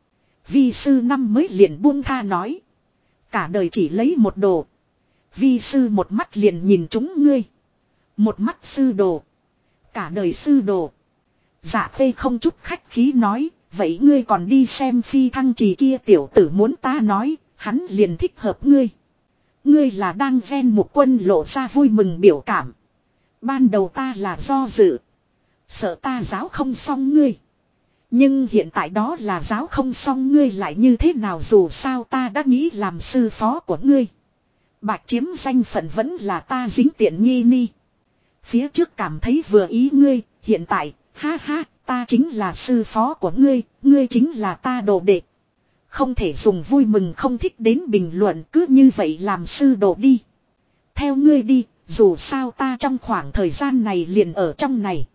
Vi sư năm mới liền buông tha nói. Cả đời chỉ lấy một đồ. Vi sư một mắt liền nhìn chúng ngươi. Một mắt sư đồ. Cả đời sư đồ. Dạ Khê không chút khách khí nói, vậy ngươi còn đi xem phi thăng trì kia tiểu tử muốn ta nói, hắn liền thích hợp ngươi. Ngươi là đang ghen. Mục Quân lộ ra vui mừng biểu cảm. Ban đầu ta là do dự. Sợ ta giáo không xong ngươi. Nhưng hiện tại đó là giáo không xong ngươi lại như thế nào, dù sao ta đã nghĩ làm sư phó của ngươi. Bạch chiếm danh phận vẫn là ta dính tiện nghi ni. Phía trước cảm thấy vừa ý ngươi, hiện tại, ha ha, ta chính là sư phó của ngươi, ngươi chính là ta đồ đệ. Không thể dùng vui mừng không thích đến bình luận, cứ như vậy làm sư đồ đi. Theo ngươi đi, dù sao ta trong khoảng thời gian này liền ở trong này.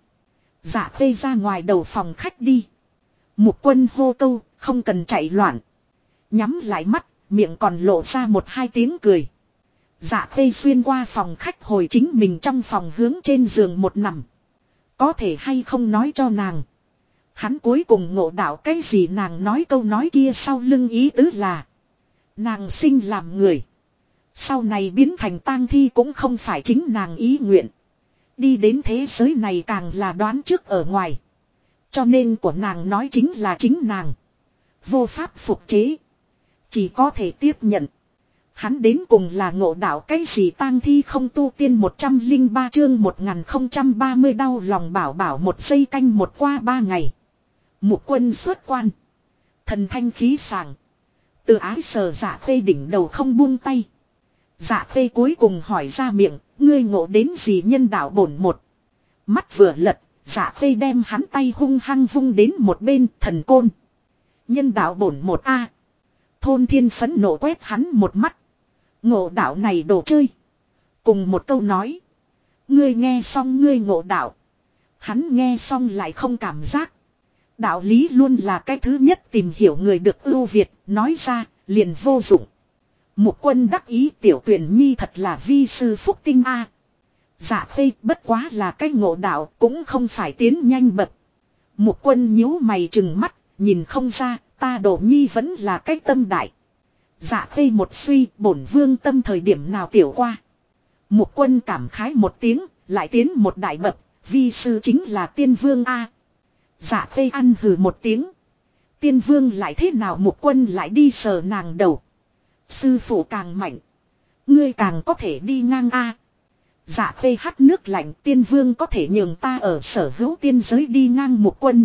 Dạ Khê ra ngoài đầu phòng khách đi. Mục Quân hô câu, không cần chạy loạn. Nhắm lại mắt, miệng còn lộ ra 1-2 tiếng cười. Dạ Khê xuyên qua phòng khách hồi chính mình trong phòng, hướng trên giường một nằm. Có thể hay không nói cho nàng. Hắn cuối cùng ngộ đạo cái gì, nàng nói câu nói kia sau lưng ý tứ là. Nàng sinh làm người. Sau này biến thành tang thi cũng không phải chính nàng ý nguyện. Đi đến thế giới này càng là đoán trước ở ngoài. Cho nên của nàng nói chính là chính nàng. Vô pháp phục chế. Chỉ có thể tiếp nhận. Hắn đến cùng là ngộ đạo cái gì, tang thi không tu tiên 103 chương 1030 đau lòng bảo bảo 1 giây canh 1 qua 3 ngày. Mục Quân xuất quan. Thần thanh khí sảng. Từ ái sờ Dạ Khê đỉnh đầu không buông tay. Dạ Khê cuối cùng hỏi ra miệng, ngươi ngộ đến gì nhân đạo bổn một. Mắt vừa lật, Dạ Khê đem hắn tay hung hăng vung đến một bên, thần côn. Nhân đạo bổn một Thôn Thiên phẫn nộ quét hắn một mắt. Ngộ đạo này đồ chơi. Cùng một câu nói. Ngươi nghe xong ngươi ngộ đạo. Hắn nghe xong lại không cảm giác. Đạo lý luôn là cái thứ nhất tìm hiểu người được ưu việt, nói ra, liền vô dụng. Mục Quân đắc ý, tiểu tuyển nhi thật là vi sư phúc tinh Dạ Khê bất quá là cái ngộ đạo, cũng không phải tiến nhanh bậc. Mục Quân nhíu mày trừng mắt, nhìn không ra, ta đồ nhi vẫn là cái tâm đại. Dạ Khê một suy, bổn vương tâm thời điểm nào tiểu qua. Mục Quân cảm khái một tiếng, lại tiến một đại bậc, vi sư chính là tiên vương Dạ Khê ăn hừ một tiếng. Tiên vương lại thế nào, Mục Quân lại đi sờ nàng đầu. Sư phụ càng mạnh, ngươi càng có thể đi ngang Dạ Khê hắt nước lạnh, tiên vương có thể nhường ta ở sở hữu tiên giới đi ngang. Mục Quân.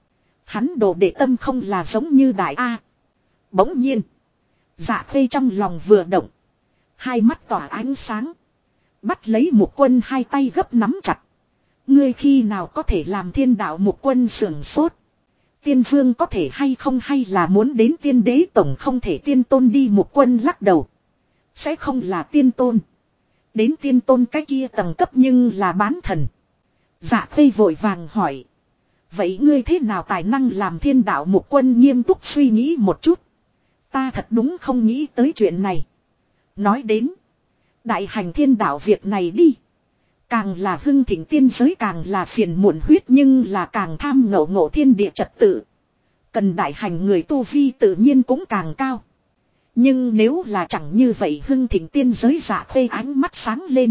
Hắn đồ đệ tâm không là giống như đại Bỗng nhiên. Dạ Khê trong lòng vừa động. Hai mắt tỏa ánh sáng. Bắt lấy Mục Quân hai tay gấp nắm chặt. Ngươi khi nào có thể làm thiên đạo? Mục Quân sưởng sốt. Tiên vương có thể hay không, hay là muốn đến tiên đế tổng không thể tiên tôn đi? Mục Quân lắc đầu. Sẽ không là tiên tôn. Đến tiên tôn cái kia tầng cấp nhưng là bán thần. Dạ Khê vội vàng hỏi. Vậy ngươi thế nào tài năng làm thiên đạo? Mục Quân nghiêm túc suy nghĩ một chút. Ta thật đúng không nghĩ tới chuyện này. Nói đến. Đại hành thiên đạo việc này đi. Càng là hưng thịnh tiên giới càng là phiền muộn huyết, nhưng là càng tham ngộ ngộ thiên địa trật tự. Cần đại hành người tu vi tự nhiên cũng càng cao. Nhưng nếu là chẳng như vậy hưng thịnh tiên giới Dạ Khê ánh mắt sáng lên.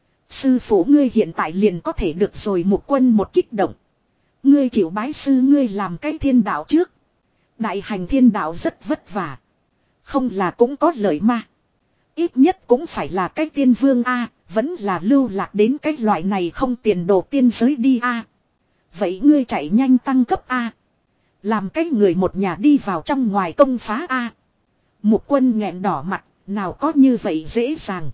Sư phụ ngươi hiện tại liền có thể được rồi. Mục Quân một kích động. Ngươi chịu bái sư ngươi làm cái thiên đạo trước. Đại hành thiên đạo rất vất vả. Không là cũng có lợi mà. Ít nhất cũng phải là cái tiên vương A. Vẫn là lưu lạc đến cái loại này không tiền đồ tiên giới đi A. Vậy ngươi chạy nhanh tăng cấp A. Làm cái người một nhà đi vào trong ngoài công phá A. Mục Quân nghẹn đỏ mặt. Nào có như vậy dễ dàng.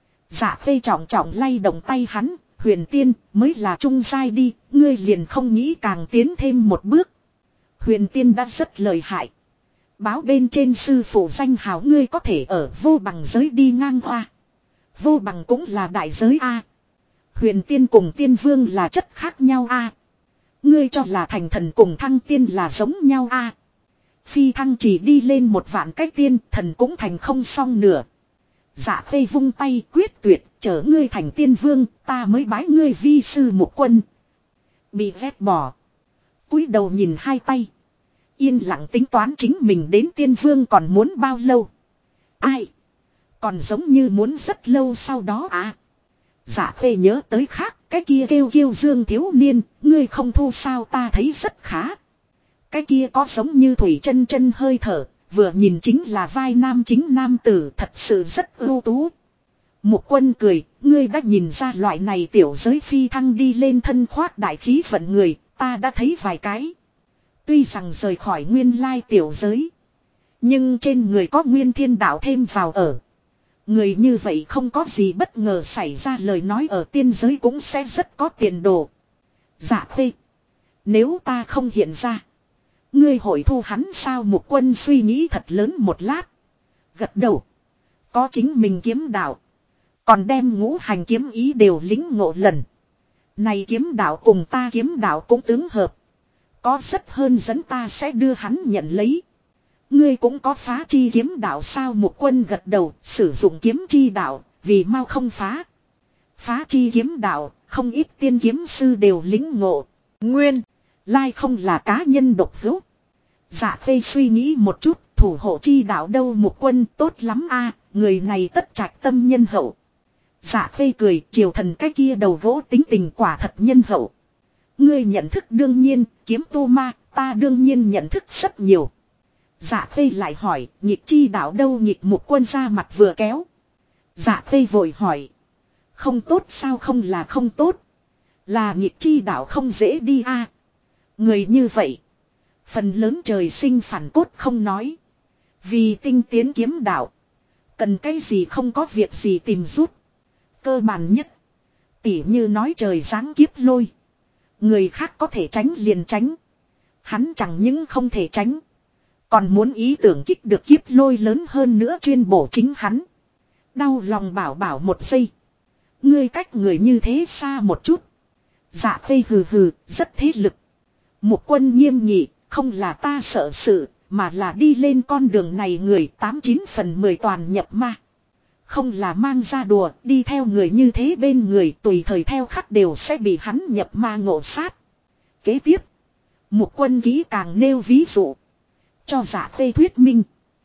Dạ Khê trọng trọng lay động tay hắn. Huyền tiên mới là trung giai đi. Ngươi liền không nghĩ càng tiến thêm một bước. Huyền tiên đã rất lợi hại. Báo bên trên sư phụ danh hào ngươi có thể ở vô bằng giới đi ngang hoa. Vô bằng cũng là đại giới A. Huyền tiên cùng tiên vương là chất khác nhau A. Ngươi cho là thành thần cùng thăng tiên là giống nhau A. Phi thăng chỉ đi lên một vạn cái tiên thần cũng thành không xong nửa. Dạ Khê vung tay quyết tuyệt chở ngươi thành tiên vương ta mới bái ngươi vi sư Mục Quân. Bị vét bỏ. Cúi đầu nhìn hai tay. Yên lặng tính toán chính mình đến tiên vương còn muốn bao lâu. Ai. Còn giống như muốn rất lâu sau đó à. Dạ Khê nhớ tới khác. Cái kia kêu Dương thiếu niên. Ngươi không thu sao ta thấy rất khá. Cái kia có giống như thủy chân chân hơi thở. Vừa nhìn chính là vai nam chính nam tử. Thật sự rất ưu tú. Mục Quân cười. Ngươi đã nhìn ra loại này tiểu giới phi thăng đi lên thân khoác đại khí vận người. Ta đã thấy vài cái. Tuy rằng rời khỏi nguyên lai tiểu giới. Nhưng trên người có nguyên thiên đạo thêm vào ở. Người như vậy không có gì bất ngờ xảy ra lời nói ở tiên giới cũng sẽ rất có tiền đồ. Dạ Khê. Nếu ta không hiện ra. Ngươi hội thu hắn sao Mục Quân suy nghĩ thật lớn một lát. Gật đầu. Có chính mình kiếm đạo. Còn đem ngũ hành kiếm ý đều lính ngộ lần. Này kiếm đạo cùng ta kiếm đạo cũng tướng hợp. Có rất hơn dẫn ta sẽ đưa hắn nhận lấy. Ngươi cũng có phá chi kiếm đạo sao Mục Quân gật đầu sử dụng kiếm chi đạo vì mau không phá. Phá chi kiếm đạo không ít tiên kiếm sư đều lính ngộ. Nguyên lai không là cá nhân độc hữu. Dạ Khê suy nghĩ một chút thủ hộ chi đạo đâu Mục Quân tốt lắm a người này tất trạch tâm nhân hậu. Dạ Khê cười triều thần cái kia đầu gỗ tính tình quả thật nhân hậu. Ngươi nhận thức đương nhiên, kiếm tu ma, ta đương nhiên nhận thức rất nhiều. Dạ Khê lại hỏi, nhịp chi đạo đâu nhịp Mục Quân ra mặt vừa kéo. Dạ Khê vội hỏi. Không tốt sao không là không tốt. Là nhịp chi đạo không dễ đi a. Người như vậy. Phần lớn trời sinh phản cốt không nói. Vì tinh tiến kiếm đạo. Cần cái gì không có việc gì tìm rút. Cơ bản nhất. Tỉ như nói trời giáng kiếp lôi. Người khác có thể tránh liền tránh. Hắn chẳng những không thể tránh. Còn muốn ý tưởng kích được kiếp lôi lớn hơn nữa chuyên bổ chính hắn. Đau lòng bảo một giây. Ngươi cách người như thế xa một chút. Dạ Khê hừ hừ, rất thế lực. Mục Quân nghiêm nghị, không là ta sợ sự, mà là đi lên con đường này người 89 phần 10 toàn nhập ma. Không là mang ra đùa, đi theo người như thế bên người tùy thời theo khắc đều sẽ bị hắn nhập ma ngộ sát. Kế tiếp, Mục Quân kỹ càng nêu ví dụ. Cho Dạ Khê thuyết minh.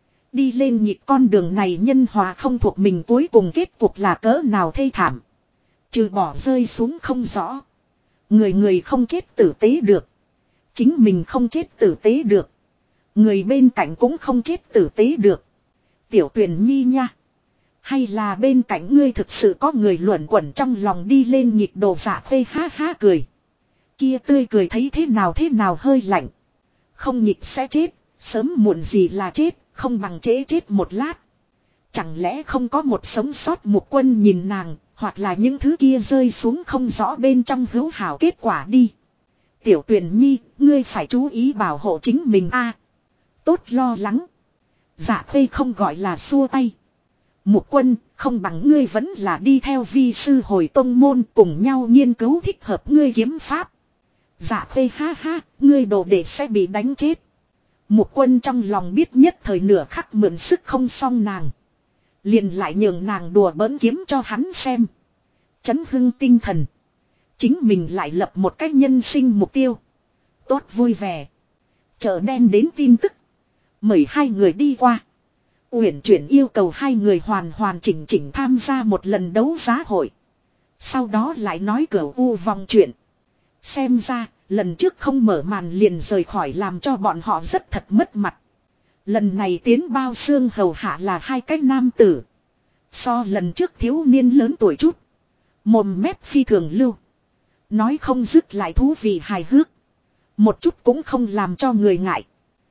Đi lên nhịp con đường này nhân hòa không thuộc mình cuối cùng kết cục là cỡ nào thê thảm. Trừ bỏ rơi xuống không rõ. Người không chết tử tế được. Chính mình không chết tử tế được. Người bên cạnh cũng không chết tử tế được. Tiểu Tuyền Nhi nha. Hay là bên cạnh ngươi thực sự có người luẩn quẩn trong lòng đi lên nhịp đồ Dạ Khê ha ha cười. Kia tươi cười thấy thế nào hơi lạnh. Không nhịp sẽ chết, sớm muộn gì là chết, không bằng trễ chết một lát. Chẳng lẽ không có một sống sót Mục Quân nhìn nàng, hoặc là những thứ kia rơi xuống không rõ bên trong hữu hảo kết quả đi. Tiểu Tuyền Nhi, ngươi phải chú ý bảo hộ chính mình a. Tốt lo lắng. Dạ Khê không gọi là xua tay. Mục Quân, không bằng ngươi vẫn là đi theo vi sư hồi tông môn cùng nhau nghiên cứu thích hợp ngươi kiếm pháp. Dạ Khê ha ha, ngươi đồ đệ sẽ bị đánh chết. Mục Quân trong lòng biết nhất thời nửa khắc mượn sức không xong nàng. Liền lại nhường nàng đùa bỡn kiếm cho hắn xem. Chấn hưng tinh thần. Chính mình lại lập một cách nhân sinh mục tiêu. Tốt vui vẻ. Chợ đen đến tin tức. Mời hai người đi qua. Uyển chuyển yêu cầu hai người hoàn hoàn chỉnh chỉnh tham gia một lần đấu giá hội. Sau đó lại nói cửu u vòng chuyện. Xem ra, lần trước không mở màn liền rời khỏi làm cho bọn họ rất thật mất mặt. Lần này tiến bao xương hầu hạ là hai cái nam tử. So lần trước thiếu niên lớn tuổi chút. Mồm mép phi thường lưu. Nói không dứt lại thú vị hài hước. Một chút cũng không làm cho người ngại.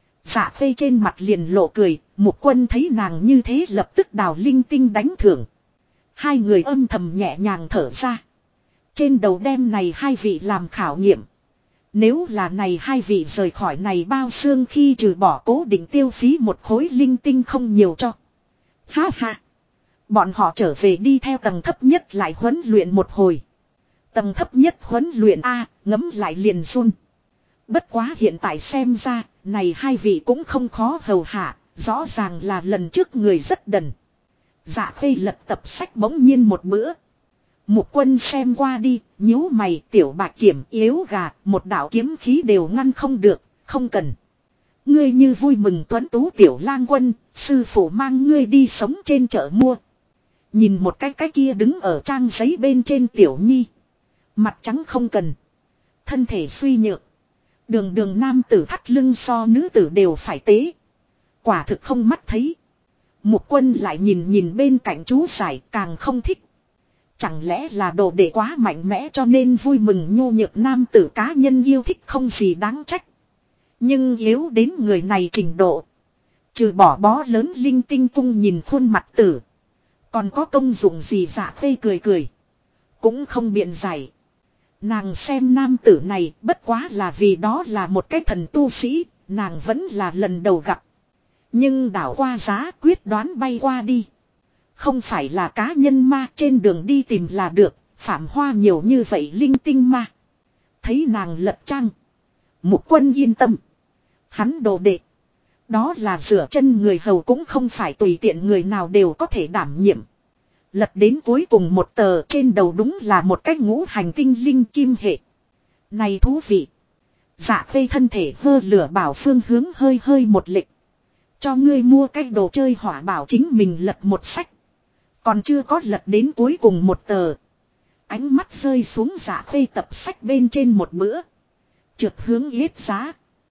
Dạ Phê trên mặt liền lộ cười. Mục Quân thấy nàng như thế lập tức đào linh tinh đánh thưởng. Hai người âm thầm nhẹ nhàng thở ra. Trên đầu đem này hai vị làm khảo nghiệm. Nếu là này hai vị rời khỏi này bao xương khi trừ bỏ cố định tiêu phí một khối linh tinh không nhiều cho. Ha ha. Bọn họ trở về đi theo tầng thấp nhất lại huấn luyện một hồi. Tầng thấp nhất huấn luyện A, ngấm lại liền run. Bất quá hiện tại xem ra, này hai vị cũng không khó hầu hạ, rõ ràng là lần trước người rất đần. Dạ Khê lật tập sách bỗng nhiên một bữa. Mục Quân xem qua đi, nhíu mày, tiểu bạch kiểm yếu gà, một đạo kiếm khí đều ngăn không được, không cần. Ngươi như vui mừng tuấn tú tiểu lang quân, sư phụ mang ngươi đi sống trên chợ mua. Nhìn một cái kia đứng ở trang giấy bên trên tiểu nhi. Mặt trắng không cần. Thân thể suy nhược. Đường đường nam tử thắt lưng so nữ tử đều phải tế. Quả thực không mắt thấy. Mục Quân lại nhìn nhìn bên cạnh chú giải càng không thích. Chẳng lẽ là đồ đệ quá mạnh mẽ cho nên vui mừng nhu nhược nam tử cá nhân yêu thích không gì đáng trách. Nhưng yếu đến người này trình độ. Trừ bỏ bó lớn linh tinh cung nhìn khuôn mặt tử. Còn có công dụng gì Dạ Khê cười cười. Cũng không biện giải. Nàng xem nam tử này bất quá là vì đó là một cái thần tu sĩ. Nàng vẫn là lần đầu gặp. Nhưng đảo qua giá quyết đoán bay qua đi. Không phải là cá nhân ma trên đường đi tìm là được. Phạm hoa nhiều như vậy linh tinh ma. Thấy nàng lật trang. Mục Quân yên tâm. Hắn đồ đệ. Đó là rửa chân người hầu cũng không phải tùy tiện người nào đều có thể đảm nhiệm. Lật đến cuối cùng một tờ trên đầu đúng là một cái ngũ hành tinh linh kim hệ. Này thú vị. Dạ Khê thân thể hơ lửa bảo phương hướng hơi hơi một lịch. Cho ngươi mua cái đồ chơi hỏa bảo chính mình lật một sách. Còn chưa có lật đến cuối cùng một tờ. Ánh mắt rơi xuống Dạ Khê tập sách bên trên một bữa. Trượt hướng yết giá.